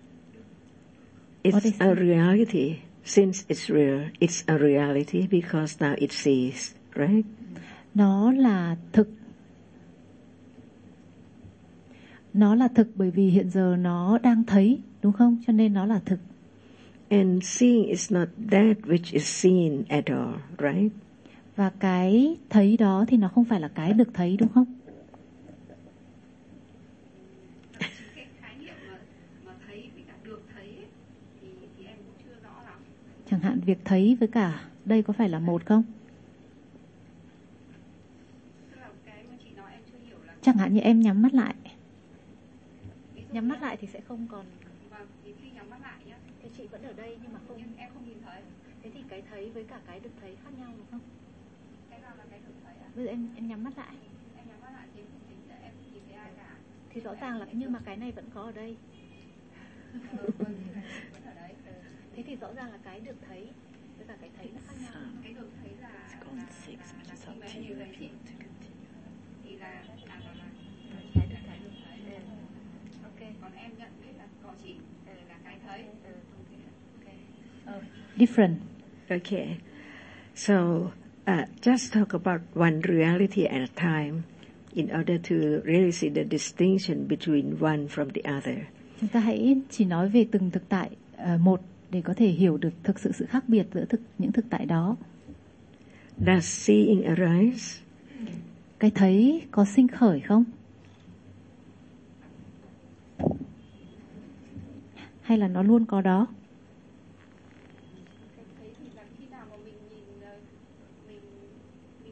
It's a reality. Since it's real, it's a reality because now it sees, right? Nó là thực. Nó là thực bởi vì hiện giờ nó đang thấy, đúng không? Cho nên nó là thực. And seeing is not that which is seen at all, right? Và cái thấy đó thì nó không phải là cái được thấy, đúng không? Cái khái niệm mà thấy với cả được thấy ấy, thì em cũng chưa rõ lắm. Chẳng hạn việc thấy với cả đây có phải là một không? Tức là cái mà chị nói em chưa hiểu là Chẳng hạn như em nhắm mắt lại. Nhắm mắt lại thì sẽ không còn. Vâng, thì khi nhắm mắt lại nhá, Thì chị vẫn ở đây nhưng mà không. nhưng em không nhìn thấy. Thế thì cái thấy với cả cái được thấy khác nhau đúng không? Cái nào là cái được thấy ạ? Bây giờ em nhắm mắt lại. Em nhắm mắt lại thì em không nhìn thấy ai cả. Thì rõ ràng là nhưng mà cái này vẫn có ở đây. Vẫn ở đấy. Thế thì rõ ràng là cái được thấy với cả cái thấy nó khác nhau. Cái được thấy là khi mà em nhìn thấy chị thì là Cái được thấy. ok, còn em nhận biết là có chị là cái thấy. Different. Okay. So just talk about one reality at a time in order to really see the distinction between one from the other. Chúng ta hãy chỉ nói về từng thực tại một để có thể hiểu được thực sự sự khác biệt giữa những thực tại đó. Does seeing arise? Cái thấy có sinh khởi không? Hay là nó luôn có đó? Thấy thì là khi nào mà mình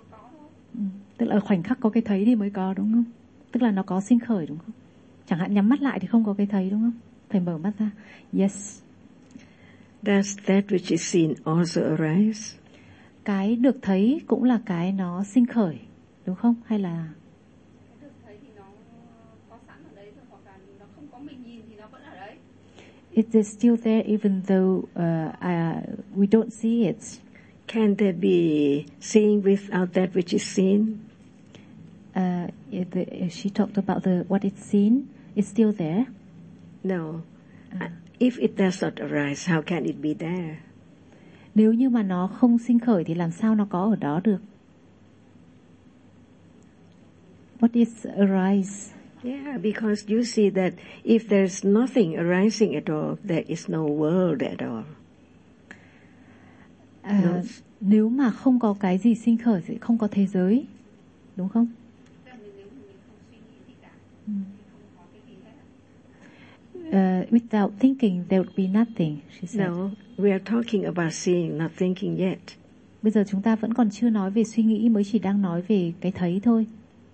có thôi. Tức là ở khoảnh khắc có cái thấy thì mới có, đúng không? Tức là nó có sinh khởi, đúng không? Chẳng hạn nhắm mắt lại thì không có cái thấy, đúng không? Phải mở mắt ra. Yes. Does that which is seen also arise? Cái được thấy cũng là cái nó sinh khởi, đúng không? Hay là Cái được thấy thì nó có sẵn ở đấy rồi, hoặc là nó không có mình nhìn thì nó vẫn ở đấy. it is still there even though we don't see it? Can there be seeing without that which is seen? She talked about what is seen. It's still there. No. If it does not arise, how can it be there? Nếu như mà nó không sinh khởi thì làm sao nó có ở đó được? What is arise? Yeah, because you see that if there's nothing arising at all, there is no world at all. Nếu mà không có cái gì sinh khởi thì không có thế giới, đúng không? Without thinking there would be nothing, she said. No, we are talking about seeing, not thinking yet. Bây giờ chúng ta vẫn còn chưa nói về suy nghĩ, mới chỉ đang nói về cái thấy thôi.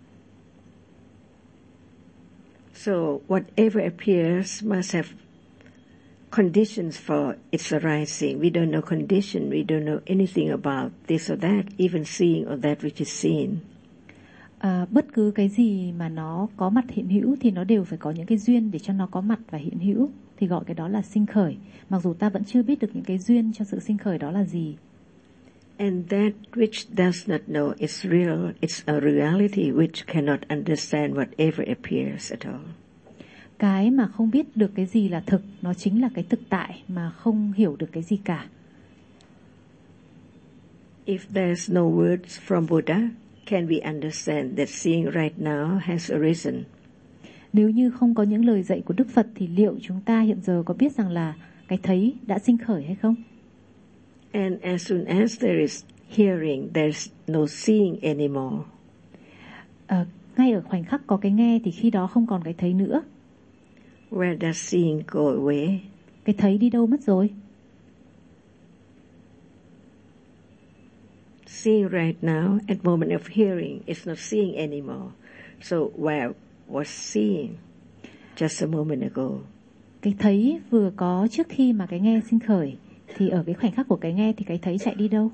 So whatever appears must have conditions for its arising. We don't know condition. We don't know anything about this or that, even seeing or that which is seen. Bất cứ cái gì mà nó có mặt hiện hữu thì nó đều phải có những cái duyên để cho nó có mặt và hiện hữu, thì gọi cái đó là sinh khởi, mặc dù ta vẫn chưa biết được những cái duyên cho sự sinh khởi đó là gì. And that which does not know is real, it's a reality which cannot understand whatever appears at all. Cái mà không biết được cái gì là thực, nó chính là cái thực tại mà không hiểu được cái gì cả. If there's no words from Buddha, can we understand that seeing right now has arisen? Nếu như không có những lời dạy của Đức Phật thì liệu chúng ta hiện giờ có biết rằng là cái thấy đã sinh khởi hay không? And as soon as there is hearing, there's no seeing anymore. Ngay ở khoảnh khắc có cái nghe thì khi đó không còn cái thấy nữa. Where does seeing go away? Cái thấy đi đâu mất rồi? Seeing right now, at moment of hearing, it's not seeing anymore. So where was seeing just a moment ago? Cái thấy vừa có trước khi mà cái nghe sinh khởi, thì ở cái khoảnh khắc của cái nghe thì cái thấy chạy đi đâu?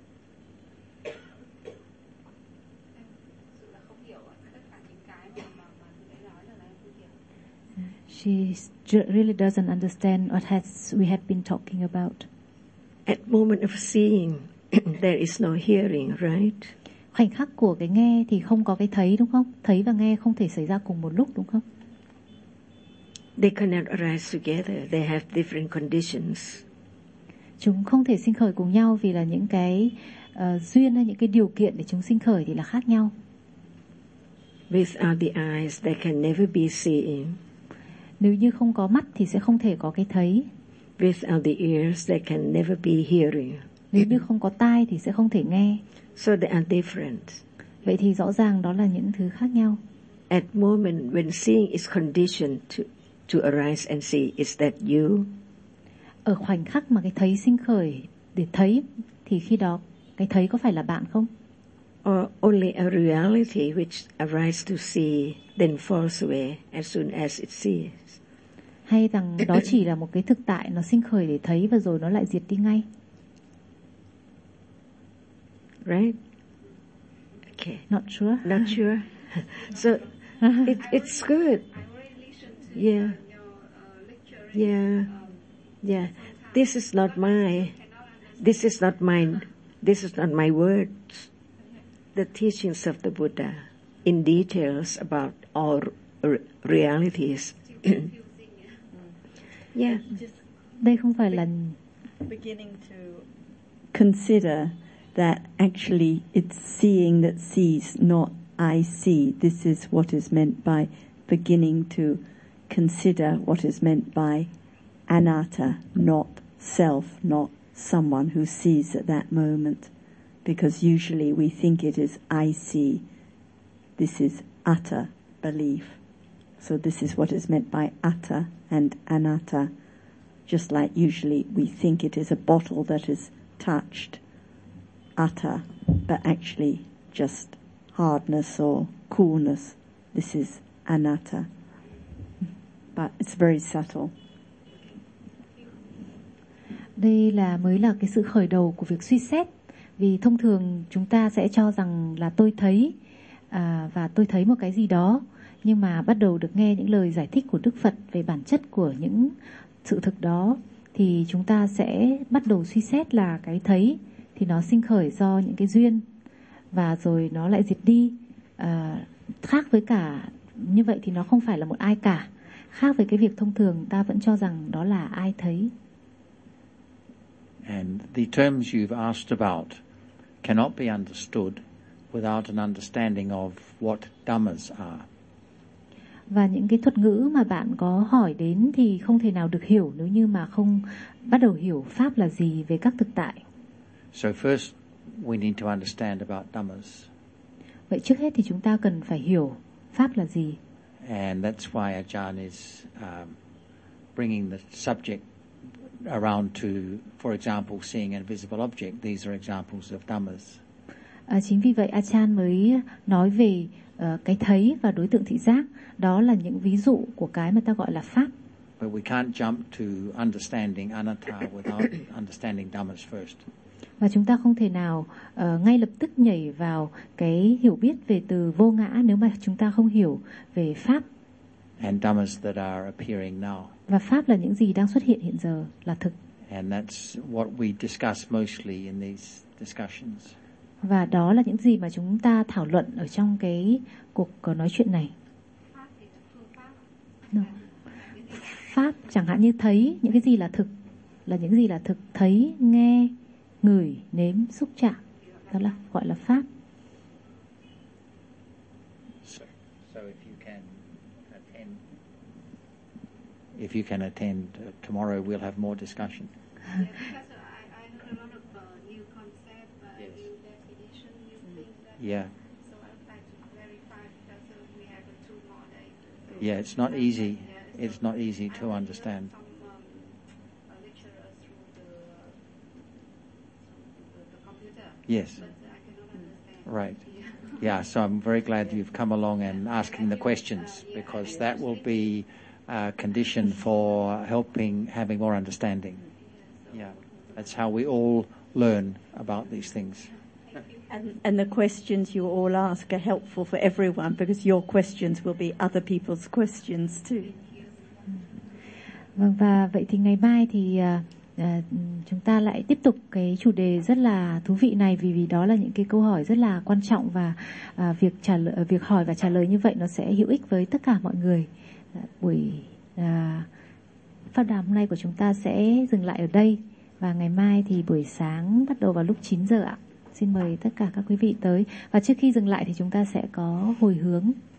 She really doesn't understand what we have been talking about. At moment of seeing, there is no hearing, right? Khoảnh khắc của cái nghe thì không có cái thấy, đúng không? Thấy và nghe không thể xảy ra cùng một lúc, đúng không? They cannot arise together. They have different conditions. Chúng không thể sinh khởi cùng nhau vì là những cái duyên hay những cái điều kiện để chúng sinh khởi thì là khác nhau. Without the eyes, there can never be seeing. Nếu như không có mắt thì sẽ không thể có cái thấy. Without the ears, there can never be hearing. Nếu như không có tai thì sẽ không thể nghe. So they are different. Vậy thì rõ ràng đó là những thứ khác nhau. At moment when seeing is conditioned to arise and see, is that you? Ở khoảnh khắc mà cái thấy sinh khởi để thấy thì khi đó cái thấy có phải là bạn không? Or only a reality which arises to see then falls away as soon as it sees? Hay rằng đó chỉ là một cái thực tại nó sinh khởi để thấy và rồi nó lại diệt đi ngay? Right? Okay. Not sure. Not sure. So it's good. Yeah. Yeah. Yeah. This is not my words. The teachings of the Buddha in details about all realities. Yeah. Đây không phải là beginning to consider that actually it's seeing that sees, not I see. This is what is meant by beginning to consider what is meant by anatta, not self, not someone who sees at that moment. Because usually we think it is I see. This is atta, belief. So this is what is meant by atta and anatta. Just like usually we think it is a bottle that is touched, atta, but actually just hardness or coolness. This is anatta. But it's very subtle. Đây mới là cái sự khởi đầu của việc suy xét. Vì thông thường chúng ta sẽ cho rằng là tôi thấy và tôi thấy một cái gì đó. Nhưng mà bắt đầu được nghe những lời giải thích của Đức Phật về bản chất của những sự thực đó, thì chúng ta sẽ bắt đầu suy xét là cái thấy thì nó sinh khởi do những cái duyên, và rồi nó lại diệt đi. Khác với cả như vậy thì nó không phải là một ai cả. Khác với cái việc thông thường ta vẫn cho rằng đó là ai thấy. And the terms you've asked about cannot be understood without an understanding of what dhammas are. Và những cái thuật ngữ mà bạn có hỏi đến thì không thể nào được hiểu nếu như mà không bắt đầu hiểu Pháp là gì về các thực tại. So first we need to understand about dhammas. Vậy trước hết thì chúng ta cần phải hiểu Pháp là gì. And that's why Ajahn is bringing the subject around to, for example, seeing an invisible object. These are examples of dhammas. Chính vì vậy Ajahn mới nói về cái thấy và đối tượng thị giác. Đó là những ví dụ của cái mà ta gọi là Pháp. But we can't jump to understanding anatta without understanding dhammas first. Và chúng ta không thể nào ngay lập tức nhảy vào cái hiểu biết về từ vô ngã nếu mà chúng ta không hiểu về Pháp. And dhammas that are appearing now. Và Pháp là những gì đang xuất hiện hiện giờ, là thực. And that's what we discuss mostly in these discussions. Và đó là những gì mà chúng ta thảo luận ở trong cái cuộc nói chuyện này. No. Pháp chẳng hạn như thấy, những cái gì là thực, là những gì là thực, thấy, nghe, ngửi, nếm, xúc chạm, đó là gọi là Pháp. So if you can attend tomorrow, we'll have more discussion. Yeah, because I heard a lot of new concept, Yes. new definition, new things. Yeah. So I'd like to verify because we have 2 more days. Yeah, it's not easy. It's not easy to understand. Some lecturers through the computer. Yes. But I cannot understand. Right. Yeah, so I'm very glad you've come along and asking the questions, because that will be a condition for having more understanding. Yeah, that's how we all learn about these things. And the questions you all ask are helpful for everyone, because your questions will be other people's questions too. Vâng, và vậy thì ngày mai thì chúng ta lại tiếp tục cái chủ đề rất là thú vị này, vì đó là những cái câu hỏi rất là quan trọng, và việc hỏi và trả lời như vậy nó sẽ hữu ích với tất cả mọi người. Buổi pháp đàm hôm nay của chúng ta sẽ dừng lại ở đây, và ngày mai thì buổi sáng bắt đầu vào lúc 9 giờ ạ. Xin mời tất cả các quý vị tới. Và trước khi dừng lại thì chúng ta sẽ có hồi hướng